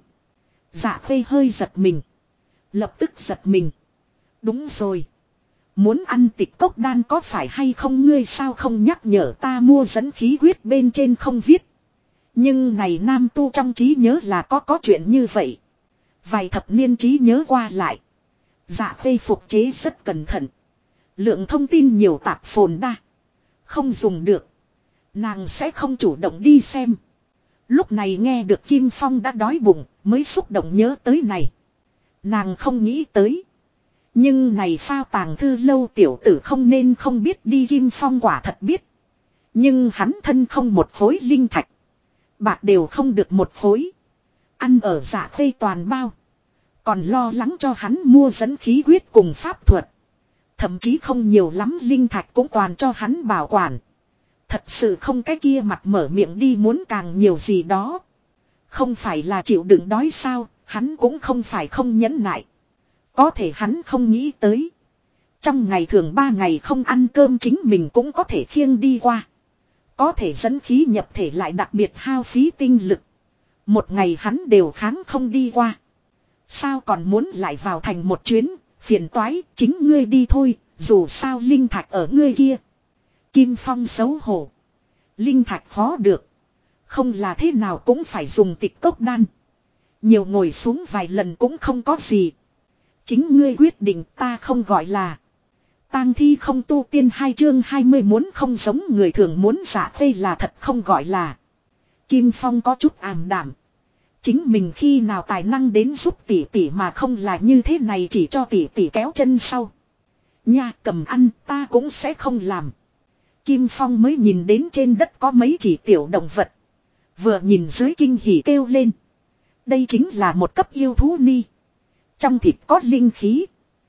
Dạ Khê hơi giật mình. Lập tức giật mình. Đúng rồi. Muốn ăn tịch cốc đan có phải hay không, ngươi sao không nhắc nhở ta mua dẫn khí huyết bên trên không viết. Nhưng này nam tu trong trí nhớ là có chuyện như vậy. Vài thập niên trí nhớ qua lại. Dạ Khê phục chế rất cẩn thận. Lượng thông tin nhiều tạp phồn đa. Không dùng được. Nàng sẽ không chủ động đi xem. Lúc này nghe được Kim Phong đã đói bụng mới xúc động nhớ tới này. Nàng không nghĩ tới. Nhưng này phao tàng thư lâu tiểu tử không nên không biết đi, Kim Phong quả thật biết. Nhưng hắn thân không một khối linh thạch. Bạc đều không được một khối. Ăn ở Dạ Khê toàn bao. Còn lo lắng cho hắn mua dẫn khí huyết cùng pháp thuật. Thậm chí không nhiều lắm linh thạch cũng toàn cho hắn bảo quản. Thật sự không cái kia mặt mở miệng đi muốn càng nhiều gì đó. Không phải là chịu đựng đói sao, hắn cũng không phải không nhẫn nại. Có thể hắn không nghĩ tới. Trong ngày thường 3 ngày không ăn cơm chính mình cũng có thể khiêng đi qua. Có thể dẫn khí nhập thể lại đặc biệt hao phí tinh lực. Một ngày hắn đều kháng không đi qua. Sao còn muốn lại vào thành một chuyến, phiền toái, chính ngươi đi thôi, dù sao linh thạch ở ngươi kia. Kim Phong xấu hổ. Linh thạch khó được. Không là thế nào cũng phải dùng tịch cốc đan. Nhiều ngồi xuống vài lần cũng không có gì. Chính ngươi quyết định, ta không gọi là. Tang thi không tu tiên 2 chương 20 muốn không giống người thường muốn. Dạ Khê là thật không gọi là. Kim Phong có chút ảm đảm. Chính mình khi nào tài năng đến giúp tỷ tỷ mà không là như thế này, chỉ cho tỷ tỷ kéo chân sau. Nha, cầm ăn ta cũng sẽ không làm. Kim Phong mới nhìn đến trên đất có mấy chỉ tiểu động vật. Vừa nhìn dưới kinh hỉ kêu lên. Đây chính là một cấp yêu thú ni. Trong thịt có linh khí.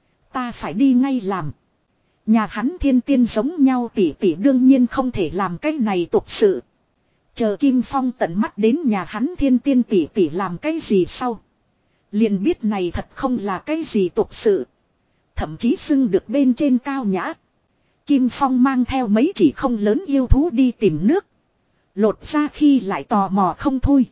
Ta phải đi ngay làm. Nhà hắn thiên tiên giống nhau, tỷ tỷ đương nhiên không thể làm cái này tục sự. Chờ Kim Phong tận mắt đến nhà hắn thiên tiên tỷ tỷ làm cái gì sau. Liền biết này thật không là cái gì tục sự. Thậm chí xưng được bên trên cao nhã. Kim Phong mang theo mấy chỉ không lớn yêu thú đi tìm nước. Lột ra khi lại tò mò không thôi.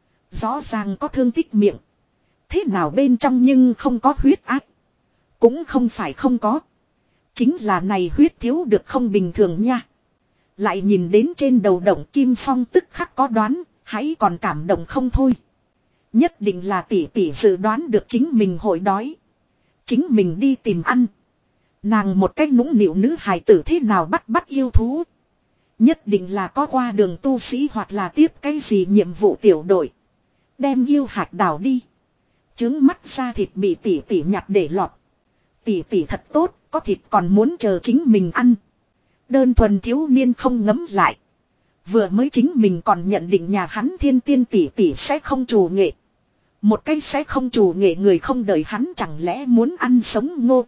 Rõ ràng có thương tích miệng. Thế nào bên trong nhưng không có huyết áp. Cũng không phải không có. Chính là này huyết thiếu được không bình thường nha. Lại nhìn đến trên đầu động Kim Phong tức khắc có đoán. Hãy còn cảm động không thôi. Nhất định là tỷ tỷ dự đoán được chính mình hội đói. Chính mình đi tìm ăn. Nàng một cách nũng nịu nữ hài tử thế nào bắt yêu thú. Nhất định là có qua đường tu sĩ hoặc là tiếp cái gì nhiệm vụ tiểu đội. Đem yêu hạt đào đi. Trứng mắt ra thịt bị tỷ tỷ nhặt để lọt. Tỷ tỷ thật tốt, có thịt còn muốn chờ chính mình ăn. Đơn thuần thiếu niên không ngấm lại. Vừa mới chính mình còn nhận định nhà hắn thiên tiên tỷ tỷ sẽ không trù nghệ. Một cái sẽ không trù nghệ người không đợi hắn chẳng lẽ muốn ăn sống ngô.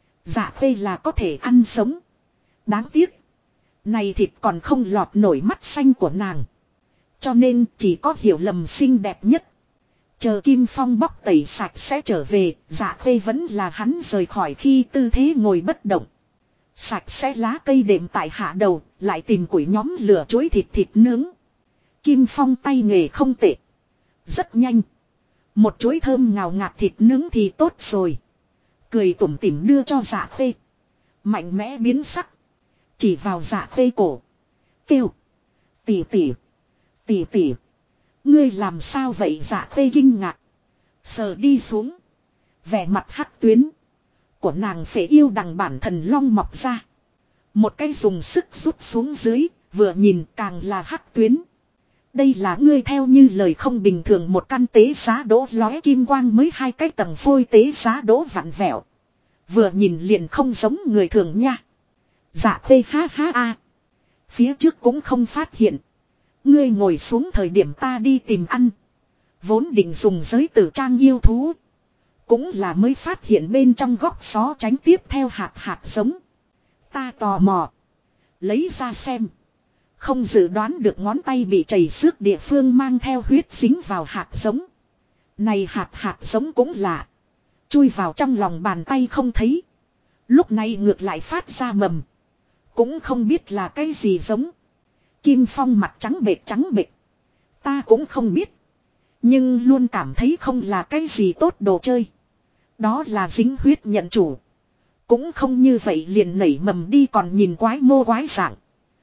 Dạ Khê là có thể ăn sống. Đáng tiếc. Này thịt còn không lọt nổi mắt xanh của nàng. Cho nên chỉ có hiểu lầm xinh đẹp nhất. Chờ Kim Phong bóc tẩy sạch sẽ trở về. Dạ Khê vẫn là hắn rời khỏi khi tư thế ngồi bất động. Sạch sẽ lá cây đệm tại hạ đầu. Lại tìm củi nhóm lửa chuối thịt nướng. Kim Phong tay nghề không tệ. Rất nhanh. Một chuối thơm ngào ngạt thịt nướng thì tốt rồi. Cười tủm tỉm đưa cho Dạ Khê. Mạnh mẽ biến sắc. Chỉ vào Dạ Khê cổ. Kêu. Tỷ tỷ. Tỷ tỷ. Ngươi làm sao vậy? Dạ Khê kinh ngạc. Sờ đi xuống. Vẻ mặt hắc tuyến. Của nàng phệ yêu đằng bản thần long mọc ra. Một cái dùng sức rút xuống dưới. Vừa nhìn càng là hắc tuyến. Đây là ngươi theo như lời không bình thường, một căn tế giá đỗ lóe kim quang mới 2 cái tầng phôi tế giá đỗ vặn vẹo. Vừa nhìn liền không giống người thường nha. Dạ Khê ha ha a. Phía trước cũng không phát hiện. Ngươi ngồi xuống thời điểm ta đi tìm ăn. Vốn định dùng giới tử trang yêu thú. Cũng là mới phát hiện bên trong góc xó tránh tiếp theo hạt giống. Ta tò mò. Lấy ra xem. Không dự đoán được ngón tay bị chảy xước địa phương mang theo huyết dính vào hạt giống. Này hạt giống cũng lạ. Chui vào trong lòng bàn tay không thấy. Lúc này ngược lại phát ra mầm. Cũng không biết là cái gì giống. Kim Phong mặt trắng bệch. Ta cũng không biết. Nhưng luôn cảm thấy không là cái gì tốt đồ chơi. Đó là dính huyết nhận chủ. Cũng không như vậy liền nảy mầm đi còn nhìn quái mô quái dạng.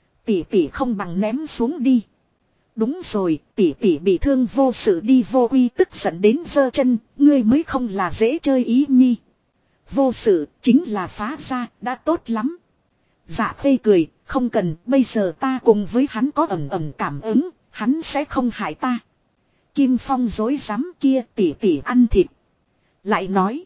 Tỷ không bằng ném xuống đi. Đúng rồi, tỷ bị thương vô sự đi vô uy tức giận đến giơ chân, ngươi mới không là dễ chơi ý nhi. Vô sự, chính là phá ra, đã tốt lắm. Dạ Khê cười, không cần, bây giờ ta cùng với hắn có ẩn cảm ứng, hắn sẽ không hại ta. Kim Phong dối rắm kia tỷ ăn thịt. Lại nói,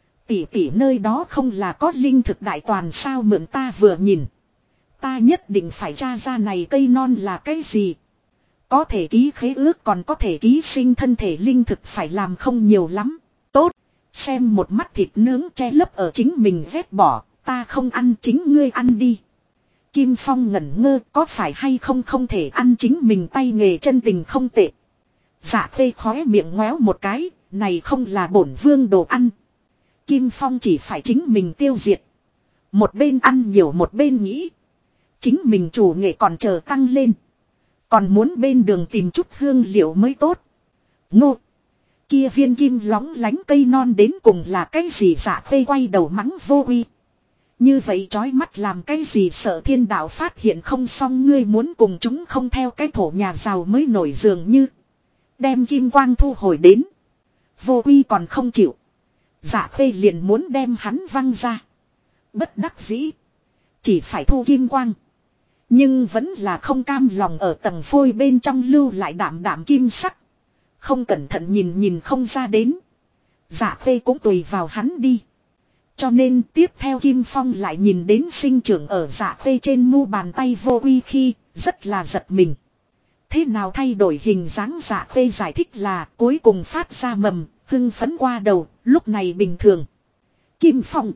tỷ nơi đó không là có linh thực đại toàn sao mượn ta vừa nhìn. Ta nhất định phải tra ra này cây non là cái gì. Có thể ký khế ước còn có thể ký sinh thân thể linh thực phải làm không nhiều lắm. Tốt, xem một mắt thịt nướng che lấp ở chính mình vét bỏ, ta không ăn chính ngươi ăn đi. Kim Phong ngẩn ngơ có phải hay không thể ăn chính mình tay nghề chân tình không tệ. Dạ Khê khóe miệng ngoéo một cái, này không là bổn vương đồ ăn. Kim Phong chỉ phải chính mình tiêu diệt. Một bên ăn nhiều một bên nghĩ. Chính mình chủ nghệ còn chờ tăng lên. Còn muốn bên đường tìm chút hương liệu mới tốt. Ngô. Kia viên kim lóng lánh cây non đến cùng là cái gì Dạ Khê quay đầu mắng vô uy. Như vậy chói mắt làm cái gì sợ thiên đạo phát hiện không xong ngươi muốn cùng chúng không theo cái thổ nhà giàu mới nổi dường như. Đem kim quang thu hồi đến. Vô uy còn không chịu. Dạ Khê liền muốn đem hắn văng ra. Bất đắc dĩ. Chỉ phải thu kim quang. Nhưng vẫn là không cam lòng ở tầng phôi bên trong lưu lại đạm kim sắc. Không cẩn thận nhìn không ra đến. Dạ Khê cũng tùy vào hắn đi. Cho nên tiếp theo Kim Phong lại nhìn đến sinh trưởng ở Dạ Khê trên mu bàn tay vô uy khi rất là giật mình. Thế nào thay đổi hình dáng Dạ Khê giải thích là cuối cùng phát ra mầm, hưng phấn qua đầu, lúc này bình thường. Kim Phong.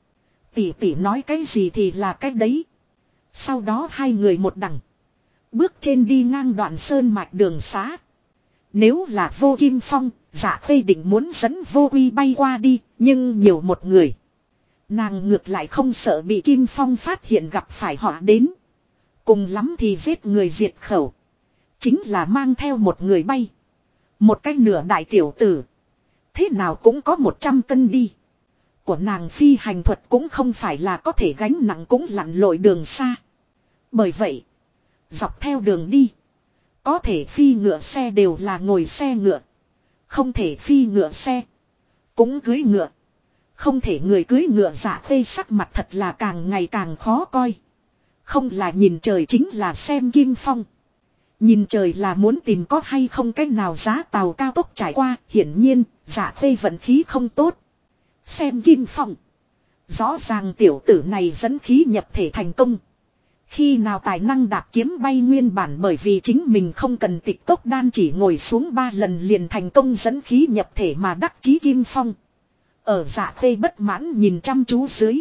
Tỷ nói cái gì thì là cái đấy. Sau đó hai người một đằng. Bước trên đi ngang đoạn sơn mạch đường xá. Nếu là vô Kim Phong, Dạ Khê định muốn dẫn vô uy bay qua đi, nhưng nhiều một người. Nàng ngược lại không sợ bị Kim Phong phát hiện gặp phải họ đến. Cùng lắm thì giết người diệt khẩu. Chính là mang theo một người bay. Một cái nửa đại tiểu tử. Thế nào cũng có 100 cân đi. Của nàng phi hành thuật cũng không phải là có thể gánh nặng cũng lặn lội đường xa. Bởi vậy, dọc theo đường đi, có thể phi ngựa xe đều là ngồi xe ngựa. Không thể phi ngựa xe, cũng cưới ngựa. Không thể người cưới ngựa Dạ Khê sắc mặt thật là càng ngày càng khó coi. Không là nhìn trời chính là xem Kim Phong. Nhìn trời là muốn tìm có hay không cách nào giá tàu cao tốc trải qua. Hiển nhiên, Dạ Khê vận khí không tốt. Xem Kim Phong. Rõ ràng tiểu tử này dẫn khí nhập thể thành công. Khi nào tài năng đạp kiếm bay nguyên bản bởi vì chính mình không cần tịch tốc đan chỉ ngồi xuống 3 lần liền thành công dẫn khí nhập thể mà đắc chí Kim Phong. Ở Dạ Khê bất mãn nhìn chăm chú dưới.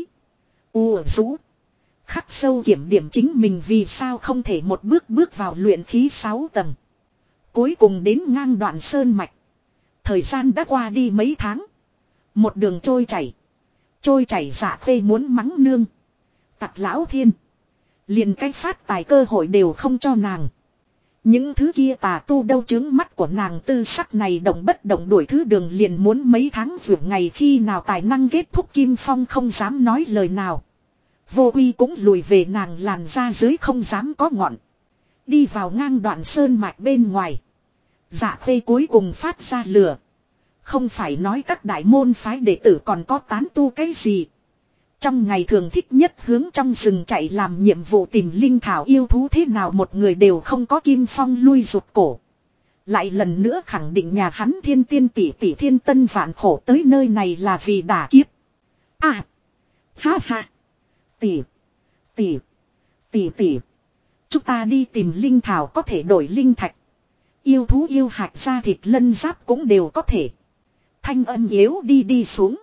Rũ. Khắc sâu kiểm điểm chính mình vì sao không thể một bước vào luyện khí 6 tầng. Cuối cùng đến ngang đoạn sơn mạch. Thời gian đã qua đi mấy tháng. Một đường trôi chảy. Trôi chảy Dạ Khê muốn mắng nương. Tặc lão thiên. Liền cái phát tài cơ hội đều không cho nàng. Những thứ kia tà tu đâu chướng mắt của nàng tư sắc này động bất động đuổi thứ đường liền muốn mấy tháng vượt ngày khi nào tài năng kết thúc Kim Phong không dám nói lời nào. Vô uy cũng lùi về nàng làn ra dưới không dám có ngọn. Đi vào ngang đoạn sơn mạch bên ngoài. Dạ Khê cuối cùng phát ra lửa. Không phải nói các đại môn phái đệ tử còn có tán tu cái gì. Trong ngày thường thích nhất hướng trong rừng chạy làm nhiệm vụ tìm linh thảo yêu thú thế nào một người đều không có Kim Phong lui rụt cổ. Lại lần nữa khẳng định nhà hắn thiên tiên tỷ thiên tân vạn khổ tới nơi này là vì đả kiếp. Ha ha. Tỷ. Chúng ta đi tìm linh thảo có thể đổi linh thạch. Yêu thú yêu hạch da thịt lân giáp cũng đều có thể. Thanh âm yếu đi xuống.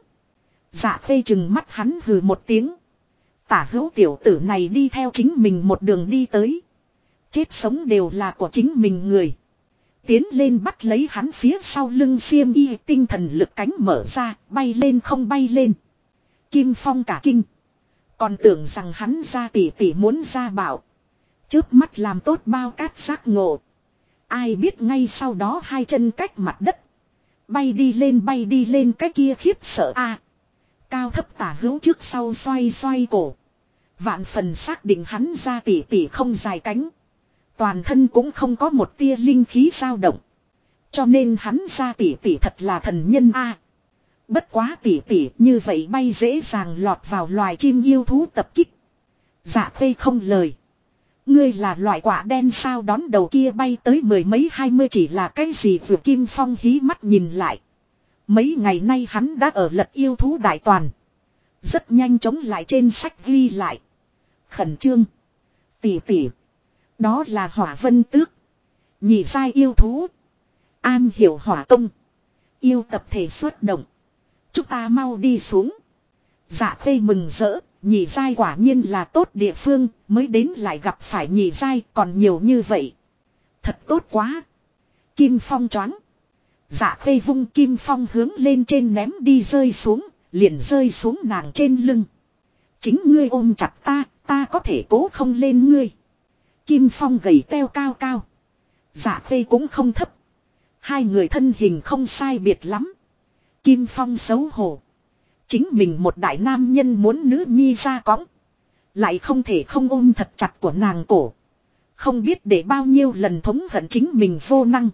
Dạ Khê chừng mắt hắn hừ một tiếng. Tả hữu tiểu tử này đi theo chính mình một đường đi tới. Chết sống đều là của chính mình người. Tiến lên bắt lấy hắn phía sau lưng xiêm y, tinh thần lực cánh mở ra, bay lên không bay lên. Kim Phong cả kinh. Còn tưởng rằng hắn ra tỷ tỷ muốn ra bảo. Chớp mắt làm tốt bao cát giác ngộ. Ai biết ngay sau đó hai chân cách mặt đất. Bay đi lên cái kia khiếp sợ a. Cao thấp tả hữu trước sau xoay cổ. Vạn phần xác định hắn ra tỷ tỷ không dài cánh. Toàn thân cũng không có một tia linh khí dao động. Cho nên hắn ra tỷ tỷ thật là thần nhân a. Bất quá tỷ tỷ như vậy bay dễ dàng lọt vào loài chim yêu thú tập kích. Dạ Khê không lời. Ngươi là loại quả đen sao đón đầu kia bay tới mười mấy 20 chỉ là cái gì vừa Kim Phong hí mắt nhìn lại. Mấy ngày nay hắn đã ở lật yêu thú đại toàn. Rất nhanh chống lại trên sách ghi lại. Khẩn trương. Tỷ tỷ. Đó là Hỏa Vân Tước. Nhị giai yêu thú. An hiểu hỏa công. Yêu tập thể xuất động. Chúng ta mau đi xuống. Dạ Khê mừng rỡ. Nhị giai quả nhiên là tốt địa phương. Mới đến lại gặp phải nhị giai còn nhiều như vậy. Thật tốt quá. Kim Phong choáng. Dạ Khê vung Kim Phong hướng lên trên ném đi rơi xuống. Liền rơi xuống nàng trên lưng. Chính ngươi ôm chặt ta có thể cố không lên ngươi. Kim Phong gầy teo cao cao. Dạ Khê cũng không thấp. Hai người thân hình không sai biệt lắm. Kim Phong xấu hổ. Chính mình một đại nam nhân muốn nữ nhi ra cõng. Lại không thể không ôm thật chặt của nàng cổ. Không biết để bao nhiêu lần thống hận chính mình vô năng.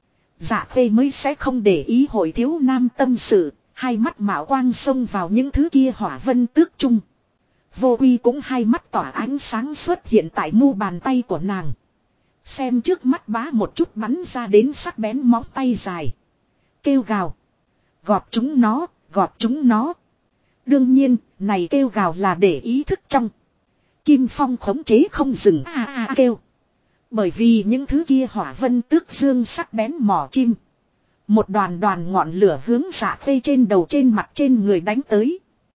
Dạ Khê mới sẽ không để ý hội thiếu nam tâm sự. Hai mắt mạo quang xông vào những thứ kia Hỏa Vân Tước chung. Vô Uy cũng hai mắt tỏa ánh sáng xuất hiện tại mu bàn tay của nàng. Xem trước mắt bá một chút bắn ra đến sắc bén móng tay dài. Kêu gào. Gọt chúng nó, gọt chúng nó. Đương nhiên, này kêu gào là để ý thức trong. Kim Phong khống chế không dừng kêu. Bởi vì những thứ kia Hỏa Vân Tước dương sắc bén mỏ chim. Một đoàn ngọn lửa hướng Dạ Khê trên đầu trên mặt trên người đánh tới.